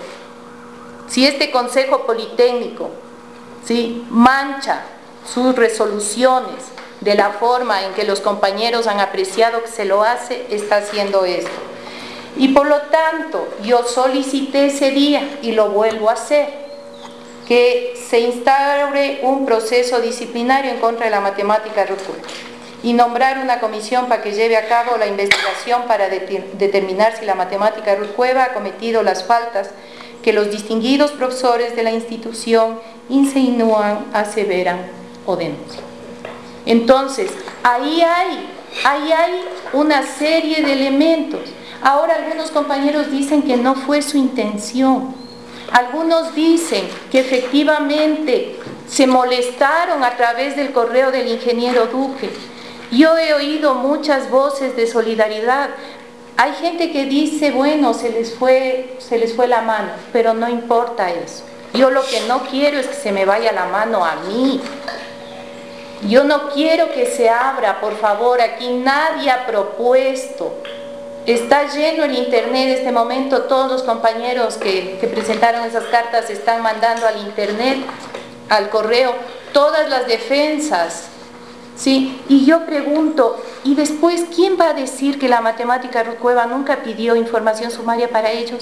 Si este Consejo Politécnico, ¿sí?, mancha sus resoluciones de la forma en que los compañeros han apreciado que se lo hace, está haciendo esto. Y por lo tanto, yo solicité ese día, y lo vuelvo a hacer, que se instaure un proceso disciplinario en contra de la matemática Ruth Cueva y nombrar una comisión para que lleve a cabo la investigación para de- determinar si la matemática Ruth Cueva ha cometido las faltas que los distinguidos profesores de la institución insinúan, aseveran o denuncian. Entonces, ahí hay, ahí hay una serie de elementos. Ahora algunos compañeros dicen que no fue su intención. Algunos dicen que efectivamente se molestaron a través del correo del ingeniero Duque. Yo he oído muchas voces de solidaridad. Hay gente que dice, bueno, se les fue, se les fue la mano, pero no importa eso. Yo lo que no quiero es que se me vaya la mano a mí. Yo no quiero que se abra, por favor, aquí nadie ha propuesto. Está lleno el internet en este momento, todos los compañeros que, que presentaron esas cartas están mandando al internet, al correo, todas las defensas, ¿sí? Y yo pregunto, ¿y después quién va a decir que la matemática Ruth Cueva nunca pidió información sumaria para ellos?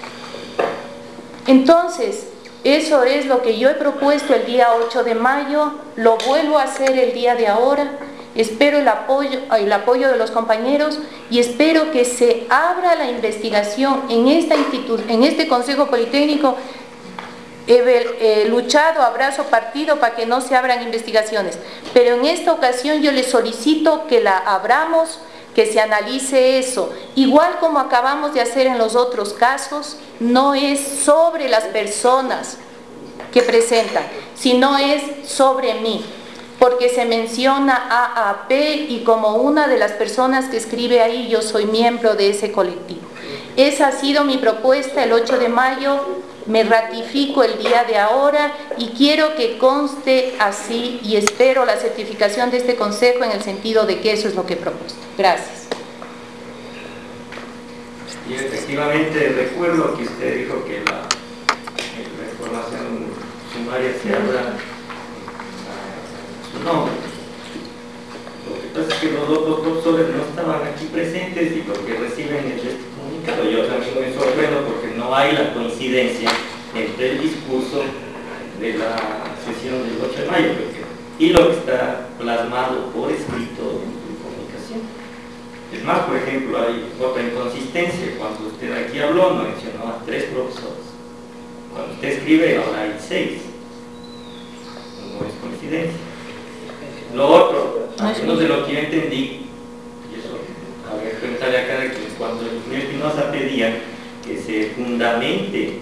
Entonces, eso es lo que yo he propuesto el día ocho de mayo, lo vuelvo a hacer el día de ahora. espero el apoyo, el apoyo de los compañeros y espero que se abra la investigación en, esta institu en este Consejo Politécnico. He eh, luchado a brazo partido para que no se abran investigaciones, pero en esta ocasión yo les solicito que la abramos, que se analice eso. Igual como acabamos de hacer en los otros casos, no es sobre las personas que presentan, sino es sobre mí, porque se menciona A A P y como una de las personas que escribe ahí, yo soy miembro de ese colectivo. Esa ha sido mi propuesta el ocho de mayo, me ratifico el día de ahora y quiero que conste así y espero la certificación de este consejo en el sentido de que eso es lo que he propuesto. Gracias. Y efectivamente recuerdo que usted dijo que la, la información sumaria se habla su nombre. Lo que pasa es que los otros profesores no estaban aquí presentes y lo que reciben es este comunicado. Yo también me sorprendo porque no hay la coincidencia entre el discurso de la sesión del ocho de mayo y lo que está plasmado por escrito en su comunicación. Es más, por ejemplo, hay otra inconsistencia. Cuando usted aquí habló, no mencionó a tres profesores. Cuando usted escribe, ahora hay seis. No es coincidencia. Lo otro, al menos de lo que yo entendí, y eso habría que preguntarle a cada quien, cuando el ingeniero Espinosa pedía que se fundamente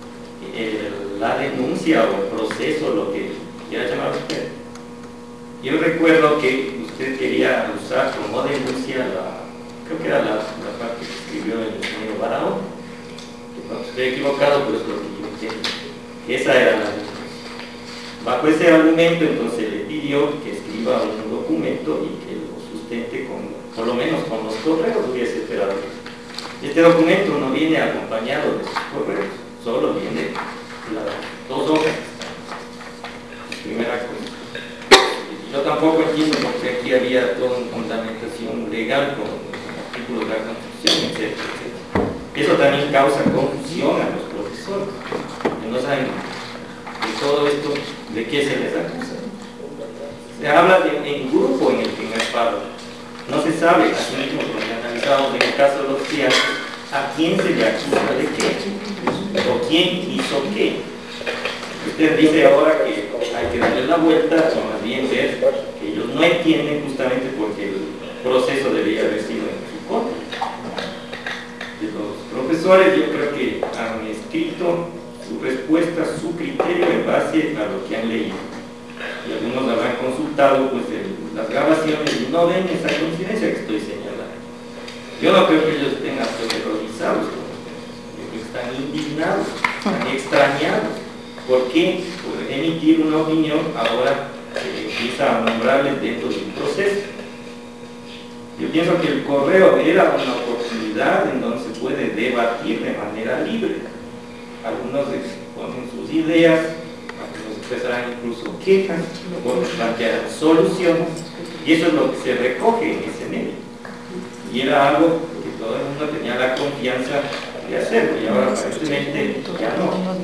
el, la denuncia o el proceso, lo que quiera llamar usted. Yo recuerdo que usted quería usar como denuncia la, creo que era la, la parte que escribió el ingeniero Barao, que cuando estoy equivocado, pues lo que yo entiendo, esa era la denuncia. Bajo ese argumento, entonces le pidió que escriba un documento y que lo sustente con, por lo menos con los correos, hubiese esperado. Este documento no viene acompañado de sus correos, solo viene las dos hojas. Primera cosa. Yo tampoco entiendo por qué aquí había toda una fundamentación legal con artículos de la Constitución, etcétera, etcétera. Eso también causa confusión a los profesores, que no saben de todo esto, de qué se les acusa. Se habla de en grupo en el primer párrafo. No se sabe, así mismo como lo analizamos en el caso de los estudiantes, a quién se le acusa de qué, o quién hizo qué. Usted dice ahora que hay que darle la vuelta, o más bien ver que ellos no entienden justamente porque el proceso debería haber sido en su contra. Los profesores yo creo que han escrito su respuesta, su criterio en base a lo que han leído. Y algunos habrán consultado pues, el, las grabaciones y no ven esa coincidencia que estoy señalando. Yo no creo que ellos estén aterrorizados, yo creo que están indignados, están extrañados. ¿Por qué? Por emitir una opinión ahora que empieza a nombrarles dentro de un proceso. Yo pienso que el correo era una oportunidad en donde se puede debatir de manera libre. Algunos exponen sus ideas, algunos expresarán incluso quejas, otros plantearán soluciones, y eso es lo que se recoge en ese medio. Y era algo que todo el mundo tenía la confianza de hacerlo, y ahora aparentemente ya no.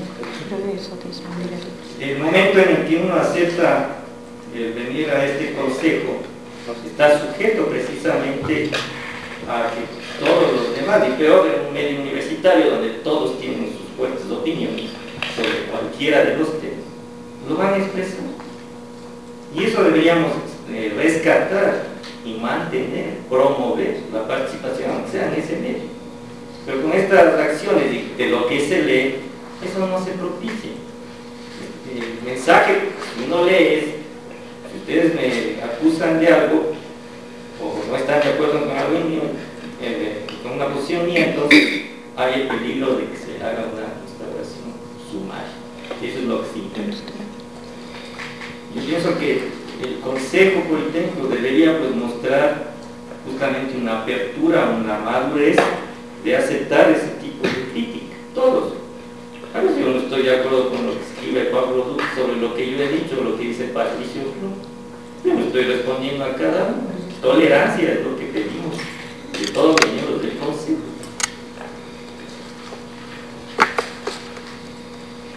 El momento en el que uno acepta el venir a este consejo está sujeto precisamente a que todos los demás, y peor en un medio universitario donde todos tienen sus fuertes opiniones sobre cualquiera de los temas, lo van a expresar. Y eso deberíamos eh, rescatar y mantener, promover la participación, aunque sea en ese medio. Pero con estas acciones de, de lo que se lee, eso no se propicia. El mensaje que uno lee es: si ustedes me acusan de algo o no están de acuerdo con algo mío, eh, con una posición mía, entonces hay el peligro de que se haga una instauración sumaria. Eso es lo que sí interesa. Yo pienso que el Consejo Politécnico debería pues, mostrar justamente una apertura, una madurez de aceptar ese tipo de crítica. Todos. A veces yo no estoy de acuerdo con lo que escribe Pablo Duque sobre lo que yo he dicho, lo que dice Patricio Cruz. Yo no estoy respondiendo a cada uno. Tolerancia es lo que pedimos de todos los miembros del Consejo.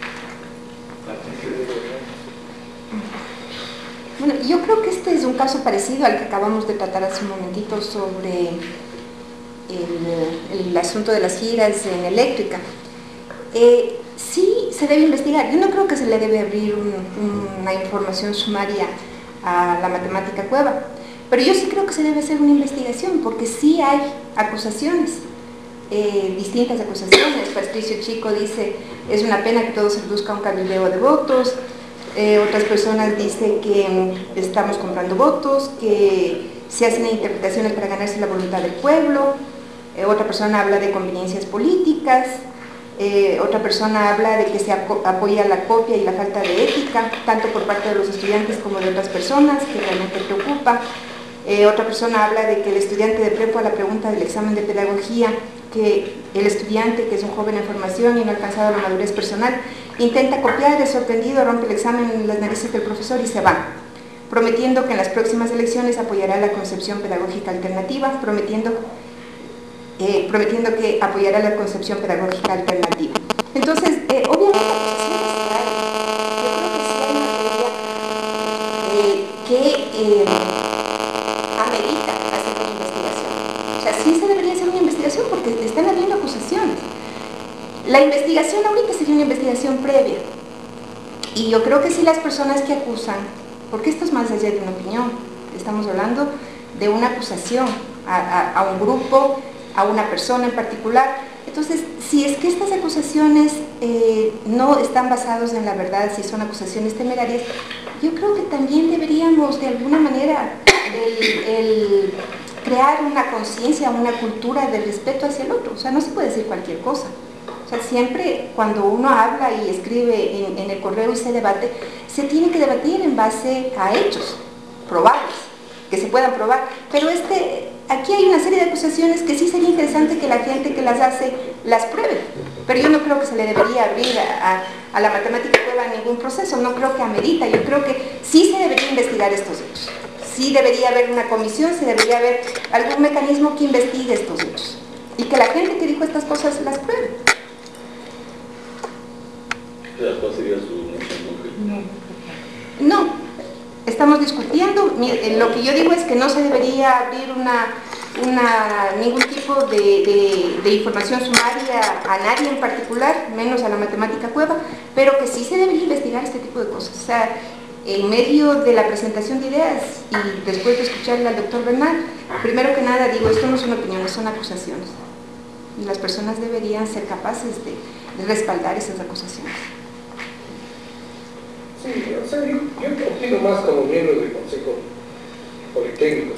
Bueno, yo creo que este es un caso parecido al que acabamos de tratar hace un momentito sobre el, el asunto de las giras en eléctrica. Eh, sí se debe investigar. Yo no creo que se le debe abrir un, una información sumaria a la matemática Cueva, pero yo sí creo que se debe hacer una investigación, porque sí hay acusaciones, eh, distintas acusaciones. Patricio Chico dice, es una pena que todo se reduzca a un cabildeo de votos. Eh, otras personas dicen que mm, estamos comprando votos, que se hacen interpretaciones para ganarse la voluntad del pueblo. Eh, otra persona habla de conveniencias políticas. Eh, otra persona habla de que se apoya la copia y la falta de ética, tanto por parte de los estudiantes como de otras personas, que realmente preocupa. Eh, otra persona habla de que el estudiante de prepo a la pregunta del examen de pedagogía, que el estudiante, que es un joven en formación y no ha alcanzado la madurez personal, intenta copiar, es sorprendido, rompe el examen en las narices del profesor y se va, prometiendo que en las próximas elecciones apoyará la concepción pedagógica alternativa, prometiendo Eh, prometiendo que apoyará la concepción pedagógica alternativa. Entonces, eh, obviamente la acusación es real. Yo creo que sí hay materia eh, que eh, amerita hacer una investigación. O sea, sí se debería hacer una investigación porque están habiendo acusaciones. La investigación ahorita sería una investigación previa. Y yo creo que sí las personas que acusan, porque esto es más allá de una opinión, estamos hablando de una acusación a, a, a un grupo, a una persona en particular. Entonces, si es que estas acusaciones eh, no están basadas en la verdad, si son acusaciones temerarias, yo creo que también deberíamos de alguna manera el, el crear una conciencia, una cultura de respeto hacia el otro. O sea, no se puede decir cualquier cosa. O sea, siempre cuando uno habla y escribe en, en el correo y se debate, se tiene que debatir en base a hechos probables, que se puedan probar. Pero este... aquí hay una serie de acusaciones que sí sería interesante que la gente que las hace las pruebe, pero yo no creo que se le debería abrir a, a, a la matemática Cueva ningún proceso, no creo que amerita. Yo creo que sí se debería investigar estos hechos, sí debería haber una comisión, se debería haber algún mecanismo que investigue estos hechos y que la gente que dijo estas cosas las pruebe. ¿Cuál sería su moción? No. Estamos discutiendo, lo que yo digo es que no se debería abrir una, una, ningún tipo de, de, de información sumaria a nadie en particular, menos a la matemática Cueva, pero que sí se debería investigar este tipo de cosas. O sea, en medio de la presentación de ideas y después de escucharle al doctor Bernal, primero que nada digo, esto no son opiniones, son acusaciones. Y las personas deberían ser capaces de, de respaldar esas acusaciones. Sí, o sea, yo, yo opino más como miembro del Consejo Politécnico.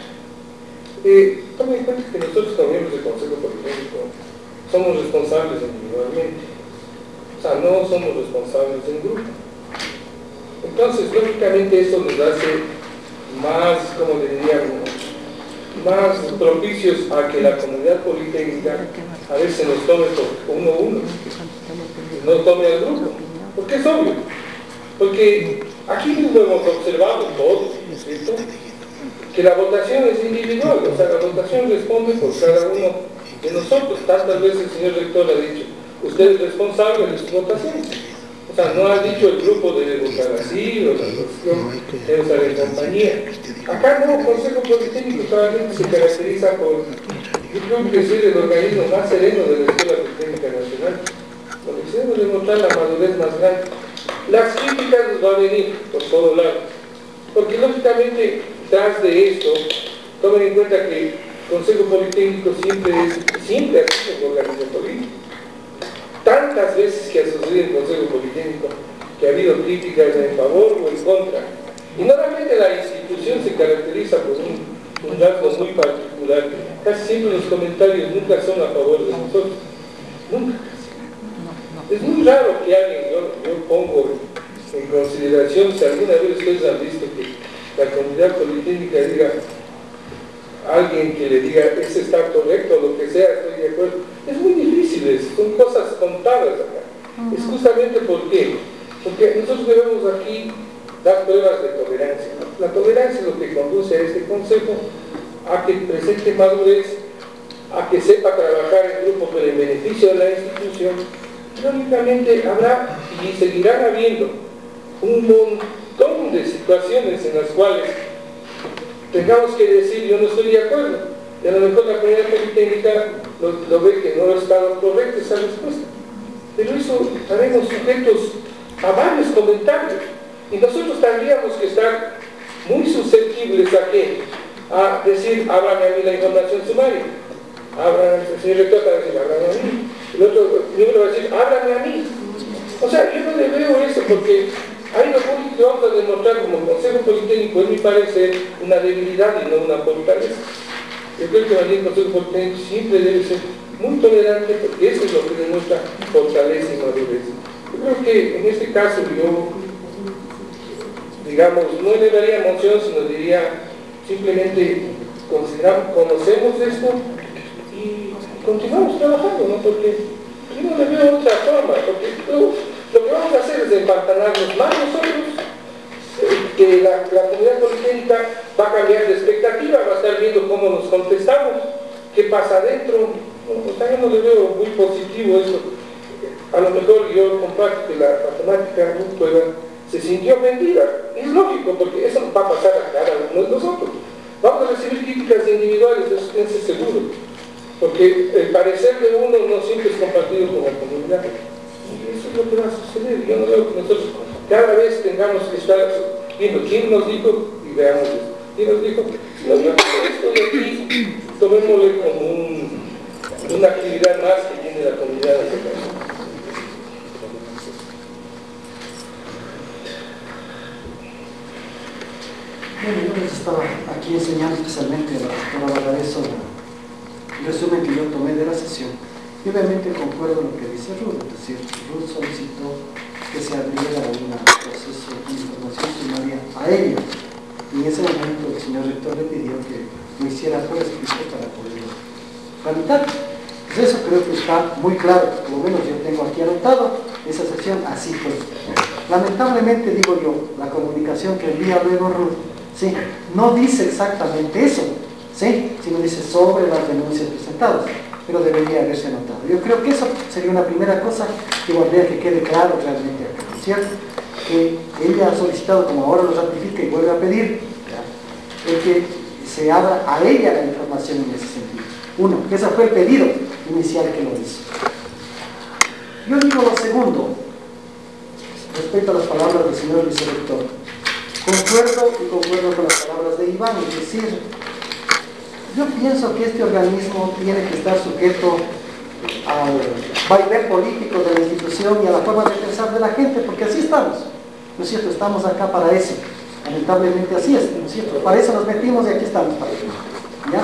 Eh, tomen en cuenta que nosotros como miembros del Consejo Politécnico somos responsables individualmente, o sea, no somos responsables en grupo. Entonces, lógicamente eso nos hace más, como diríamos, más propicios a que la comunidad politécnica a veces nos tome uno a uno, no tome al grupo, porque es obvio. Porque aquí mismo hemos observado todos, ¿cierto?, que la votación es individual, o sea, la votación responde por cada uno de nosotros. Tantas veces el señor rector ha dicho, usted es responsable de sus votaciones. O sea, no ha dicho el grupo debe votar así, o la votación debe estar en compañía. Acá no, el Consejo Politécnico claramente se caracteriza por, yo creo que es el organismo más sereno de la Escuela Politécnica Nacional, donde se debe demostrar la madurez más grande. Las críticas nos van a venir por todo lado, porque lógicamente tras de esto, tomen en cuenta que el Consejo Politécnico siempre, es, siempre ha sido un organismo político. Tantas veces que ha sucedido el Consejo Politécnico que ha habido críticas en favor o en contra, y normalmente la institución se caracteriza por un, un rasgo muy particular. Casi siempre los comentarios nunca son a favor de nosotros, nunca. Es muy raro que alguien, yo, yo pongo en consideración, si alguna vez ustedes han visto que la comunidad politécnica diga a alguien que le diga eso está correcto o lo que sea, estoy de acuerdo. Es muy difícil eso, son cosas contadas acá. Uh-huh. Es justamente por qué, porque nosotros debemos aquí dar pruebas de tolerancia, ¿no? La tolerancia es lo que conduce a este consejo a que presente madurez, a que sepa trabajar en grupo pero en beneficio de la institución. Lógicamente habrá y seguirán habiendo un montón de situaciones en las cuales tengamos que decir yo no estoy de acuerdo, y a lo mejor la comunidad politécnica lo, lo ve que no ha estado correcta esa respuesta, pero eso estaremos sujetos a varios comentarios, y nosotros tendríamos que estar muy susceptibles a qué, a decir, háblame a mí la información sumaria, háblame, el señor rector va a decir, háblame a mí, el otro miembro va a decir, háblame a mí. O sea, yo no le veo eso porque hay lo único que vamos a demostrar como Consejo Politécnico, en mi parecer, una debilidad y no una fortaleza. Yo creo que el Consejo Politécnico siempre debe ser muy tolerante porque eso es lo que demuestra fortaleza y madurez. Yo creo que en este caso yo, digamos, no elevaría moción, sino diría simplemente consideramos, conocemos esto y continuamos trabajando, ¿no? Porque yo no le veo otra forma, porque lo, lo que vamos a hacer es empantanarnos más nosotros, eh, que la, la comunidad politécnica va a cambiar de expectativa, va a estar viendo cómo nos contestamos, qué pasa adentro. No, o sea, yo no le veo muy positivo eso. A lo mejor yo comparto que la matemática no pueda, se sintió ofendida. Es lógico, porque eso va a pasar a cada uno de nosotros. Vamos a recibir críticas individuales, eso esténse seguro. Porque el parecer de uno no siempre es compartido con la comunidad. Y eso es lo que va a suceder. Yo no veo que nosotros cada vez tengamos que estar viendo quién nos dijo y veamos esto. ¿Quién nos dijo? No, yo creo esto de aquí, tomémosle como un, una actividad más que tiene la comunidad de este país. Bueno, yo les estaba aquí enseñando especialmente a la doctora Valgareso el resumen que yo tomé de la sesión, y obviamente concuerdo con lo que dice Ruth, es decir, Ruth solicitó que se abriera un proceso de información sumaria a ella, y en ese momento el señor rector le pidió que lo hiciera por escrito para poderlo tramitar. Pues eso creo que está muy claro, por lo menos yo tengo aquí anotado esa sesión, así fue. Lamentablemente, digo yo, la comunicación que envía luego Ruth, ¿sí?, no dice exactamente eso, ¿sí?, sino dice sobre las denuncias presentadas, pero debería haberse anotado. Yo creo que eso sería una primera cosa que guardaría que quede claro realmente acá, ¿cierto? Que ella ha solicitado, como ahora lo ratifica y vuelve a pedir, ¿ya?, el que se abra a ella la información en ese sentido. Uno, que ese fue el pedido inicial que lo hizo. Yo digo lo segundo, respecto a las palabras del señor vicerrector. Concuerdo y concuerdo con las palabras de Iván, es decir, yo pienso que este organismo tiene que estar sujeto al vaivén político de la institución y a la forma de pensar de la gente, porque así estamos, ¿no es cierto? Estamos acá para eso, lamentablemente así es, ¿no es cierto? Para eso nos metimos y aquí estamos para eso, ¿ya?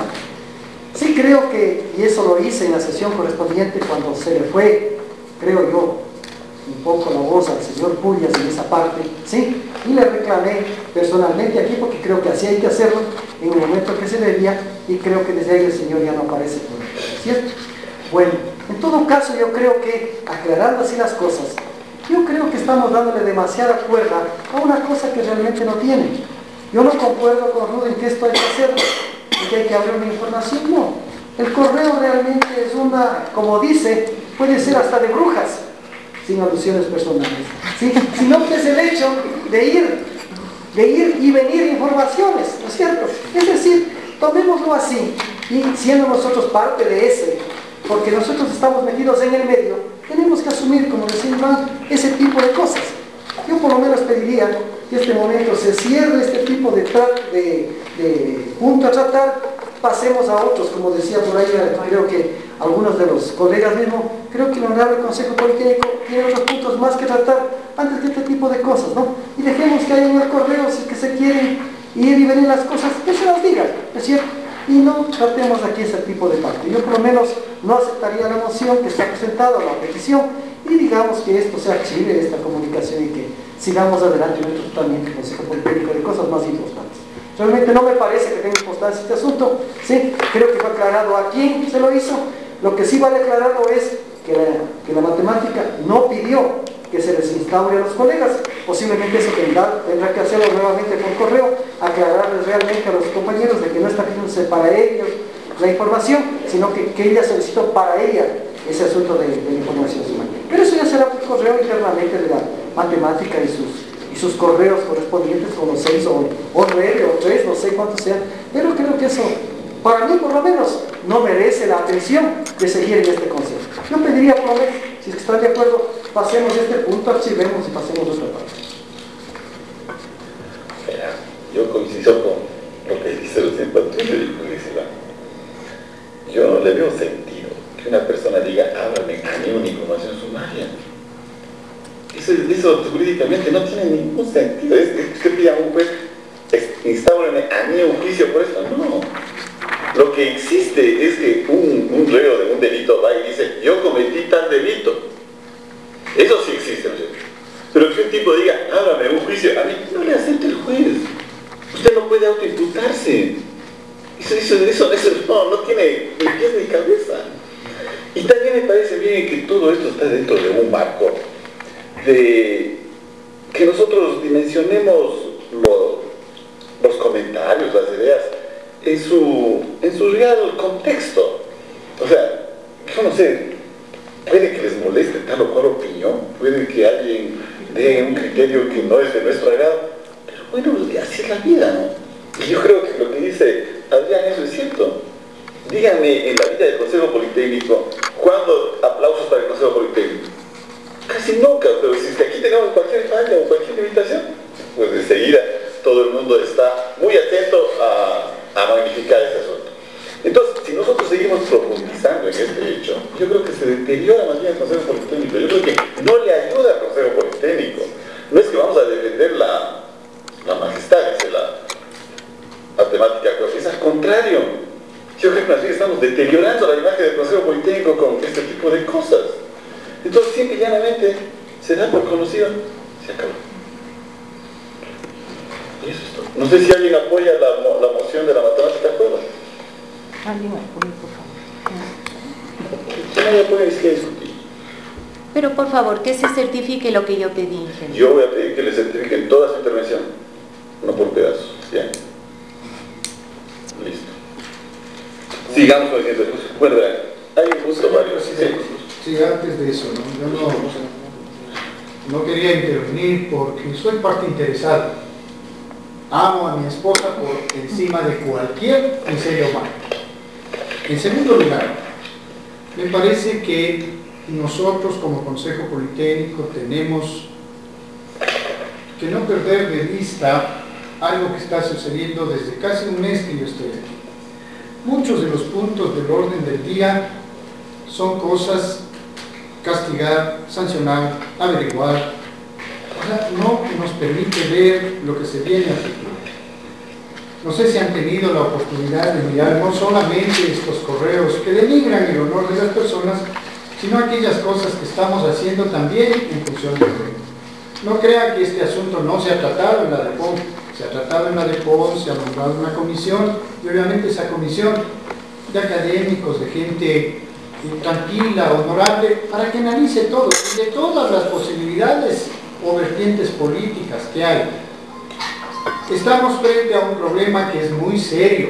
Sí creo que, y eso lo hice en la sesión correspondiente cuando se le fue, creo yo, un poco la voz al señor Pullas en esa parte, ¿sí? Y le reclamé personalmente aquí porque creo que así hay que hacerlo en el momento que se debía, y creo que desde ahí el señor ya no aparece por ahí, ¿cierto? Bueno, en todo caso yo creo que, aclarando así las cosas, yo creo que estamos dándole demasiada cuerda a una cosa que realmente no tiene. Yo no concuerdo con Ruth en que esto hay que hacerlo, y que hay que abrir una información, no. El correo realmente es una, como dice, puede ser hasta de brujas, sin alusiones personales, ¿sí? Sino que es el hecho de ir, de ir y venir informaciones, ¿no es cierto? Es decir, tomémoslo así, y siendo nosotros parte de ese, porque nosotros estamos metidos en el medio, tenemos que asumir, como decía Iván, ese tipo de cosas. Yo por lo menos pediría que en este momento se cierre este tipo de, de, de punto a tratar, pasemos a otros, como decía por ahí, creo que algunos de los colegas mismos, creo que el honorable Consejo Politécnico tiene otros puntos más que tratar antes de este tipo de cosas, ¿no? Y dejemos que haya en el correo, si es que se quieren ir y venir las cosas, que se las digan, ¿no es cierto? Y no tratemos aquí ese tipo de parte. Yo por lo menos no aceptaría la moción que está presentada, la petición, y digamos que esto se archive, esta comunicación, y que sigamos adelante en nuestro tratamiento del Consejo Politécnico de cosas más importantes. Realmente no me parece que tenga importancia este asunto, sí, creo que fue aclarado a quién se lo hizo. Lo que sí vale aclararlo es que la, que la matemática no pidió que se les instaure a los colegas, posiblemente eso tendrá, tendrá que hacerlo nuevamente por correo, aclararles realmente a los compañeros de que no está pidiéndose para ellos la información, sino que, que ella solicitó para ella ese asunto de, de la información sumaria. Pero eso ya será por correo internamente de la matemática y sus, y y sus correos correspondientes con los seis o, o nueve o tres, no sé cuántos sean, pero creo que eso, para mí por lo menos, no merece la atención de seguir en este consejo. Yo pediría por lo menos, si están de acuerdo, pasemos este punto, archivemos y pasemos a otra parte. Mira, yo coincido con lo que dice Lucien Patricio y publicidad. Yo le veo sentido que una persona diga, háblame a mí una información sumaria. Eso, eso jurídicamente no tiene ningún sentido. Es que pida a un juez, instáurame a mí un juicio por eso. No. Lo que existe es que un, un reo de un delito va y dice, yo cometí tal delito. Eso sí existe, ¿no es cierto? Pero que un tipo diga, háblame un juicio, a mí no le acepta el juez. Usted no puede autoimputarse. Eso, eso, eso, eso no, no tiene ni pies ni cabeza. Y también me parece bien que todo esto está dentro de un marco de que nosotros dimensionemos lo, los comentarios, las ideas, en su, en su real contexto. O sea, yo no sé, puede que les moleste tal o cual opinión, puede que alguien dé un criterio que no es de nuestro agrado, pero bueno, así es la vida, ¿no? Y yo creo que lo que dice Adrián, eso es cierto. Díganme en la vida del Consejo Politécnico, ¿cuándo aplausos para el Consejo Politécnico? Casi nunca, pero si es que aquí tenemos cualquier falla o cualquier limitación, pues enseguida todo el mundo está muy atento a, a magnificar ese asunto. Entonces, si nosotros seguimos profundizando en este hecho, yo creo que se deteriora más bien el Consejo Politécnico. Yo creo que no le ayuda al Consejo Politécnico. No es que vamos a defender la, la majestad, dice la, la temática, es al contrario. Yo creo que más bien estamos deteriorando la imagen del Consejo Politécnico con este tipo de cosas. Entonces, simple y llanamente, se da por conocido, se acabó. Y eso es todo. No sé si alguien apoya la, la moción de la matemática juego. Alguien apoya, por favor. Si nadie apoya, es que discutir. Pero por favor, que se certifique lo que yo pedí, ingeniero. Yo voy a pedir que le certifiquen toda su intervención, no por pedazos. Bien. Listo. Sigamos con el siguiente curso. Bueno, verán, hay un gusto varios. Sí. Sí, antes de eso, ¿no? Yo no, no quería intervenir porque soy parte interesada. Amo a mi esposa por encima de cualquier miseria humana. En segundo lugar, me parece que nosotros como Consejo Politécnico tenemos que no perder de vista algo que está sucediendo desde casi un mes que yo estoy aquí. Muchos de los puntos del orden del día son cosas castigar, sancionar, averiguar, o sea, no nos permite ver lo que se viene a futuro. No sé si han tenido la oportunidad de mirar no solamente estos correos que denigran el honor de las personas, sino aquellas cosas que estamos haciendo también en función del reino. No crean que este asunto no se ha tratado en la D E P O N, se ha tratado en la D E P O N, se ha nombrado una comisión, y obviamente esa comisión de académicos, de gente tranquila, honorable, para que analice todo, y de todas las posibilidades o vertientes políticas que hay. Estamos frente a un problema que es muy serio.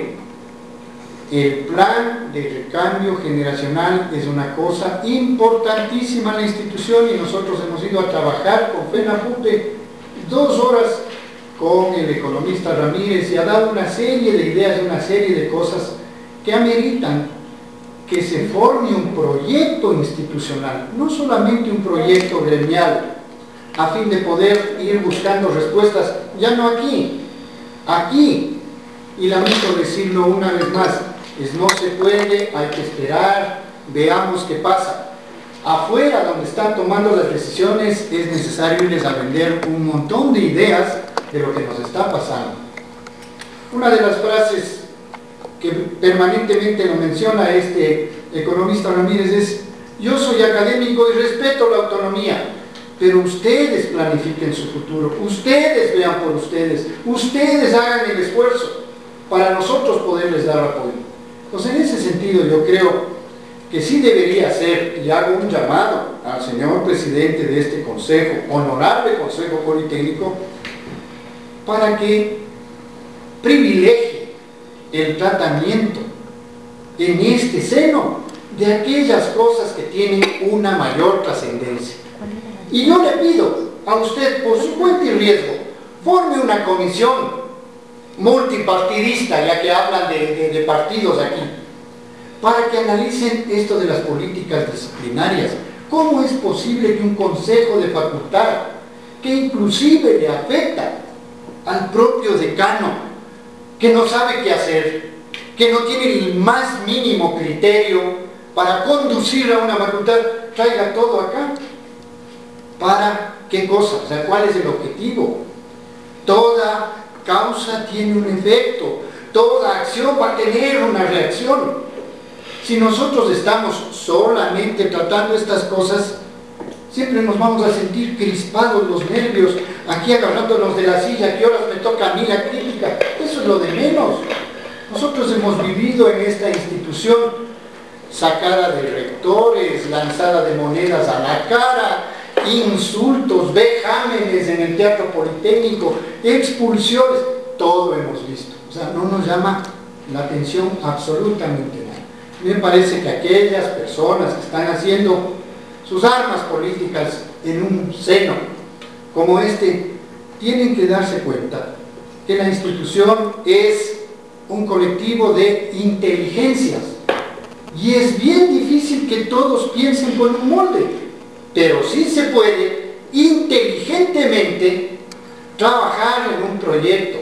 El plan de recambio generacional es una cosa importantísima en la institución y nosotros hemos ido a trabajar con FENAPUPE dos horas con el economista Ramírez y ha dado una serie de ideas y una serie de cosas que ameritan que se forme un proyecto institucional, no solamente un proyecto gremial, a fin de poder ir buscando respuestas, ya no aquí, aquí, y lamento decirlo una vez más, es no se puede, hay que esperar, veamos qué pasa. Afuera, donde están tomando las decisiones, es necesario irles a vender un montón de ideas de lo que nos está pasando. Una de las frases que permanentemente lo menciona este economista Ramírez es: yo soy académico y respeto la autonomía, pero ustedes planifiquen su futuro, ustedes vean por ustedes, ustedes hagan el esfuerzo para nosotros poderles dar apoyo. Entonces, en ese sentido, yo creo que sí debería ser, y hago un llamado al señor presidente de este consejo, honorable Consejo Politécnico, para que privilegie el tratamiento en este seno de aquellas cosas que tienen una mayor trascendencia. Y yo le pido, a usted, por su cuenta y riesgo, forme una comisión multipartidista, ya que hablan de, de, de partidos aquí, para que analicen esto de las políticas disciplinarias. ¿Cómo es posible que un consejo de facultad, que inclusive le afecta al propio decano, que no sabe qué hacer, que no tiene el más mínimo criterio para conducir a una facultad, traiga todo acá? ¿Para qué cosa? O sea, ¿cuál es el objetivo? Toda causa tiene un efecto, toda acción va a tener una reacción. Si nosotros estamos solamente tratando estas cosas, siempre nos vamos a sentir crispados los nervios, aquí agarrándonos de la silla, ¿qué horas me toca a mí la crítica? Eso es lo de menos. Nosotros hemos vivido en esta institución sacada de rectores, lanzada de monedas a la cara, insultos, vejámenes en el Teatro Politécnico, expulsiones, todo hemos visto. O sea, no nos llama la atención absolutamente nada. Me parece que aquellas personas que están haciendo sus armas políticas en un seno como este, tienen que darse cuenta que la institución es un colectivo de inteligencias y es bien difícil que todos piensen con un molde, pero sí se puede inteligentemente trabajar en un proyecto.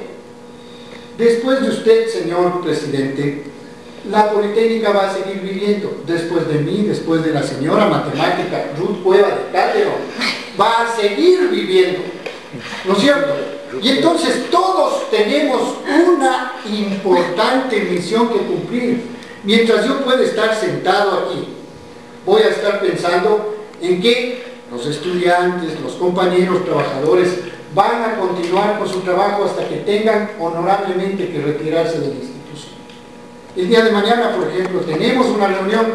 Después de usted, señor presidente, la Politécnica va a seguir viviendo. Después de mí, después de la señora matemática Ruth Cueva de Calderón, va a seguir viviendo, ¿no es cierto? Y entonces todos tenemos una importante misión que cumplir. Mientras yo pueda estar sentado aquí, voy a estar pensando en que los estudiantes, los compañeros trabajadores van a continuar con su trabajo hasta que tengan honorablemente que retirarse de la institución. El día de mañana, por ejemplo, tenemos una reunión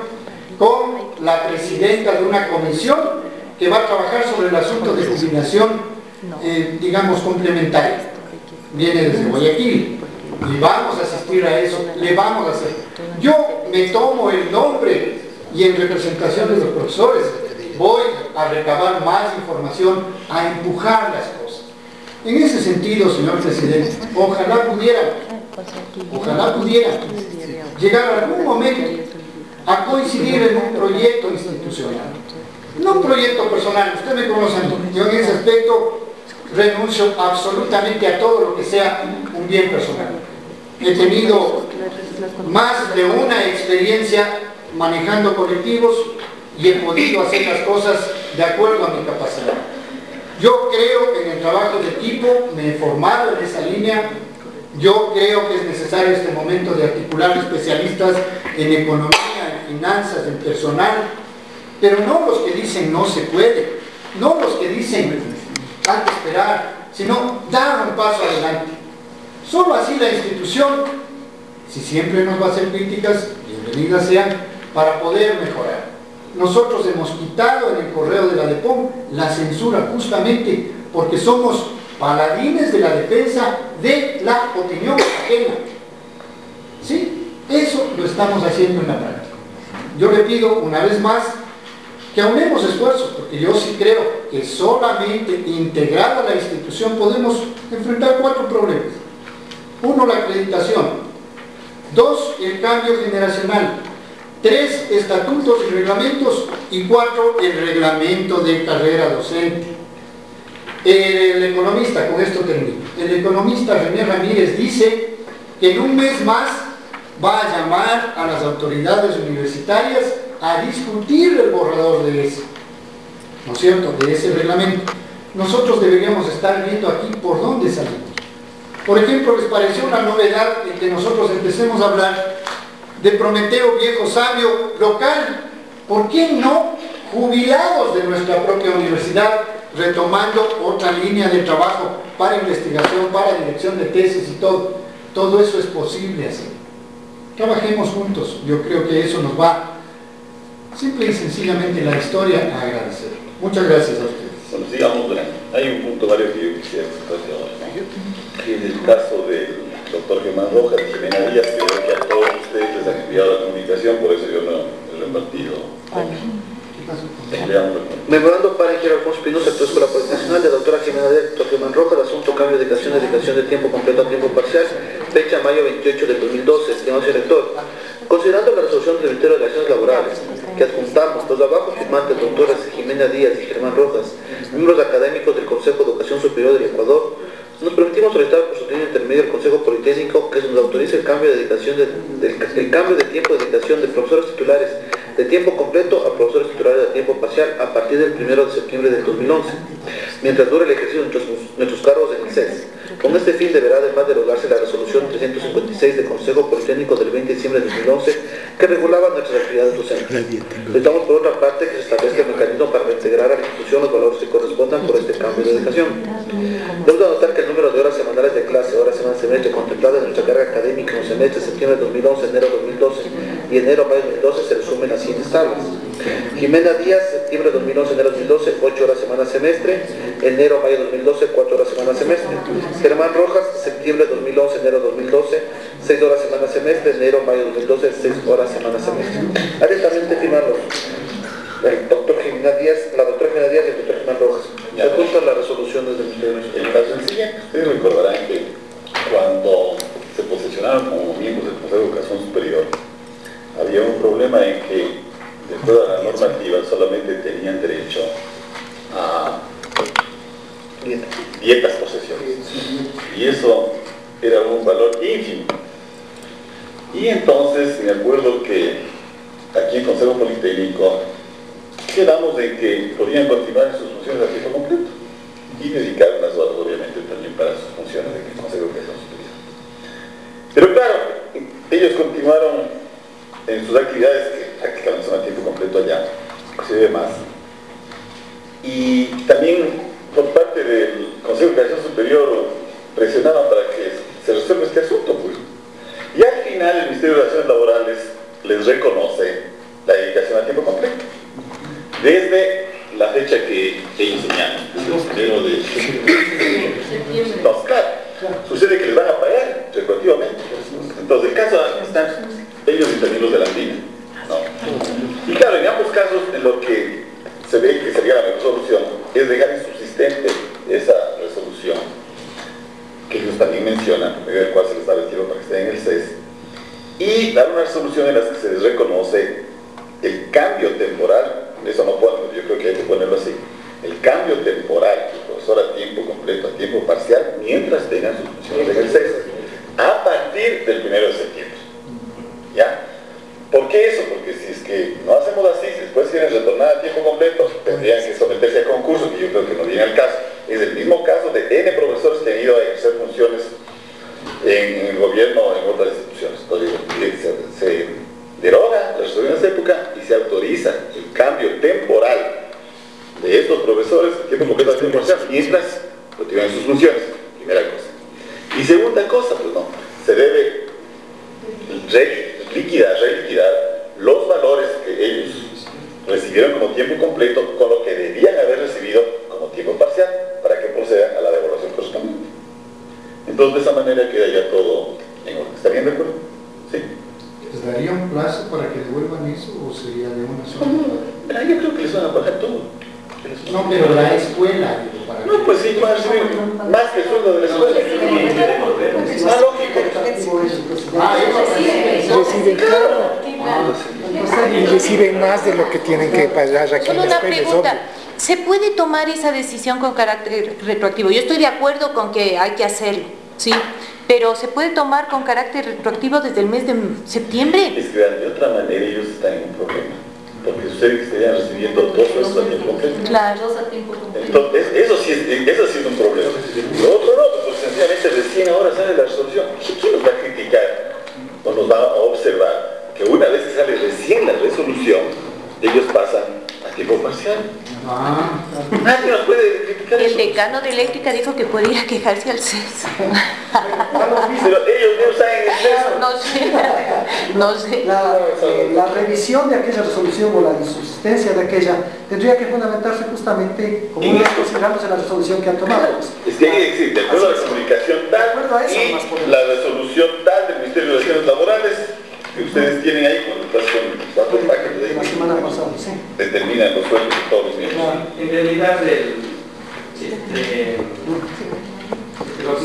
con la presidenta de una comisión que va a trabajar sobre el asunto de jubilación, eh, digamos, complementaria. Viene desde Guayaquil y vamos a asistir a eso, le vamos a hacer. Yo me tomo el nombre y en representación de los profesores voy a recabar más información, a empujar las cosas. En ese sentido, señor presidente, ojalá pudiera, ojalá pudiera llegar algún momento a coincidir en un proyecto institucional, no un proyecto personal. Usted me conoce a mí, yo en ese aspecto renuncio absolutamente a todo lo que sea un bien personal. He tenido más de una experiencia manejando colectivos y he podido hacer las cosas de acuerdo a mi capacidad. Yo creo que en el trabajo de equipo me he formado en esa línea. Yo creo que es necesario este momento de articular especialistas en economía, en finanzas, en personal, pero no los que dicen no se puede, no los que dicen hay que esperar, sino dar un paso adelante. Solo así la institución, si siempre nos va a hacer críticas, bienvenidas sean, para poder mejorar. Nosotros hemos quitado en el correo de la DEPOM la censura justamente porque somos paladines de la defensa de la opinión ajena. ¿Sí? Eso lo estamos haciendo en la práctica. Yo le pido una vez más que aunemos esfuerzos, porque yo sí creo que solamente integrada la institución podemos enfrentar cuatro problemas. Uno, la acreditación. Dos, el cambio generacional. Tres, estatutos y reglamentos. Y cuatro, el reglamento de carrera docente. El economista, con esto termino, el economista René Ramírez dice que en un mes más va a llamar a las autoridades universitarias a discutir el borrador de ese, ¿no es cierto?, de ese reglamento. Nosotros deberíamos estar viendo aquí por dónde salimos. Por ejemplo, ¿les pareció una novedad el que nosotros empecemos a hablar de Prometeo Viejo Sabio local? ¿Por qué no jubilados de nuestra propia universidad, retomando otra línea de trabajo para investigación, para dirección de tesis y todo? Todo eso es posible hacer. Trabajemos juntos. Yo creo que eso nos va, simple y sencillamente, la historia a agradecer. Muchas gracias a ustedes. Bueno, sigamos, hay un punto, Mario, que yo quisiera expresar ahora. En el caso del doctor Germán Rojas y Jimena Díaz, creo que a todos ustedes les ha enviado la comunicación, por eso yo no he repartido. Memorando para Ingeniería Alfonso Espinosa, Escuela Politécnica Nacional, de doctor dedicación, dedicación de tiempo completo a tiempo parcial, fecha mayo veintiocho del dos mil doce, estimado señor rector. Considerando la resolución del Ministerio de Relaciones Laborales, que adjuntamos los abajo firmantes doctoras Jimena Díaz y Germán Rojas, miembros académicos del Consejo de Educación Superior del Ecuador, nos permitimos solicitar por su término intermedio al Consejo Politécnico que se nos autorice el cambio de dedicación de, del, el cambio de tiempo de dedicación de profesores titulares de tiempo completo a profesores titulares de tiempo parcial a partir del primero de septiembre del dos mil once, mientras dure el ejercicio de nuestros, nuestros cargos en el C E S. Con este fin deberá además derogarse la resolución trescientos cincuenta y seis del Consejo Politécnico del veinte de diciembre de dos mil once que regulaba nuestras actividades docentes. Necesitamos por otra parte que se establezca el mecanismo para reintegrar a la institución los valores que correspondan por este cambio de dedicación. Debemos anotar que el número de horas semanales de clase, horas semana semestre contempladas en nuestra carga académica en los semestres septiembre de dos mil once, enero de dos mil doce y enero mayo de dos mil doce se resumen las siguientes tablas. Jimena Díaz, septiembre de dos mil once, enero de dos mil doce, ocho horas semana semestre, enero mayo de dos mil doce, cuatro horas semana semestre. Germán Rojas, septiembre de dos mil once, enero de dos mil doce, seis horas semana semestre, enero mayo de dos mil doce, seis horas semana semestre. Atentamente firman los el doctor Jimena Díaz, la doctora Jimena Díaz y el doctor Germán Rojas. Se apuntan las resoluciones del Ministerio de El caso es el siguiente. Ustedes recordarán que cuando se posesionaron como miembros del Consejo de Educación Superior, había un problema en que, de acuerdo a la normativa, solamente tenían derecho a dietas por sesiones. Y eso era un valor ínfimo. Y entonces, me acuerdo que aquí en Consejo Politécnico quedamos de que podían continuar en sus funciones a tiempo completo y dedicar unas horas, obviamente, también para sus funciones en el Consejo de Educación Superior. Pero claro, ellos continuaron en sus actividades que prácticamente son a tiempo completo allá, inclusive más. Y también por parte del Consejo de Educación Superior presionaban para que se resuelva este asunto, pues. Y al final el Ministerio de Relaciones Laborales les reconoce la dedicación a tiempo completo desde la fecha que ellos señalan, desde el primero de septiembre. Entonces, claro, sucede que les van a pagar retroactivamente. Entonces, el caso están ellos y también los de la Andina, ¿no? Y claro, en ambos casos, en lo que se ve que sería la mejor solución es dejar insubsistente esa resolución que ellos también mencionan, mediante el cual se les da vestido para que estén en el C E S, y dar una resolución en la que se les reconoce el cambio temporal. Eso no puedo, yo creo que hay que ponerlo así, el cambio temporal del profesor a tiempo completo, a tiempo parcial, mientras tengan sus funciones en el C E S, a partir del primero de septiembre. ¿Ya? ¿Por qué eso? Porque si es que no hacemos así, si después quieren retornar a tiempo completo, tendrían que someterse a concurso, que yo creo que no viene al caso. Es el mismo caso de N profesores que han ido a ejercer funciones en el gobierno o en otras instituciones. Entonces, se, se deroga la resolución de esa época y se autoriza el cambio temporal de estos profesores a tiempo completo a tiempo parcial, mientras continúan sus funciones. Primera cosa. Y segunda cosa, pues no, se debe re liquidar, reliquidar los valores que ellos recibieron como tiempo completo con lo que debían haber recibido como tiempo parcial para que procedan a la devaluación correspondiente. Entonces, de esa manera queda ya todo en orden. ¿Está bien de acuerdo? ¿Sí? ¿Les daría un plazo para que devuelvan eso o sería de una sola? Ah, yo creo que les van a pagar todo. No, pero la escuela, digo, para no, pues sí, van a recibir más que el sueldo de la escuela. Ah, lógico. Ah, reciben, claro. Y reciben más de lo que tienen que pagar aquí en Solo la una escuela. pregunta. ¿Se puede tomar esa decisión con carácter retroactivo? Yo estoy de acuerdo con que hay que hacerlo, ¿sí? Pero ¿se puede tomar con carácter retroactivo desde el mes de septiembre? Es que de otra manera ellos están en un problema. Porque sucede que estarían recibiendo dos sueldos a tiempo completo. Claro, dos a tiempo completo. Entonces, eso sí, es, eso sí es un problema. Lo otro no, pues sencillamente recién ahora sale la resolución. ¿Quién nos va a criticar o nos va a observar que una vez que sale recién la resolución, ellos pasan a tiempo parcial? Ah, nadie nos puede criticar. El decano de eléctrica dijo que podía ir a quejarse al C E S. Pero ellos no saben el C E S. No sé, no sé. La, eh, la revisión de aquella resolución o la insusistencia de aquella tendría que fundamentarse justamente como una consideramos en la resolución que han tomado. Es que ahí existe, de acuerdo a la comunicación tal y la resolución tal del Ministerio de Relaciones Laborales que ustedes tienen ahí cuando estás con cuatro páginas de ahí. La semana pasada, sí. Determinan los sueldos de todos los miembros. En realidad, el, este, los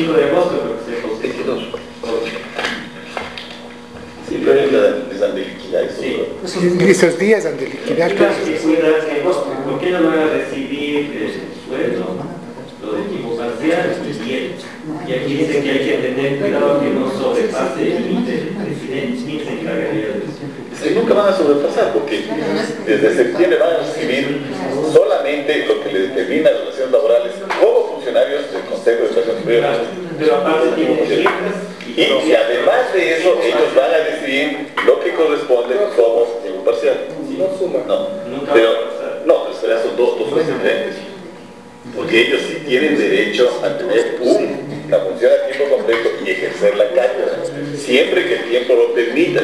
cinco de agosto creo que se posee. veintidós. Sí, pero les han de liquidar eso. Sí. Esos días han de liquidar. ¿Por qué no van a recibir el sueldo, lo de equipo parcial y el? Y aquí dice que hay que tener cuidado que no sobrepase el límite del presidente, ni se encargaría de eso. Es que nunca van a sobrepasar porque desde septiembre van a recibir solamente lo que les determina las relaciones laborales como funcionarios del Consejo de Educación Superior. Pero aparte tienen cifras. Y, y además de eso, ellos van a decidir lo que corresponde como tiempo parcial. No suma. No, pero, no, pero será esos dos, dos son diferentes. Porque ellos sí tienen derecho a tener una función a tiempo completo y ejercer la cátedra, siempre que el tiempo lo permita.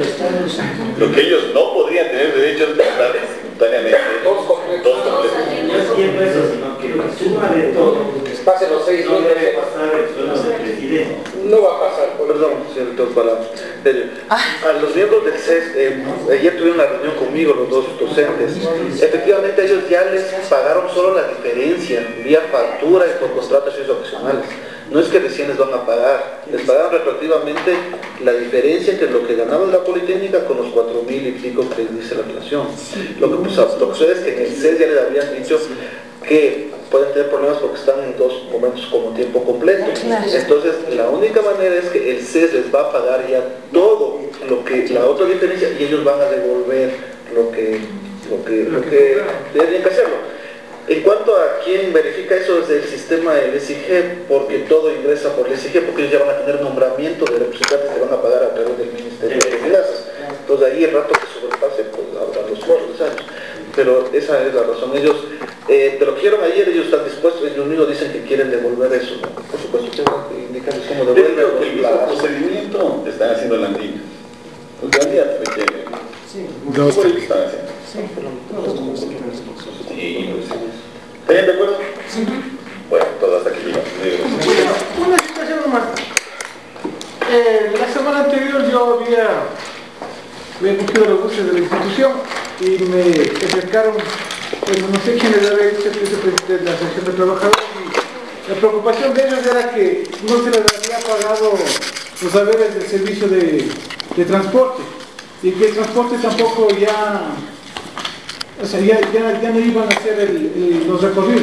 Lo que ellos no podrían tener derecho es estar simultáneamente Dos completos. No es tiempo eso, sino que la suma de todo Pase los seis no meses. debe pasar el sueldo del presidente. No va a pasar. Por Perdón, señor doctor, para a los miembros del C E S, eh, ayer tuvieron una reunión conmigo, los dos docentes. Efectivamente, ellos ya les pagaron solo la diferencia, vía factura y por contratos ocasionales. No es que recién les van a pagar, les pagaron retroactivamente la diferencia que es lo que ganaba de la Politécnica con los cuatro mil y pico que dice la relación. Lo que, pues, lo que sucede es que en el C E S ya les habían dicho que pueden tener problemas porque están en dos momentos como tiempo completo. Entonces, la única manera es que el C E S les va a pagar ya todo lo que, la otra diferencia, y ellos van a devolver lo que, lo que, lo que tienen que hacerlo. En cuanto a quién verifica eso desde el sistema del S I G, porque todo ingresa por el S I G, porque ellos ya van a tener nombramiento de representantes que van a pagar a través del Ministerio de Finanzas. Entonces ahí el rato que sobrepase, pues habrá los costos años. Pero esa es la razón. Ellos, eh, de lo que hicieron ayer, ellos están dispuestos, ellos mismos dicen que quieren devolver eso. Por supuesto, tengo que indicarles cómo devuelven Pero el los mismo plazos. procedimiento están haciendo en la Andina. Los candidatos requieren. Dos. ¿Cómo lo están haciendo? Sí, pero todos como se Sí, pues sí. ¿Estarían de acuerdo? Sí. Bueno, todo hasta aquí llegamos. Una situación nomás. Eh, la semana anterior yo había, había cogido los buses de la institución y me acercaron, bueno, no sé quién les había dicho que es el presidente de la Asociación de Trabajadores, y la preocupación de ellos era que no se les había pagado los saberes del servicio de, de transporte y que el transporte tampoco ya, o sea, ya, ya, ya no iban a hacer el, el, los recorridos.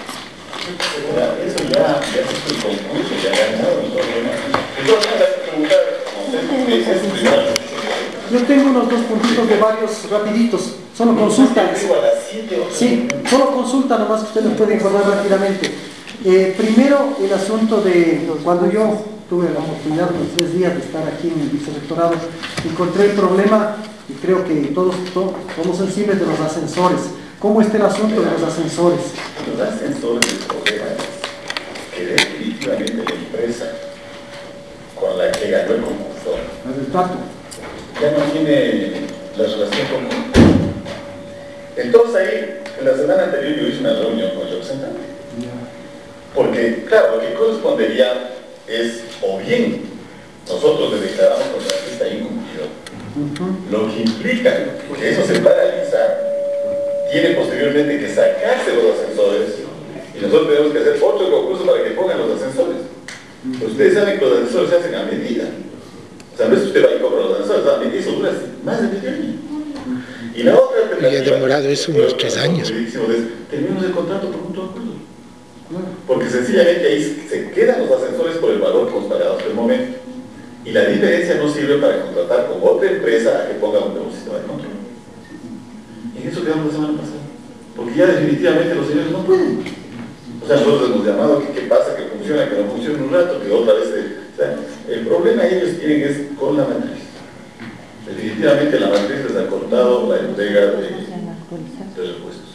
Eso ya, ya es el concurso, ya ha ganado el problema. Entonces, la pregunta, no sé, es primero. Yo tengo unos dos puntitos de varios rapiditos, solo consulta. Sí, solo consulta nomás que usted nos puede informar rápidamente. Eh, primero, el asunto de cuando yo tuve la oportunidad de los tres días de estar aquí en el vicerrectorado, encontré el problema, y creo que todos, todos somos sensibles, de los ascensores. ¿Cómo está el asunto de los ascensores? Los ascensores, el problema es que definitivamente la empresa con la que ganó el concurso El trato. ya no tiene la relación con. Entonces ahí, en la semana anterior yo hice una reunión con el representante. Porque, claro, lo que correspondería es, o bien, nosotros le declaramos contratista incumplido, lo que implica que eso se paraliza, tiene posteriormente que sacarse los ascensores, y nosotros tenemos que hacer otro concurso para que pongan los ascensores. Ustedes saben que los ascensores se hacen a medida. O sea, no es que usted va y compra los ascensores, a medida, eso dura más de medio año. Y la otra alternativa, y ha demorado eso unos tres años. Terminamos el contrato por mutuo acuerdo. Porque sencillamente ahí se quedan los ascensores por el valor constatados hasta el momento. Y la diferencia no sirve para contratar con otra empresa a que ponga un nuevo sistema de control. Y en eso quedamos la semana pasada. Porque ya definitivamente los señores no pueden. O sea, nosotros hemos llamado que qué pasa, que funciona, que no funciona un rato, que otra vez... Se, o sea, el problema ellos tienen es con la matriz. Definitivamente la matriz les ha cortado la entrega de, de repuestos.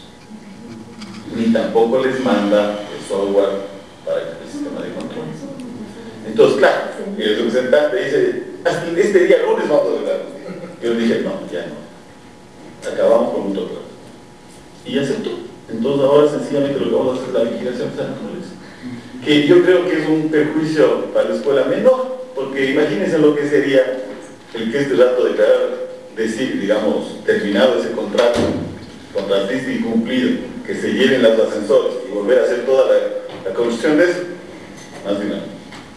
Ni tampoco les manda el software para el sistema de control. Entonces, claro, el representante dice, hasta este día lunes vamos a arreglar. Yo dije, no, ya no. Acabamos con un toque. Y aceptó. Entonces ahora sencillamente lo que vamos a hacer es la vigilancia de naturales. Que yo creo que es un perjuicio para la escuela menor, porque imagínense lo que sería el que este rato declarar, decir, digamos, terminado ese contrato, contratista incumplido, que se lleven los ascensores y volver a hacer toda la, la construcción de eso, más de un año.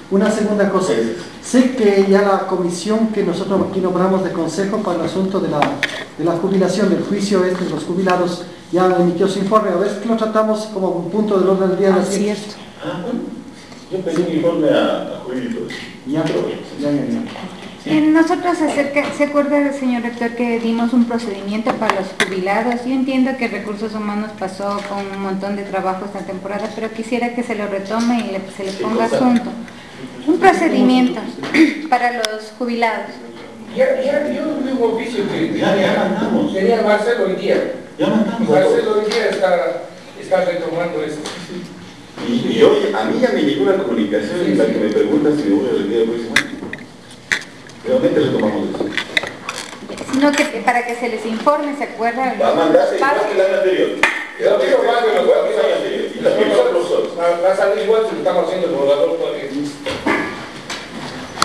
Una segunda cosa, sé que ya la comisión que nosotros aquí nombramos de consejo para el asunto de la, de la jubilación, del juicio este de los jubilados, ya emitió su informe, a ver si lo tratamos como un punto del orden del día. Ah, cierto. Ah, bueno. Yo pedí un informe a, a Julio. Ya, ya, ya, ya. Eh, Nosotros, acerca, ¿se acuerda, señor rector, que dimos un procedimiento para los jubilados? Yo entiendo que Recursos Humanos pasó con un montón de trabajo esta temporada, pero quisiera que se lo retome y le, se le ponga asunto. Un procedimiento para los jubilados. Ya, ya, yo vi un oficio que Ya, ya mandamos. tenía Marcelo hoy día. Ya mandamos. Marcelo hoy día está, está retomando esto. Y, y hoy a mí ya me llegó una comunicación en la que me preguntan si me voy a retirar el próximo año. Realmente retomamos eso. Sino que para que se les informe, ¿se acuerdan? Va a mandarse igual que el año anterior. Yo quiero más de los igual que el año anterior. Y también los profesores. Va a salir igual si lo estamos haciendo el borrador todavía.